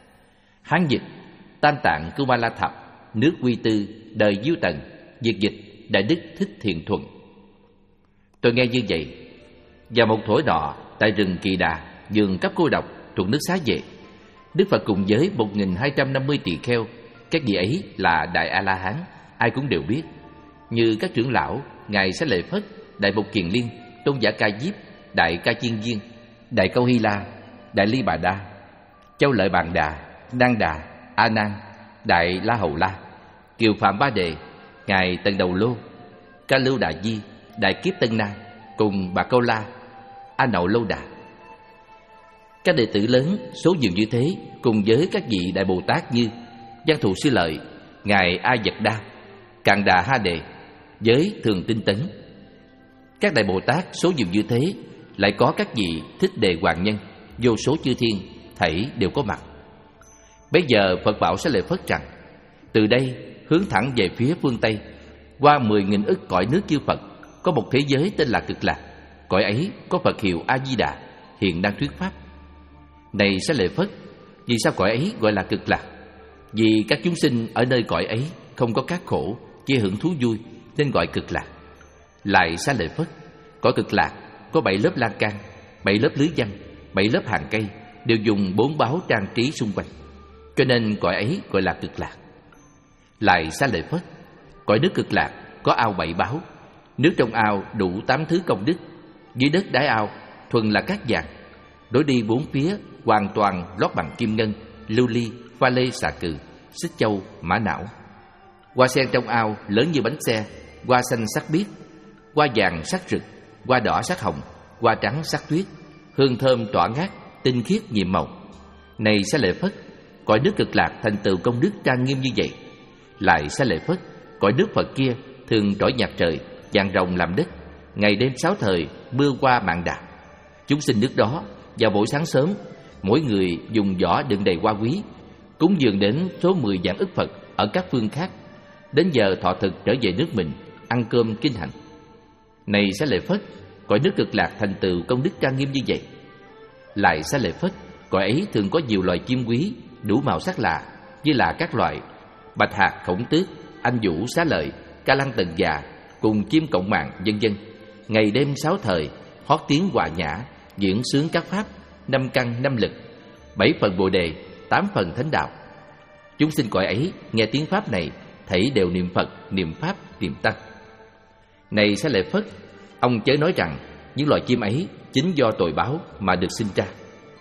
Hán dịch: Tam Tạng Cưu Ma La Thập, nước Quy Tư, đời Diêu Tần. Việt dịch: Đại Đức Thích Thiện Thuận. Tôi nghe như vậy. Vào một thổi nọ, tại rừng Kỳ Đà, vườn cấp cô độc thuộc nước Xá Vệ, Đức Phật cùng với một nghìn hai trăm năm mươi tỳ kheo, các vị ấy là Đại A La Hán, ai cũng đều biết, như các trưởng lão ngài Xá Lợi Phất, Đại Mục Kiền Liên, Tôn giả Ca Diếp, Đại Ca Chiên Viên, Đại Câu Hy La, Đại Ly Bà Đa, Châu Lợi Bàn Đà, Đan Đà, A Nan, Đại La Hầu La, Kiều Phạm Ba Đề, ngài Tần Đầu Lô, Ca Lưu Đà Di, Đại Kiếp Tân Na, cùng Bà Câu La, A Nậu Lâu Đà. Các đệ tử lớn số nhiều như thế, cùng với các vị Đại Bồ Tát như Văn Thù Sư Lợi, ngài A Dật Đa, Càn Đà Ha Đề, với Thường Tinh Tấn. Các Đại Bồ Tát số nhiều như thế, lại có các vị Thích Đề Hoàng Nhân, vô số chư thiên, thảy đều có mặt. Bây giờ Phật bảo Xá Lợi Phất rằng: từ đây hướng thẳng về phía phương Tây, qua mười nghìn ức cõi nước chư Phật, có một thế giới tên là Cực Lạc. Cõi ấy có Phật hiệu A Di Đà, hiện đang thuyết pháp. Này Xá Lợi Phất, vì sao cõi ấy gọi là Cực Lạc? Vì các chúng sinh ở nơi cõi ấy không có các khổ, chỉ hưởng thú vui, nên gọi Cực Lạc. Lại Xá Lợi Phất, cõi Cực Lạc có bảy lớp lan can, bảy lớp lưới văn, bảy lớp hàng cây đều dùng bốn báo trang trí xung quanh, cho nên cõi ấy gọi là Cực Lạc. Lại Xá Lợi Phất, cõi nước Cực Lạc có ao bảy báo, nước trong ao đủ tám thứ công đức, dưới đất đáy ao thuần là cát vàng, lối đi bốn phía hoàn toàn lót bằng kim ngân, lưu ly, pha lê xà cừ, xích châu, mã não. Hoa sen trong ao lớn như bánh xe, hoa xanh sắc biếc, hoa vàng sắc rực, hoa đỏ sắc hồng, hoa trắng sắc tuyết, hương thơm tỏa ngát, tinh khiết nhiệm màu. Này Xá Lợi Phất, cõi nước Cực Lạc thành tựu công đức trang nghiêm như vậy. Lại Xá Lợi Phất, cõi nước Phật kia thường trỗi nhạc trời, vàng rồng làm đất, ngày đêm sáu thời mưa qua mạn đà. Chúng sinh nước đó vào buổi sáng sớm, mỗi người dùng giỏ đựng đầy hoa quý, cúng dường đến số mười vạn ức Phật ở các phương khác, đến giờ thọ thực trở về nước mình, ăn cơm kinh hành. Này Xá Lợi Phất, cõi nước Cực Lạc thành tựu công đức trang nghiêm như vậy. Lại Xá Lợi Phất, cõi ấy thường có nhiều loài chim quý, đủ màu sắc lạ, như là các loại bạch hạc, khổng tước, anh vũ, xá lợi, ca lăng tần già, cùng chim cộng mạng, vân vân. Ngày đêm sáu thời hót tiếng hòa nhã, diễn sướng các pháp, năm căn năm lực, bảy phần bồ đề, tám phần thánh đạo. Chúng sinh cõi ấy nghe tiếng pháp này, thảy đều niệm Phật, niệm pháp, niệm tăng. Này Xá Lợi Phất, ông chớ nói rằng những loài chim ấy chính do tội báo mà được sinh ra.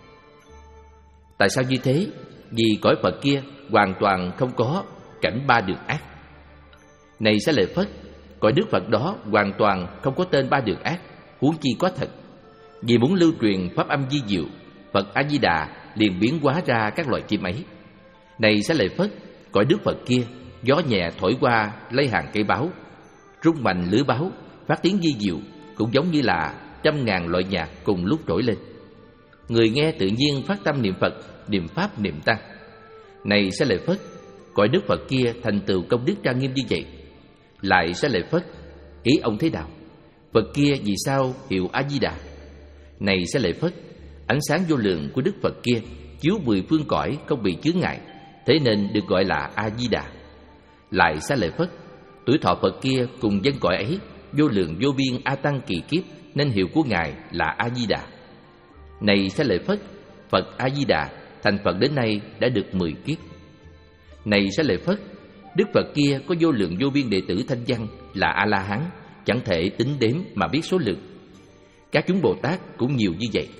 Tại sao như thế? Vì cõi Phật kia hoàn toàn không có cảnh ba đường ác. Này Xá Lợi Phất, cõi nước Phật đó hoàn toàn không có tên ba đường ác, huống chi có thật. Vì muốn lưu truyền pháp âm di diệu, Phật A Di Đà liền biến hóa ra các loài chim ấy. Này Xá Lợi Phất, cõi nước Phật kia gió nhẹ thổi qua lấy hàng cây báo, rung mạnh lưới báo, phát tiếng di diệu, cũng giống như là trăm ngàn loại nhạc cùng lúc trỗi lên. Người nghe tự nhiên phát tâm niệm Phật, niệm pháp, niệm tăng. Này Xá Lợi Phất, cõi nước Phật kia thành tựu công đức trang nghiêm như vậy. Lại Xá Lợi Phất, ý ông thế nào? Phật kia vì sao hiệu A Di Đà? Này Xá Lợi Phất, ánh sáng vô lượng của Đức Phật kia chiếu mười phương cõi không bị chướng ngại, thế nên được gọi là A Di Đà. Lại Xá Lợi Phất, tuổi thọ Phật kia cùng dân cõi ấy vô lượng vô biên a tăng kỳ kiếp, nên hiệu của ngài là A Di Đà. Này Xá Lợi Phất, Phật A Di Đà thành Phật đến nay đã được mười kiếp. Này Xá Lợi Phất, Đức Phật kia có vô lượng vô biên đệ tử thanh văn là A La Hán, chẳng thể tính đếm mà biết số lượng. Các chúng Bồ Tát cũng nhiều như vậy.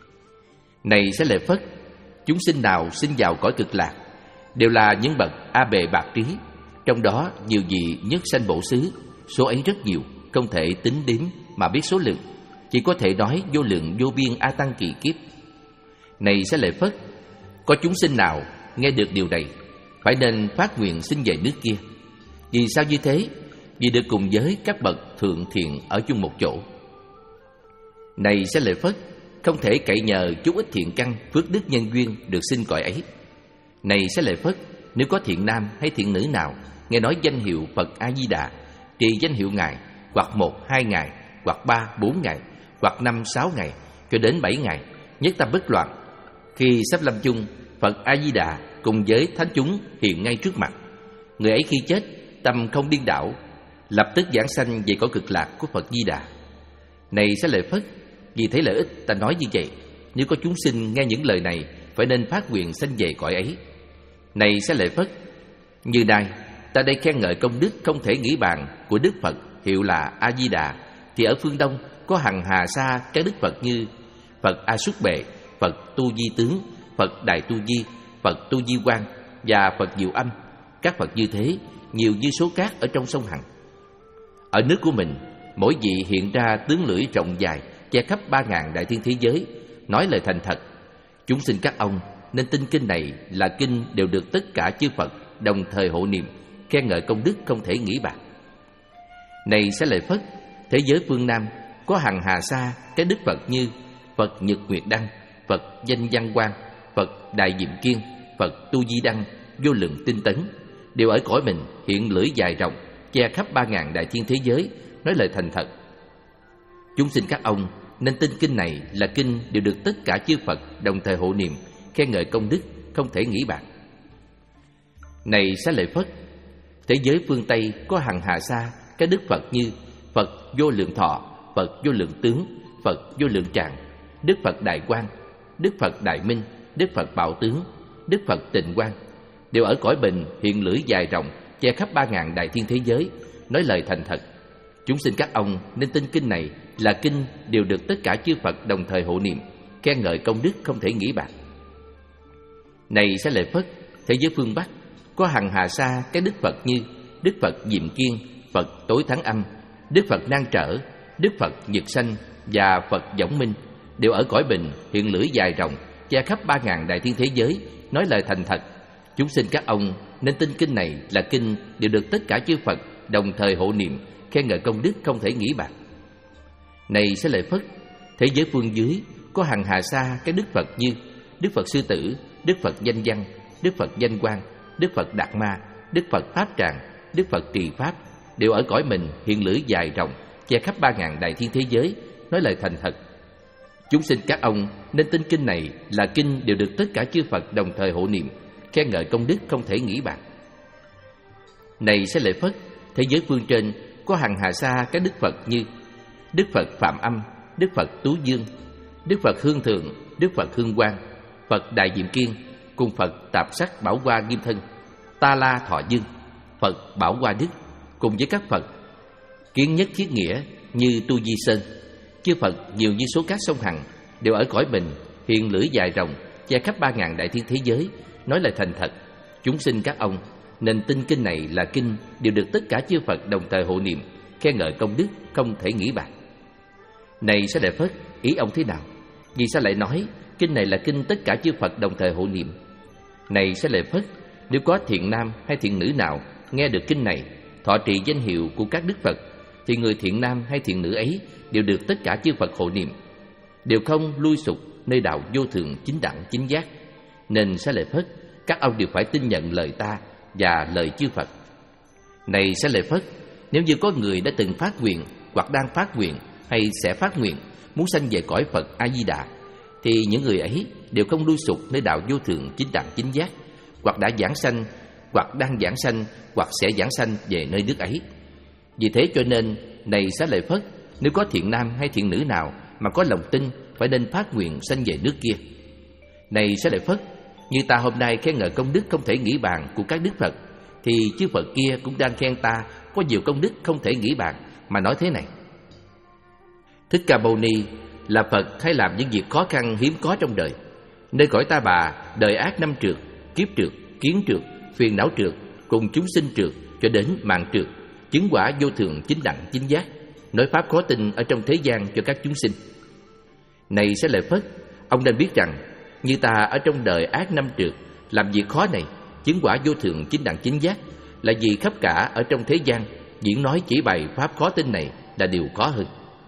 Này Xá Lợi Phất, chúng sinh nào sinh vào cõi Cực Lạc đều là những bậc A Bề Bạc Trí, trong đó nhiều vị nhất sanh bổ xứ, số ấy rất nhiều, không thể tính đếm mà biết số lượng, chỉ có thể nói vô lượng vô biên a tăng kỳ kiếp. Này Xá Lợi Phất, có chúng sinh nào nghe được điều này phải nên phát nguyện sinh về nước kia. Vì sao như thế? Vì được cùng với các bậc thượng thiện ở chung một chỗ. Này Xá Lợi Phất, không thể cậy nhờ chút ít thiện căn phước đức nhân duyên được sinh cõi ấy. Này Xá Lợi Phất, nếu có thiện nam hay thiện nữ nào nghe nói danh hiệu Phật A Di Đà, trì danh hiệu ngài hoặc một hai ngày, hoặc ba bốn ngày, hoặc năm sáu ngày, cho đến bảy ngày, nhất tâm bất loạn, khi sắp lâm chung, Phật A Di Đà cùng với thánh chúng hiện ngay trước mặt. Người ấy khi chết, tâm không điên đảo, lập tức giảng sanh về cõi Cực Lạc của Phật Di Đà. Này Xá Lợi Phất, vì thấy lợi ích ta nói như vậy, nếu có chúng sinh nghe những lời này phải nên phát nguyện sanh về cõi ấy. Này Xá Lợi Phất, như nay ta đây khen ngợi công đức không thể nghĩ bàn của Đức Phật hiệu là A Di Đà, thì ở phương Đông có hằng hà sa các đức Phật như Phật A Xuất Bệ, Phật Tu Di Tướng, Phật Đại Tu Di, Phật Tu Di Quang và Phật Diệu Âm. Các Phật như thế nhiều như số cát ở trong sông Hằng. Ở nước của mình, mỗi vị hiện ra tướng lưỡi rộng dài, che khắp ba ngàn đại thiên thế giới, nói lời thành thật. Chúng sinh các ông nên tin kinh này là kinh đều được tất cả chư Phật đồng thời hộ niệm, khen ngợi công đức không thể nghĩ bàn. Này Xá Lợi Phất, thế giới phương Nam có hằng hà sa cái đức Phật như Phật Nhật Nguyệt Đăng, Phật Danh Văn Quang, Phật Đại Diệm Kiên, Phật Tu Di Đăng, vô lượng tinh tấn, đều ở cõi mình hiện lưỡi dài rộng, che khắp ba ngàn đại thiên thế giới, nói lời thành thật. Chúng sinh các ông nên tin kinh này là kinh đều được tất cả chư Phật đồng thời hộ niệm, khen ngợi công đức không thể nghĩ bàn. Này Xá Lợi Phất, thế giới phương Tây có hằng hà sa các đức Phật như Phật Vô Lượng Thọ, Phật Vô Lượng Tướng, Phật Vô Lượng Tràng, Đức Phật Đại Quang, Đức Phật Đại Minh, Đức Phật Bảo Tướng, Đức Phật Tịnh Quang đều ở cõi bình hiện lưỡi dài rộng, che khắp ba ngàn đại thiên thế giới, nói lời thành thật. Chúng sinh các ông nên tin kinh này là kinh đều được tất cả chư Phật đồng thời hộ niệm, khen ngợi công đức không thể nghĩ bạc. Này Xá Lợi Phất, thế giới phương Bắc có hằng hà sa các đức Phật như Đức Phật Diệm Kiên, Phật Tối Thắng Âm, Đức Phật Nan Trở, Đức Phật Nhật Sanh và Phật Võng Minh đều ở cõi bình hiện lưỡi dài rộng, che khắp ba ngàn đại thiên thế giới, nói lời thành thật. Chúng sinh các ông nên tin kinh này là kinh đều được tất cả chư Phật đồng thời hộ niệm, khen ngợi công đức không thể nghĩ bạc. Này Xá Lợi Phất, thế giới phương dưới có hằng hà sa các đức Phật như Đức Phật Sư Tử, Đức Phật Danh Văn, Đức Phật Danh Quang, Đức Phật Đạt Ma, Đức Phật Pháp Tràng, Đức Phật Trì Pháp đều ở cõi mình hiện lưỡi dài rộng, che khắp ba ngàn đại thiên thế giới, nói lời thành thật. Chúng sinh các ông nên tin kinh này là kinh đều được tất cả chư Phật đồng thời hộ niệm, khen ngợi công đức không thể nghĩ bạc. Này Xá Lợi Phất, thế giới phương trên có hằng hà sa các đức Phật như Đức Phật Phạm Âm, Đức Phật Tú Dương, Đức Phật Hương Thượng, Đức Phật Hương Quang, Phật Đại Diệm Kiên cùng Phật Tạp Sắc Bảo Hoa Nghiêm Thân, Ta La Thọ Dương, Phật Bảo Hoa Đức cùng với các Phật Kiến Nhất Thiết Nghĩa như Tu Di Sơn. Chư Phật nhiều như số cát sông Hằng đều ở cõi bình hiện lưỡi dài rộng, che khắp ba ngàn đại thiên thế giới, nói lời thành thật. Chúng sinh các ông nên tin kinh này là kinh đều được tất cả chư Phật đồng thời hộ niệm, khen ngợi công đức không thể nghĩ bạc. Này Xá Lợi Phất, ý ông thế nào? Vì sao lại nói kinh này là kinh tất cả chư Phật đồng thời hộ niệm? Này Xá Lợi Phất, nếu có thiện nam hay thiện nữ nào nghe được kinh này, thọ trì danh hiệu của các đức Phật, thì người thiện nam hay thiện nữ ấy đều được tất cả chư Phật hộ niệm, đều không lui sụp nơi đạo vô thượng chính đẳng chính giác. Nên Xá Lợi Phất, các ông đều phải tin nhận lời ta và lời chư Phật. Này Xá Lợi Phất, nếu như có người đã từng phát nguyện hoặc đang phát nguyện hay sẽ phát nguyện muốn sanh về cõi Phật A Di Đà, thì những người ấy đều không lui sụp nơi đạo vô thượng chính đẳng chính giác, hoặc đã giảng sanh, hoặc đang giảng sanh, hoặc sẽ giảng sanh về nơi nước ấy. Vì thế cho nên, này Xá Lợi Phất, nếu có thiện nam hay thiện nữ nào mà có lòng tin, phải nên phát nguyện sanh về nước kia. Này Xá Lợi Phất, như ta hôm nay khen ngợi công đức không thể nghĩ bàn của các đức Phật, thì chư Phật kia cũng đang khen ta có nhiều công đức không thể nghĩ bàn, mà nói thế này: Thích Ca Mâu Ni là Phật hay làm những việc khó khăn hiếm có trong đời, nơi cõi Ta Bà, đời ác năm trượt, kiếp trượt, kiến trượt, phiền não trượt, cùng chúng sinh trượt cho đến mạng trượt, chứng quả vô thượng chính đẳng chính giác, nói pháp khó tin ở trong thế gian cho các chúng sinh. Này Xá Lợi Phất, ông nên biết rằng như ta ở trong đời ác năm trượt làm việc khó này, chứng quả vô thượng chính đẳng chính giác, là vì khắp cả ở trong thế gian diễn nói chỉ bày pháp khó tin này là điều khó hơn.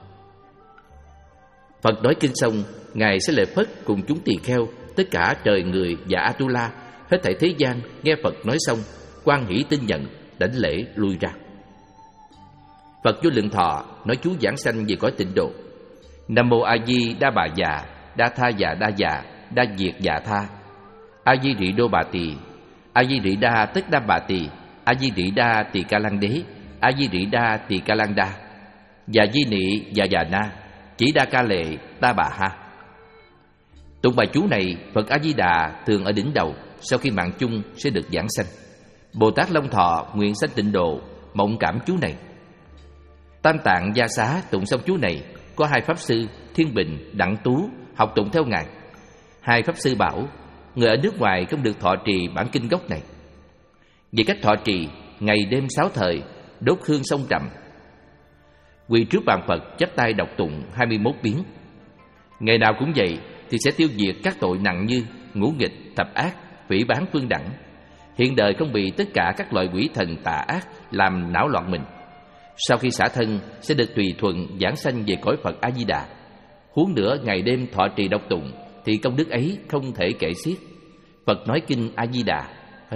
Phật nói kinh xong, ngài Xá Lợi Phất cùng chúng tỳ kheo, tất cả trời người và Atula, hết thảy thế gian nghe Phật nói xong, hoan hỷ tin nhận, đảnh lễ lui ra. Phật Vô Lượng Thọ nói chú giảng sanh về cõi Tịnh Độ. Nam mô A Di Đa Bà Già, Đa Tha Già Đa Già, Đa Diệt Già Tha. A Di Rị Đô Bà Tỳ, A Di Rị Đa Tất Đa Bà Tỳ, A Di Rị Đa Tỳ Ca Lăng Đế, A Di Rị Đa Tỳ Ca Lăng Đa, Già Di Nị Già Già Na, Chỉ Đa Ca Lệ Ta Bà Ha. Tụng bài chú này, Phật A Di Đà thường ở đỉnh đầu, sau khi mạng chung sẽ được giảng sanh. Bồ Tát Long Thọ nguyện sanh Tịnh Độ, mộng cảm chú này. Tam Tạng Gia Xá tụng xong chú này, có hai pháp sư Thiên Bình, Đặng Tú học tụng theo ngài. Hai pháp sư bảo người ở nước ngoài không được thọ trì bản kinh gốc này. Về cách thọ trì, ngày đêm sáu thời, đốt hương sông trầm, quỳ trước bàn Phật chắp tay đọc tụng hai mươi mốt biến. Ngày nào cũng vậy thì sẽ tiêu diệt các tội nặng như ngũ nghịch, thập ác, phỉ báng phương đẳng. Hiện đời không bị tất cả các loại quỷ thần tà ác làm não loạn mình. Sau khi xả thân sẽ được tùy thuận giảng sanh về cõi Phật A Di Đà. Huống nữa ngày đêm thọ trì đọc tụng thì công đức ấy không thể kể xiết. Phật nói kinh A Di Đà hết.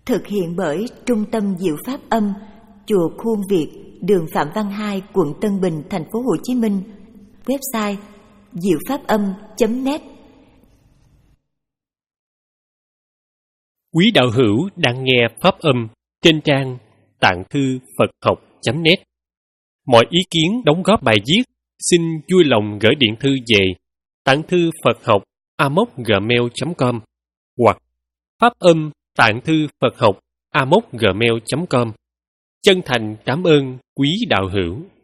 thực hiện bởi Trung tâm Diệu Pháp Âm, Chùa Khuôn Việt, đường Phạm Văn Hai, quận Tân Bình, thành phố Hồ Chí Minh. Website diệu pháp âm chấm net. Quý đạo hữu đang nghe Pháp Âm trên trang tạng thư Phật học chấm net. Mọi ý kiến đóng góp bài viết xin vui lòng gửi điện thư về tạng thư Phật học a m o gmail chấm com hoặc Pháp Âm tạng thư Phật học a m o gmail chấm com. Chân thành cảm ơn quý đạo hữu.